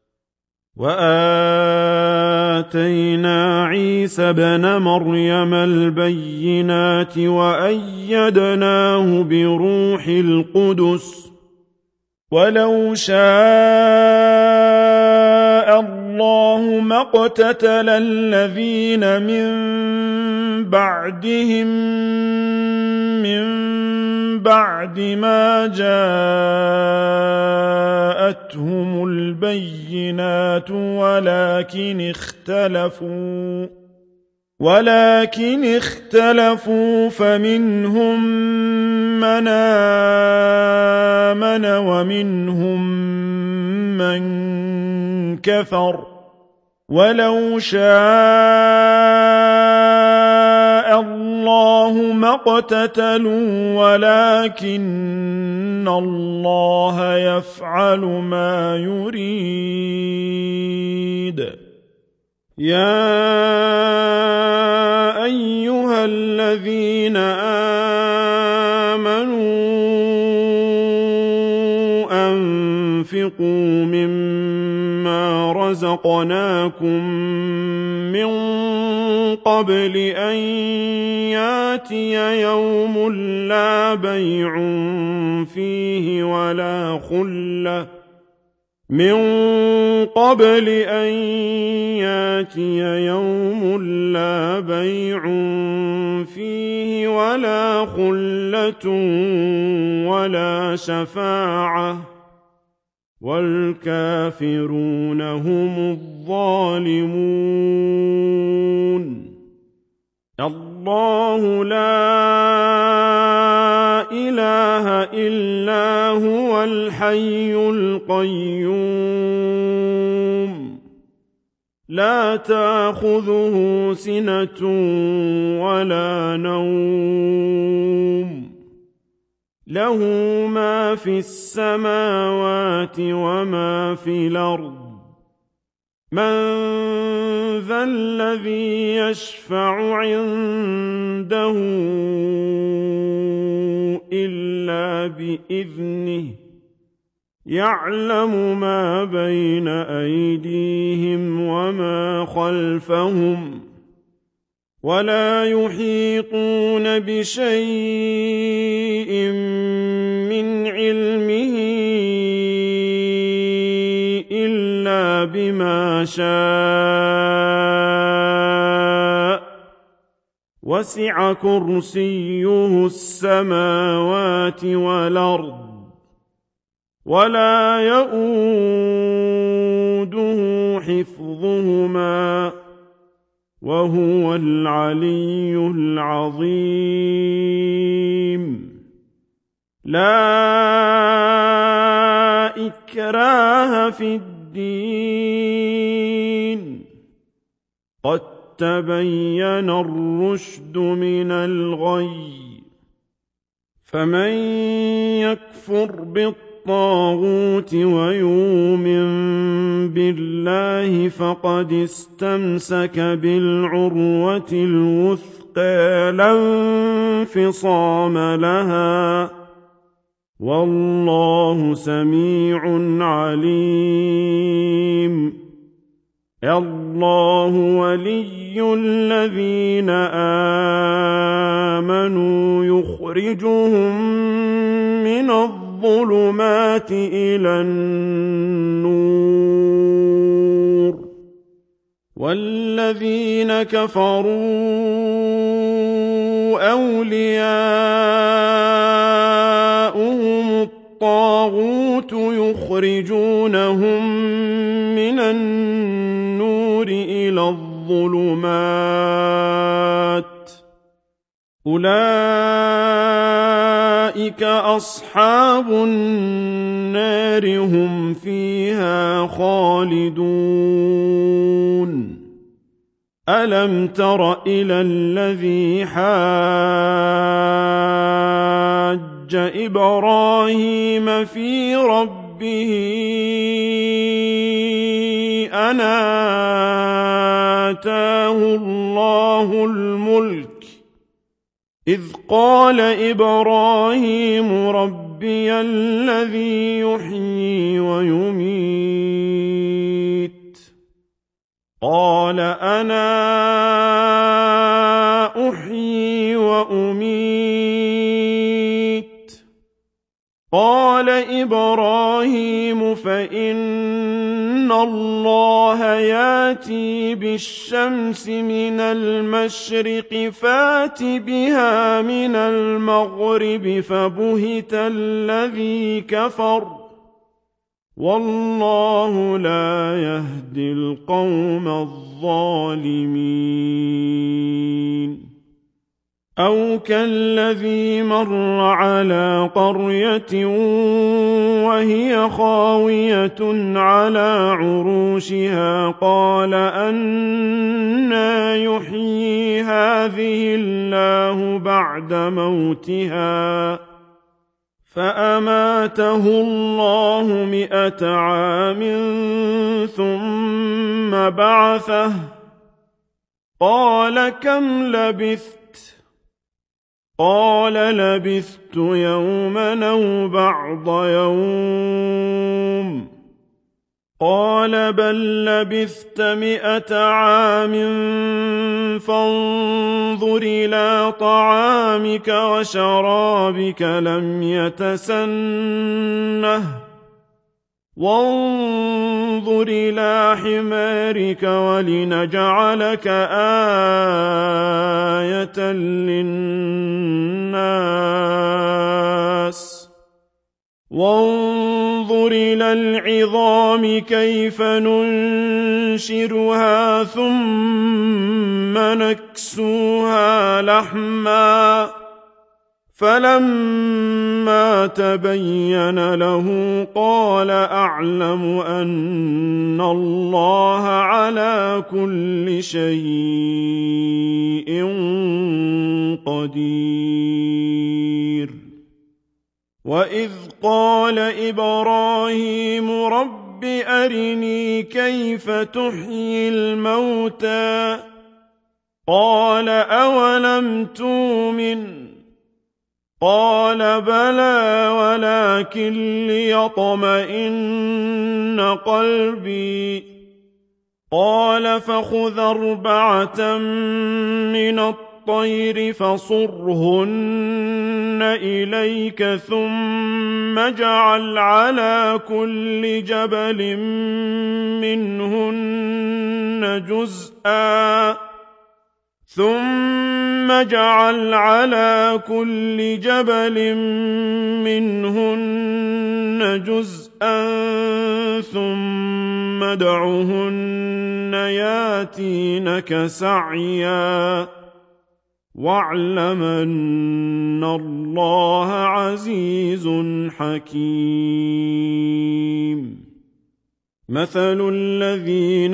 وآتينا عيسى ابن مريم البينات وأيدناه بروح القدس ولو شاء الله ما اقتتل الذين من بعدهم من بعد ما جاءتهم البينات ولكن اختلفوا ولكن اختلفوا فمنهم من آمن ومنهم من كفر ولو شاء الله ما اقتتلوا ولكن الله يفعل ما يريد يا أيها الذين آمنوا أنفقوا مما رزقناكم من قبل أن ياتي يوم لا بيع فيه ولا خلة من قبل أن ياتي يوم لا بيع فيه ولا خلة ولا شفاعة والكافرون هم الظالمون الله لا إله إلا هو الحي القيوم لا تأخذه سنة ولا نوم له ما في السماوات وما في الأرض مَّن ذَا الَّذِي يَشْفَعُ عِندَهُ إِلَّا بِإِذْنِهِ يَعْلَمُ مَا بَيْنَ أَيْدِيهِمْ وَمَا خَلْفَهُمْ وَلَا يُحِيطُونَ بِشَيْءٍ مِّنْ عِلْمِهِ إِلَّا بِمَا شَاءَ وَسِعَ كُرْسِيُّهُ السَّمَاوَاتِ وَالْأَرْضَ وَلَا يَئُودُهُ حِفْظُهُمَا وَهُوَ الْعَلِيُّ الْعَظِيمُ لَا إِكْرَاهَ فِي الدِّينِ قَد تَّبَيَّنَ الرُّشْدُ مِنَ الْغَيِّ فَمَن يَكْفُرْ بِالطَّاغُوتِ وَيُؤْمِن بِاللَّهِ فَقَدِ اسْتَمْسَكَ بِالْعُرْوَةِ الْوُثْقَىٰ لَا انفِصَامَ لَهَا وَاللَّهُ سَمِيعٌ عَلِيمٌ اللَّهُ وَلِيُّ الَّذِينَ آمَنُوا يُخْرِجُهُم مِّنَ الظُّلُمَاتِ إِلَى النُّورِ وَالَّذِينَ كَفَرُوا أَوْلِيَاؤُهُمُ الطَّاغُوتُ يُخْرِجُونَهُم مِّنَ النُّورِ إِلَى الظُّلُمَاتِ أُولَٰئِكَ أَصْحَابُ النَّارِ هُمْ فِيهَا خَالِدُونَ أَلَمْ تَرَ إِلَى الَّذِي حَاجَّ إِبْرَاهِيمَ فِي رَبِّهِ أَنْ آتَاهُ اللَّهُ الْمُلْكَ إِذْ قَالَ إِبْرَاهِيمُ رَبِّيَ الَّذِي يُحْيِي وَيُمِيتُ قَالَ أَنَا أُحْيِي وَأُمِيتُ قَالَ إِبْرَاهِيمُ فَإِنَّ اللَّهَ يَأْتِي بِالشَّمْسِ مِنَ الْمَشْرِقِ فَأْتِ بِهَا مِنَ الْمَغْرِبِ فَبُهِتَ الَّذِي كَفَرَ وَاللَّهُ لَا يَهْدِي الْقَوْمَ الظَّالِمِينَ أَوْ كَالَّذِي مَرَّ عَلَىٰ قَرْيَةٍ وَهِيَ خَاوِيَةٌ عَلَىٰ عُرُوشِهَا قَالَ أَنَّىٰ يُحْيِي هَٰذِهِ اللَّهُ بَعْدَ مَوْتِهَا فَأَمَاتَهُ اللَّهُ مِائَةَ عَامٍ ثُمَّ بَعَثَهُ قَالَ كَمْ لَبِثْتَ قَالَ لَبِثْتُ يَوْمًا أَوْ بَعْضَ يَوْمٍ قَالَ بَل لَّبِثْتَ مِائَةَ عَامٍ فَانظُرْ إِلَىٰ طَعَامِكَ وَشَرَابِكَ لَمْ يَتَسَنَّهْ وَانظُرْ إِلَىٰ حِمَارِكَ وَلِنَجْعَلَكَ آيَةً لِّلنَّاسِ وَانظُرْ إِلَى الْعِظَامِ كَيْفَ نُنشِرُهَا ثُمَّ نَكْسُوهَا لَحْمًا فَلَمَّا تَبَيَّنَ لَهُ قَالَ أَعْلَمُ أَنَّ اللَّهَ عَلَىٰ كُلِّ شَيْءٍ قَدِيرٌ وَإِذْ قَالَ إِبْرَاهِيمُ رَبِّ أرني كيف تحيي الموتى قال أولم تؤمن قال بلى ولكن ليطمئن قلبي قال فخذ أربعة من الطير فصرهن إليك ثم اجعل على كل جبل منهن جزءا ثم اجعل على كل جبل منهن جزءا ثم ادعهن ياتينك سعيا واعلم أن الله عزيز حكيم مثل الذين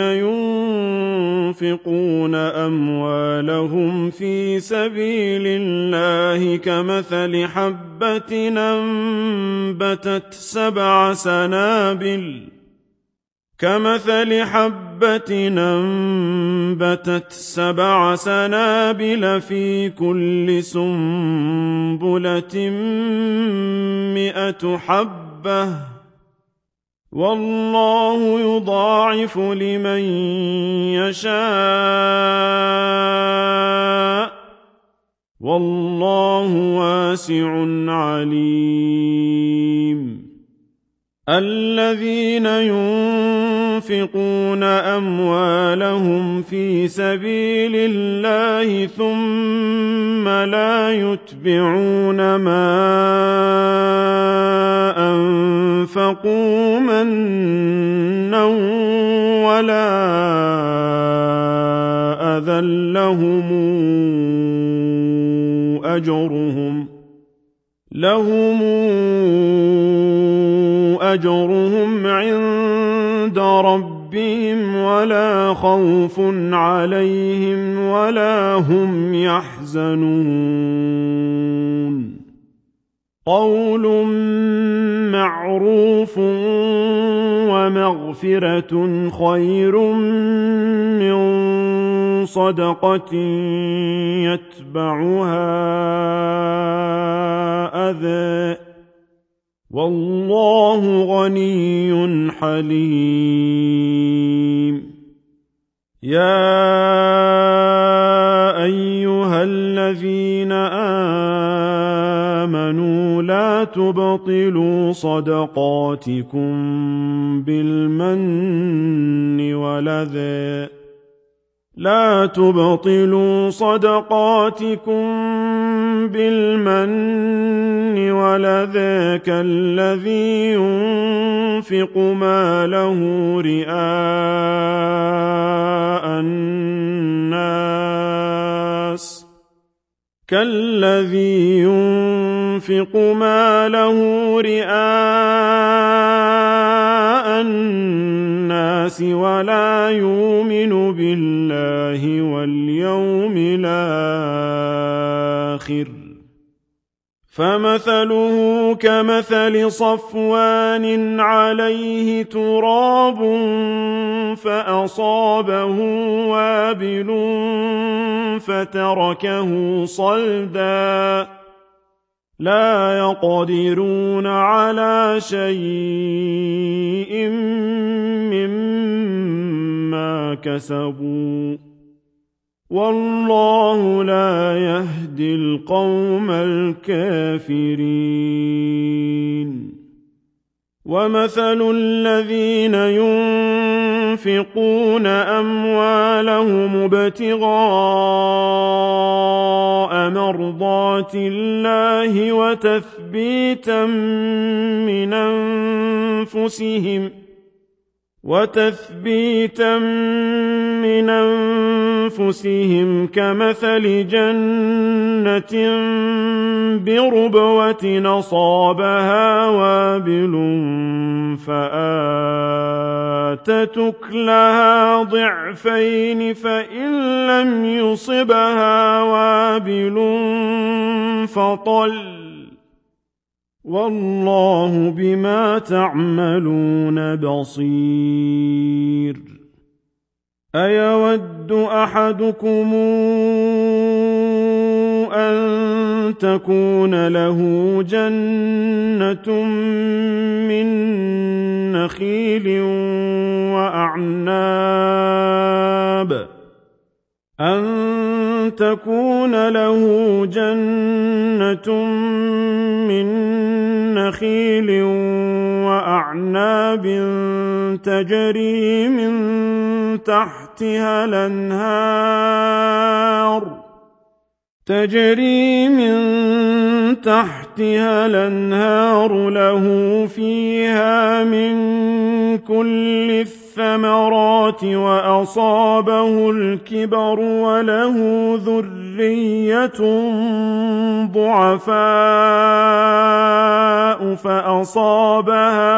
ينفقون أموالهم في سبيل الله كمثل حبة أنبتت سبع سنابل كمثل حبة أنبتت سبع سنابل في كل سنبلة مئة حبة والله يضاعف لمن يشاء والله واسع عليم الذين ينفقون أموالهم في سبيل الله ثم لا يتبعون ما أنفقوا منا ولا أذى لهم أجرهم لهم أجرهم عند ربهم ولا خوف عليهم ولا هم يحزنون قول معروف ومغفرة خير من صدقة يتبعها أذى والله غني حليم يا أيها الذين آمنوا لا تبطلوا صدقاتكم بالمن والأذى لا تبطلوا صدقاتكم بالمن والأذى كالذي ينفق ماله رئاء الناس كالذي ينفق ماله رئاء الناس ولا يؤمن بالله واليوم الآخر فمثله كمثل صفوان عليه تراب فأصابه وابل فتركه صلدا لا يقدرون على شيء مما كسبوا والله لا يهدي القوم الكافرين ومثل الذين ينفقون أموالهم ابتغاء مرضات الله وتثبيتا من أنفسهم وتثبيتا من أنفسهم كمثل جنة بربوة أصابها وابل فآتت أكلها ضعفين فإن لم يصبها وابل فطل والله بما تعملون بصير أيود أحدكم أن تكون له جنة من نخيل وأعناب أن تكون له جنة من نخيل وأعناب تجري من تحتها الأنهار تجري من تحتها الأنهار له فيها من كل الثمرات وأصابه الكبر وله ذرية ضعفاء فأصابها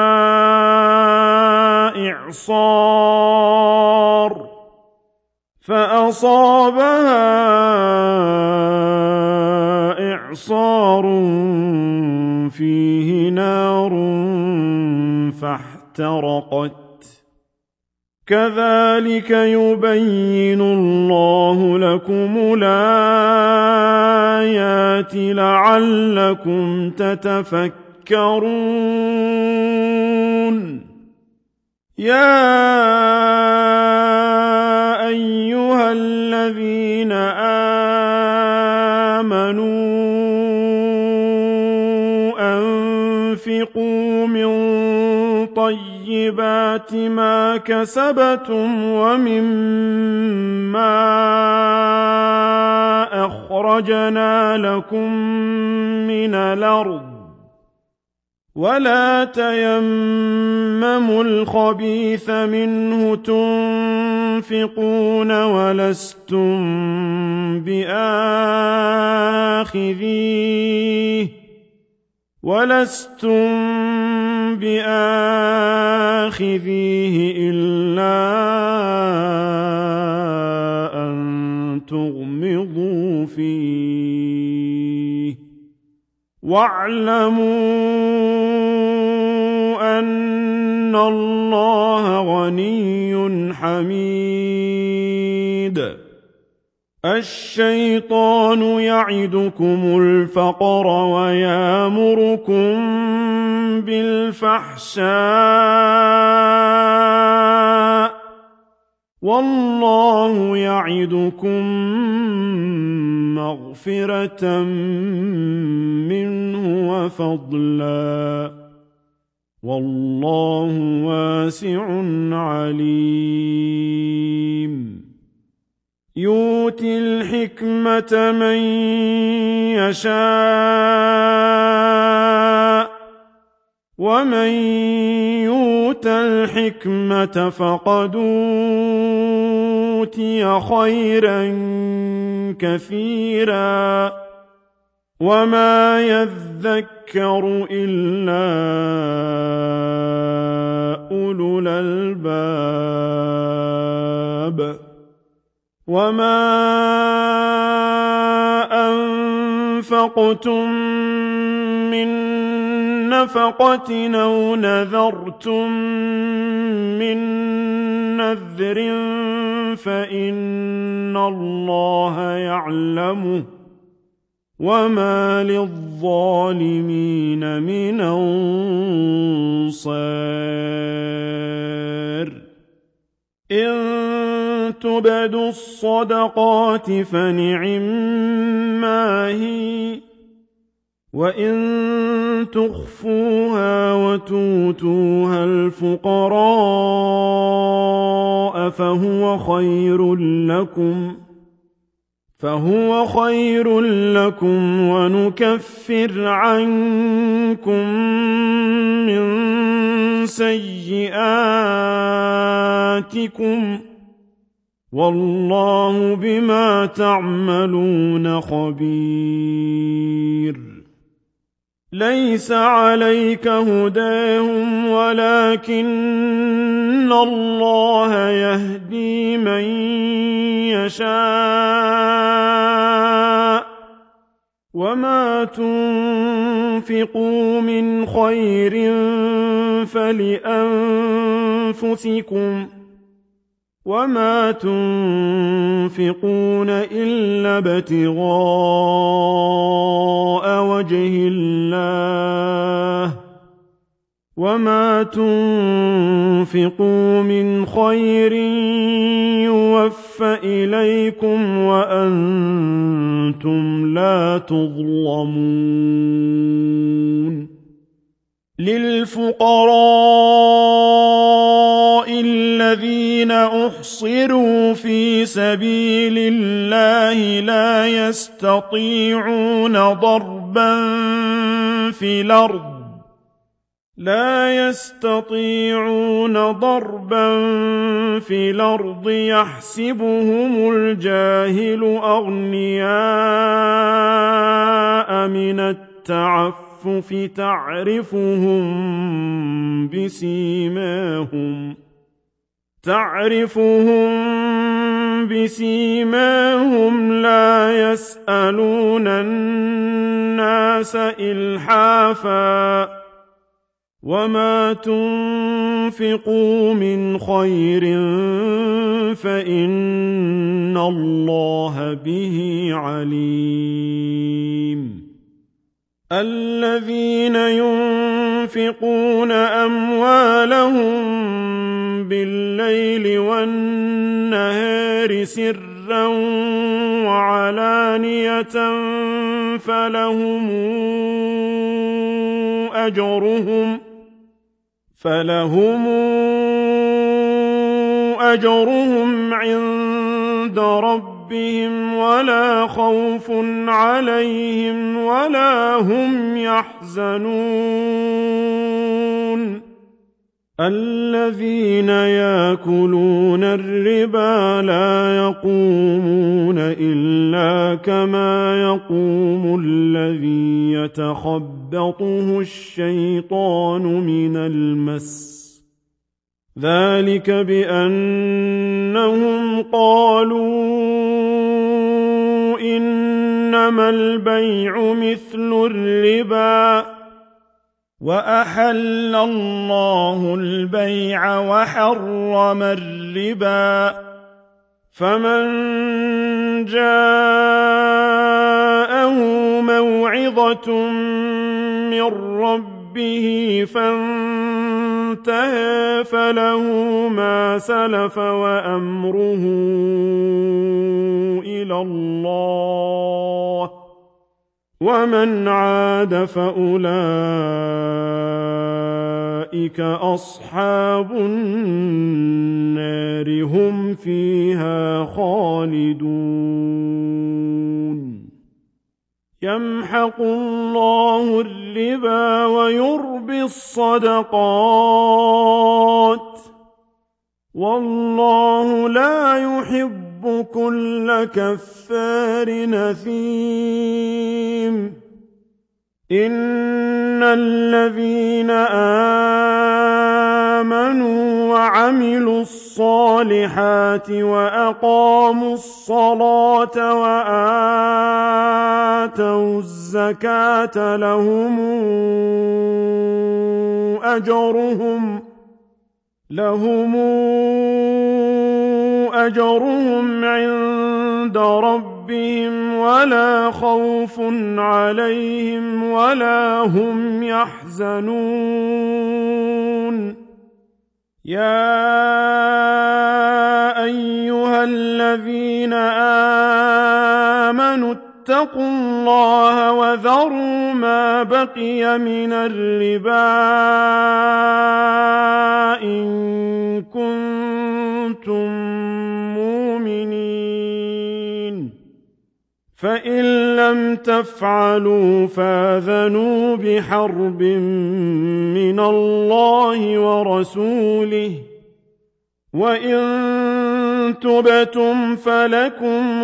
إعصار فأصابها إعصار فيه نار فاحترقت كذلك يبين الله لكم الآيات لعلكم تتفكرون يا أيها الذين آمنوا أنفقوا من طيبات ما كسبتم ومما أخرجنا لكم من الأرض ولا تيمموا الخبيث منه تنفقون ولستم بآخذيه ولستم بآخذيه إلا أن تغمضوا فيه واعلموا أن الله غني حميد الشيطان يعدكم الفقر ويامركم بالفحشاء والله يعدكم مغفرة منه وفضلا والله واسع عليم يؤتي الحكمة من يشاء ومن يؤت الحكمة فقد أوتي خيرا كثيرا وما يذكر إلا أولو الألباب وما أنفقتم من نفقة أو نذرتم من نذر فإن الله يعلمه وما للظالمين من أنصار إن تبدوا الصدقات فنعما هي وإن تخفوها وتؤتوها الفقراء فهو خير لكم فهو خير لكم ونكفر عنكم من سيئاتكم والله بما تعملون خبير ليس عليك هداهم ولكن الله يهدي من يشاء وما تنفقوا من خير فلأنفسكم وما تنفقون إلا ابتغاء وجه الله وما تنفقوا من خير يوفى إليكم وأنتم لا تظلمون للفقراء الذين أحصروا في سبيل الله لا يستطيعون ضربا في الأرض لا يستطيعون ضربا في الأرض يحسبهم الجاهل أغنياء من التعفف تعرفهم بسيماهم تعرفهم بسيماهم لا يسألون الناس إلحافا وما تنفقوا من خير فإن الله به عليم الذين ينفقون أموالهم بالليل والنهار سرا وعلانية فلهم أجرهم فلهم أجرهم عند ربهم ولا خوف عليهم ولا هم يحزنون الذين يأكلون الربا لا يقومون إلا كما يقوم الذي يتخبطه الشيطان من المس ذلك بأنهم قالوا إنما البيع مثل الربا وأحل الله البيع وحرم الربا فمن جاءه موعظة من ربه فانتهى فله ما سلف وأمره إلى الله ومن عاد فأولئك أصحاب النار هم فيها خالدون يمحق الله الربا ويربي الصدقات والله لا يحب كل كفار نثيم إن الذين آمنوا وعملوا الصالحات وأقاموا الصلاة وآتوا الزكاة لهم أجرهم لهم أجرهم عند ربهم ولا خوف عليهم ولا هم يحزنون يا أيها الذين آمنوا اتقوا الله وذروا ما بقي من الربا إن كنتم مؤمنين فإن لم تفعلوا فاذنوا بحرب من الله ورسوله وإن تبتم فلكم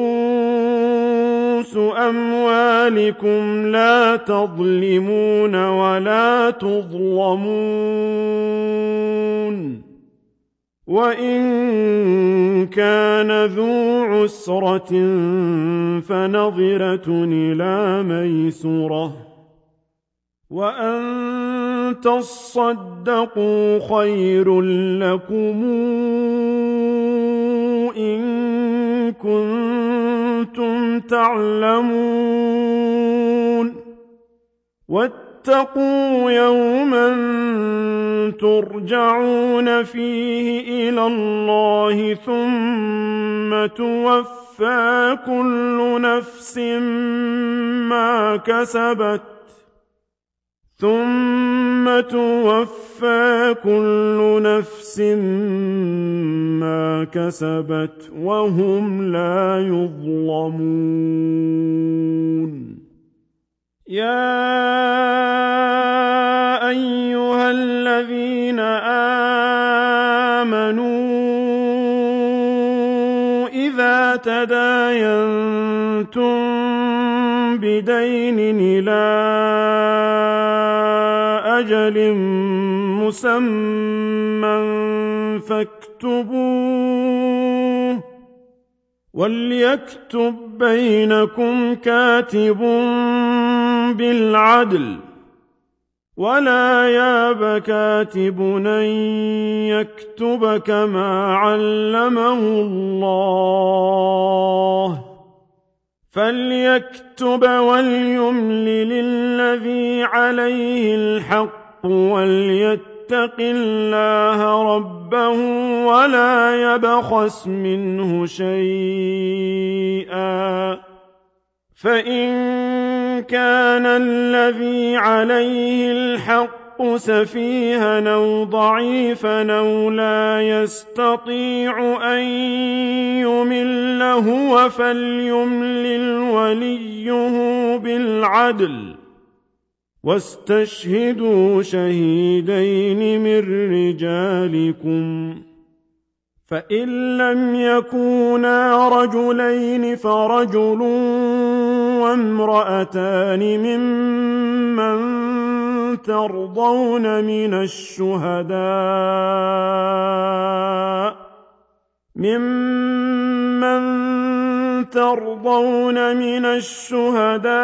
رؤوس أموالكم لا تظلمون ولا تظلمون وإن كان ذو عسرة فنظرة إلى ميسرة وأن تصدقوا خير لكم إن كنتم تعلمون واتقوا يوما ترجعون فيه إلى الله ثم توفى كل نفس ما كسبت ثم توفى كل نفس ما كسبت وهم لا يظلمون يا أيها الذين آمنوا إذا تداينتم بدين إلى أجل مسمى فاكتبوه وليكتب بينكم كاتب بالعدل ولا ياب كاتب أن يكتب كما علمه الله فليكتب وليملل الذي عليه الحق وليتق الله ربه ولا يبخس منه شيئا فإن كان الذي عليه الحق سفيها أو ضعيفا أو لا يستطيع أن يمل هو فليملل وليه بالعدل واستشهدوا شهيدين من رجالكم فإن لم يكونا رجلين فرجل وامرأتان ممن ترضون من الشهداء ممن ترضون من الشهداء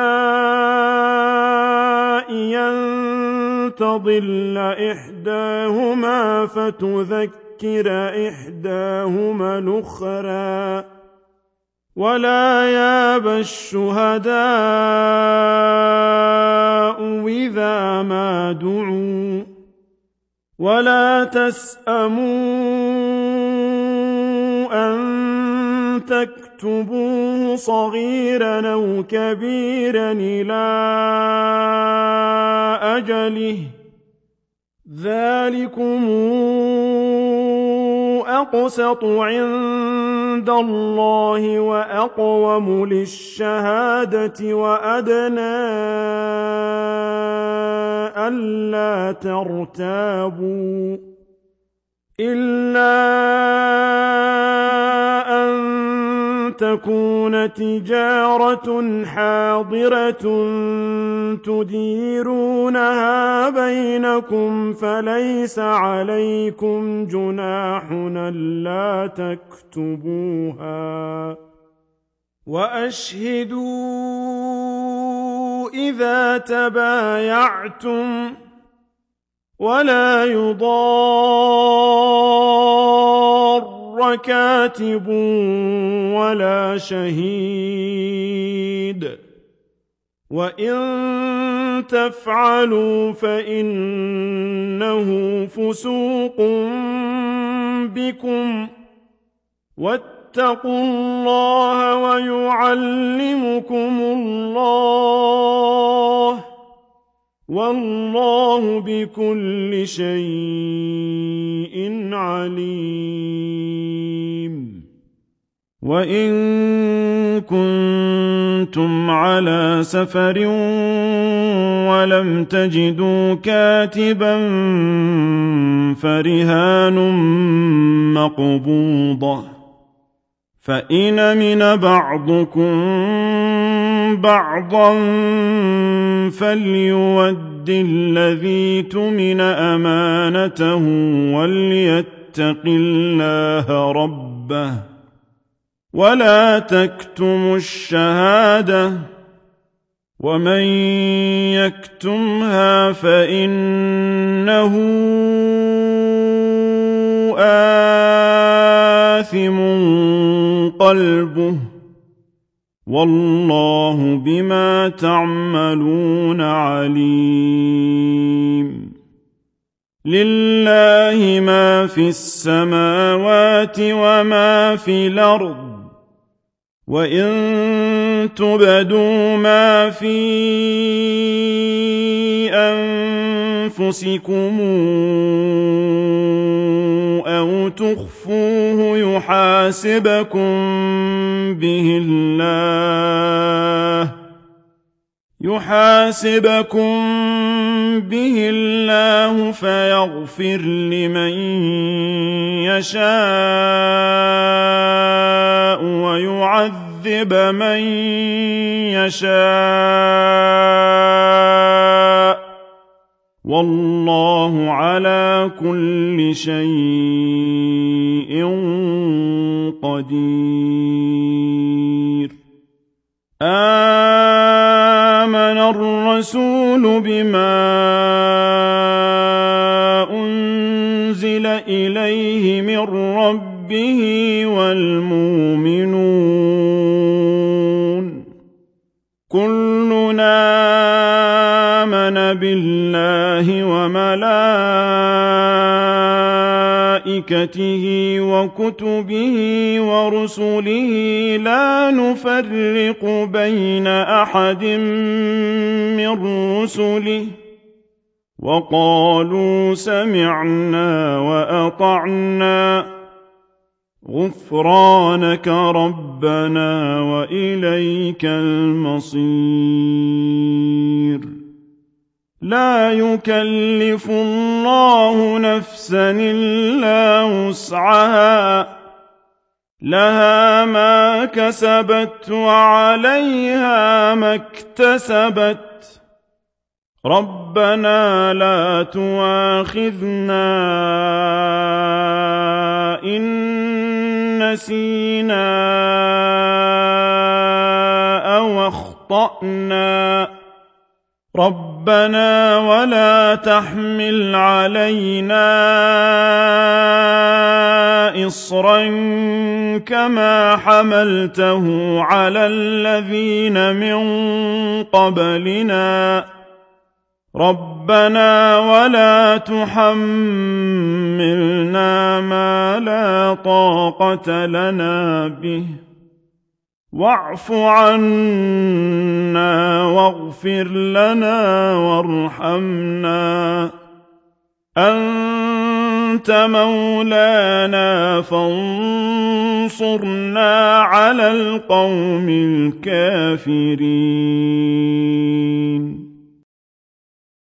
أن تضل إحداهما فتذكر إحداهما الأخرى ولا ياب الشهداء إذا ما دعوا ولا تسأموا أن تكتبوه صغيرا أو كبيرا إلى أجله ذلكم أقسط عند الله وأقوم للشهادة وأدنى ألا ترتابوا إلا أن تكون تجارة حاضرة تديرونها بينكم فليس عليكم جناح ألا تكتبوها وأشهدوا إذا تبايعتم ولا يضار كاتب ولا شهيد وإن تفعلوا فإنه فسوق بكم واتقوا الله ويعلمكم الله والله بكل شيء عليم وإن كنتم على سفر ولم تجدوا كاتبا فرهان مقبوضة فإن أمن بعضكم بعضا فليؤد الذي اؤتمن أمانته وليتق فليتق الله ربه ولا تكتموا الشهادة ومن يكتمها فإنه آثم قلبه والله بما تعملون عليم لله ما في السماوات وما في الأرض وإن تبدوا ما في أنفسكم أو تخفوه يحاسبكم به الله يحاسبكم به الله فيغفر لمن يشاء ويعذب من يشاء والله على كل شيء قدير آمن الرسول بما أنزل إليه من ربه والمؤمنون كلنا آمن بالله وملائكته وكتبه ورسله لا نفرق بين أحد من رسله وقالوا سمعنا وأطعنا غفرانك ربنا وإليك المصير لا يكلف الله نفسا إلا وسعها لها ما كسبت وعليها ما اكتسبت ربنا لا تؤاخذنا إن نسينا أو أخطأنا ربنا ولا تحمل علينا إصرا كما حملته على الذين من قبلنا ربنا ولا تحملنا ما لا طاقة لنا به واعف عنا واغفر لنا وارحمنا أنت مولانا فانصرنا على القوم الكافرين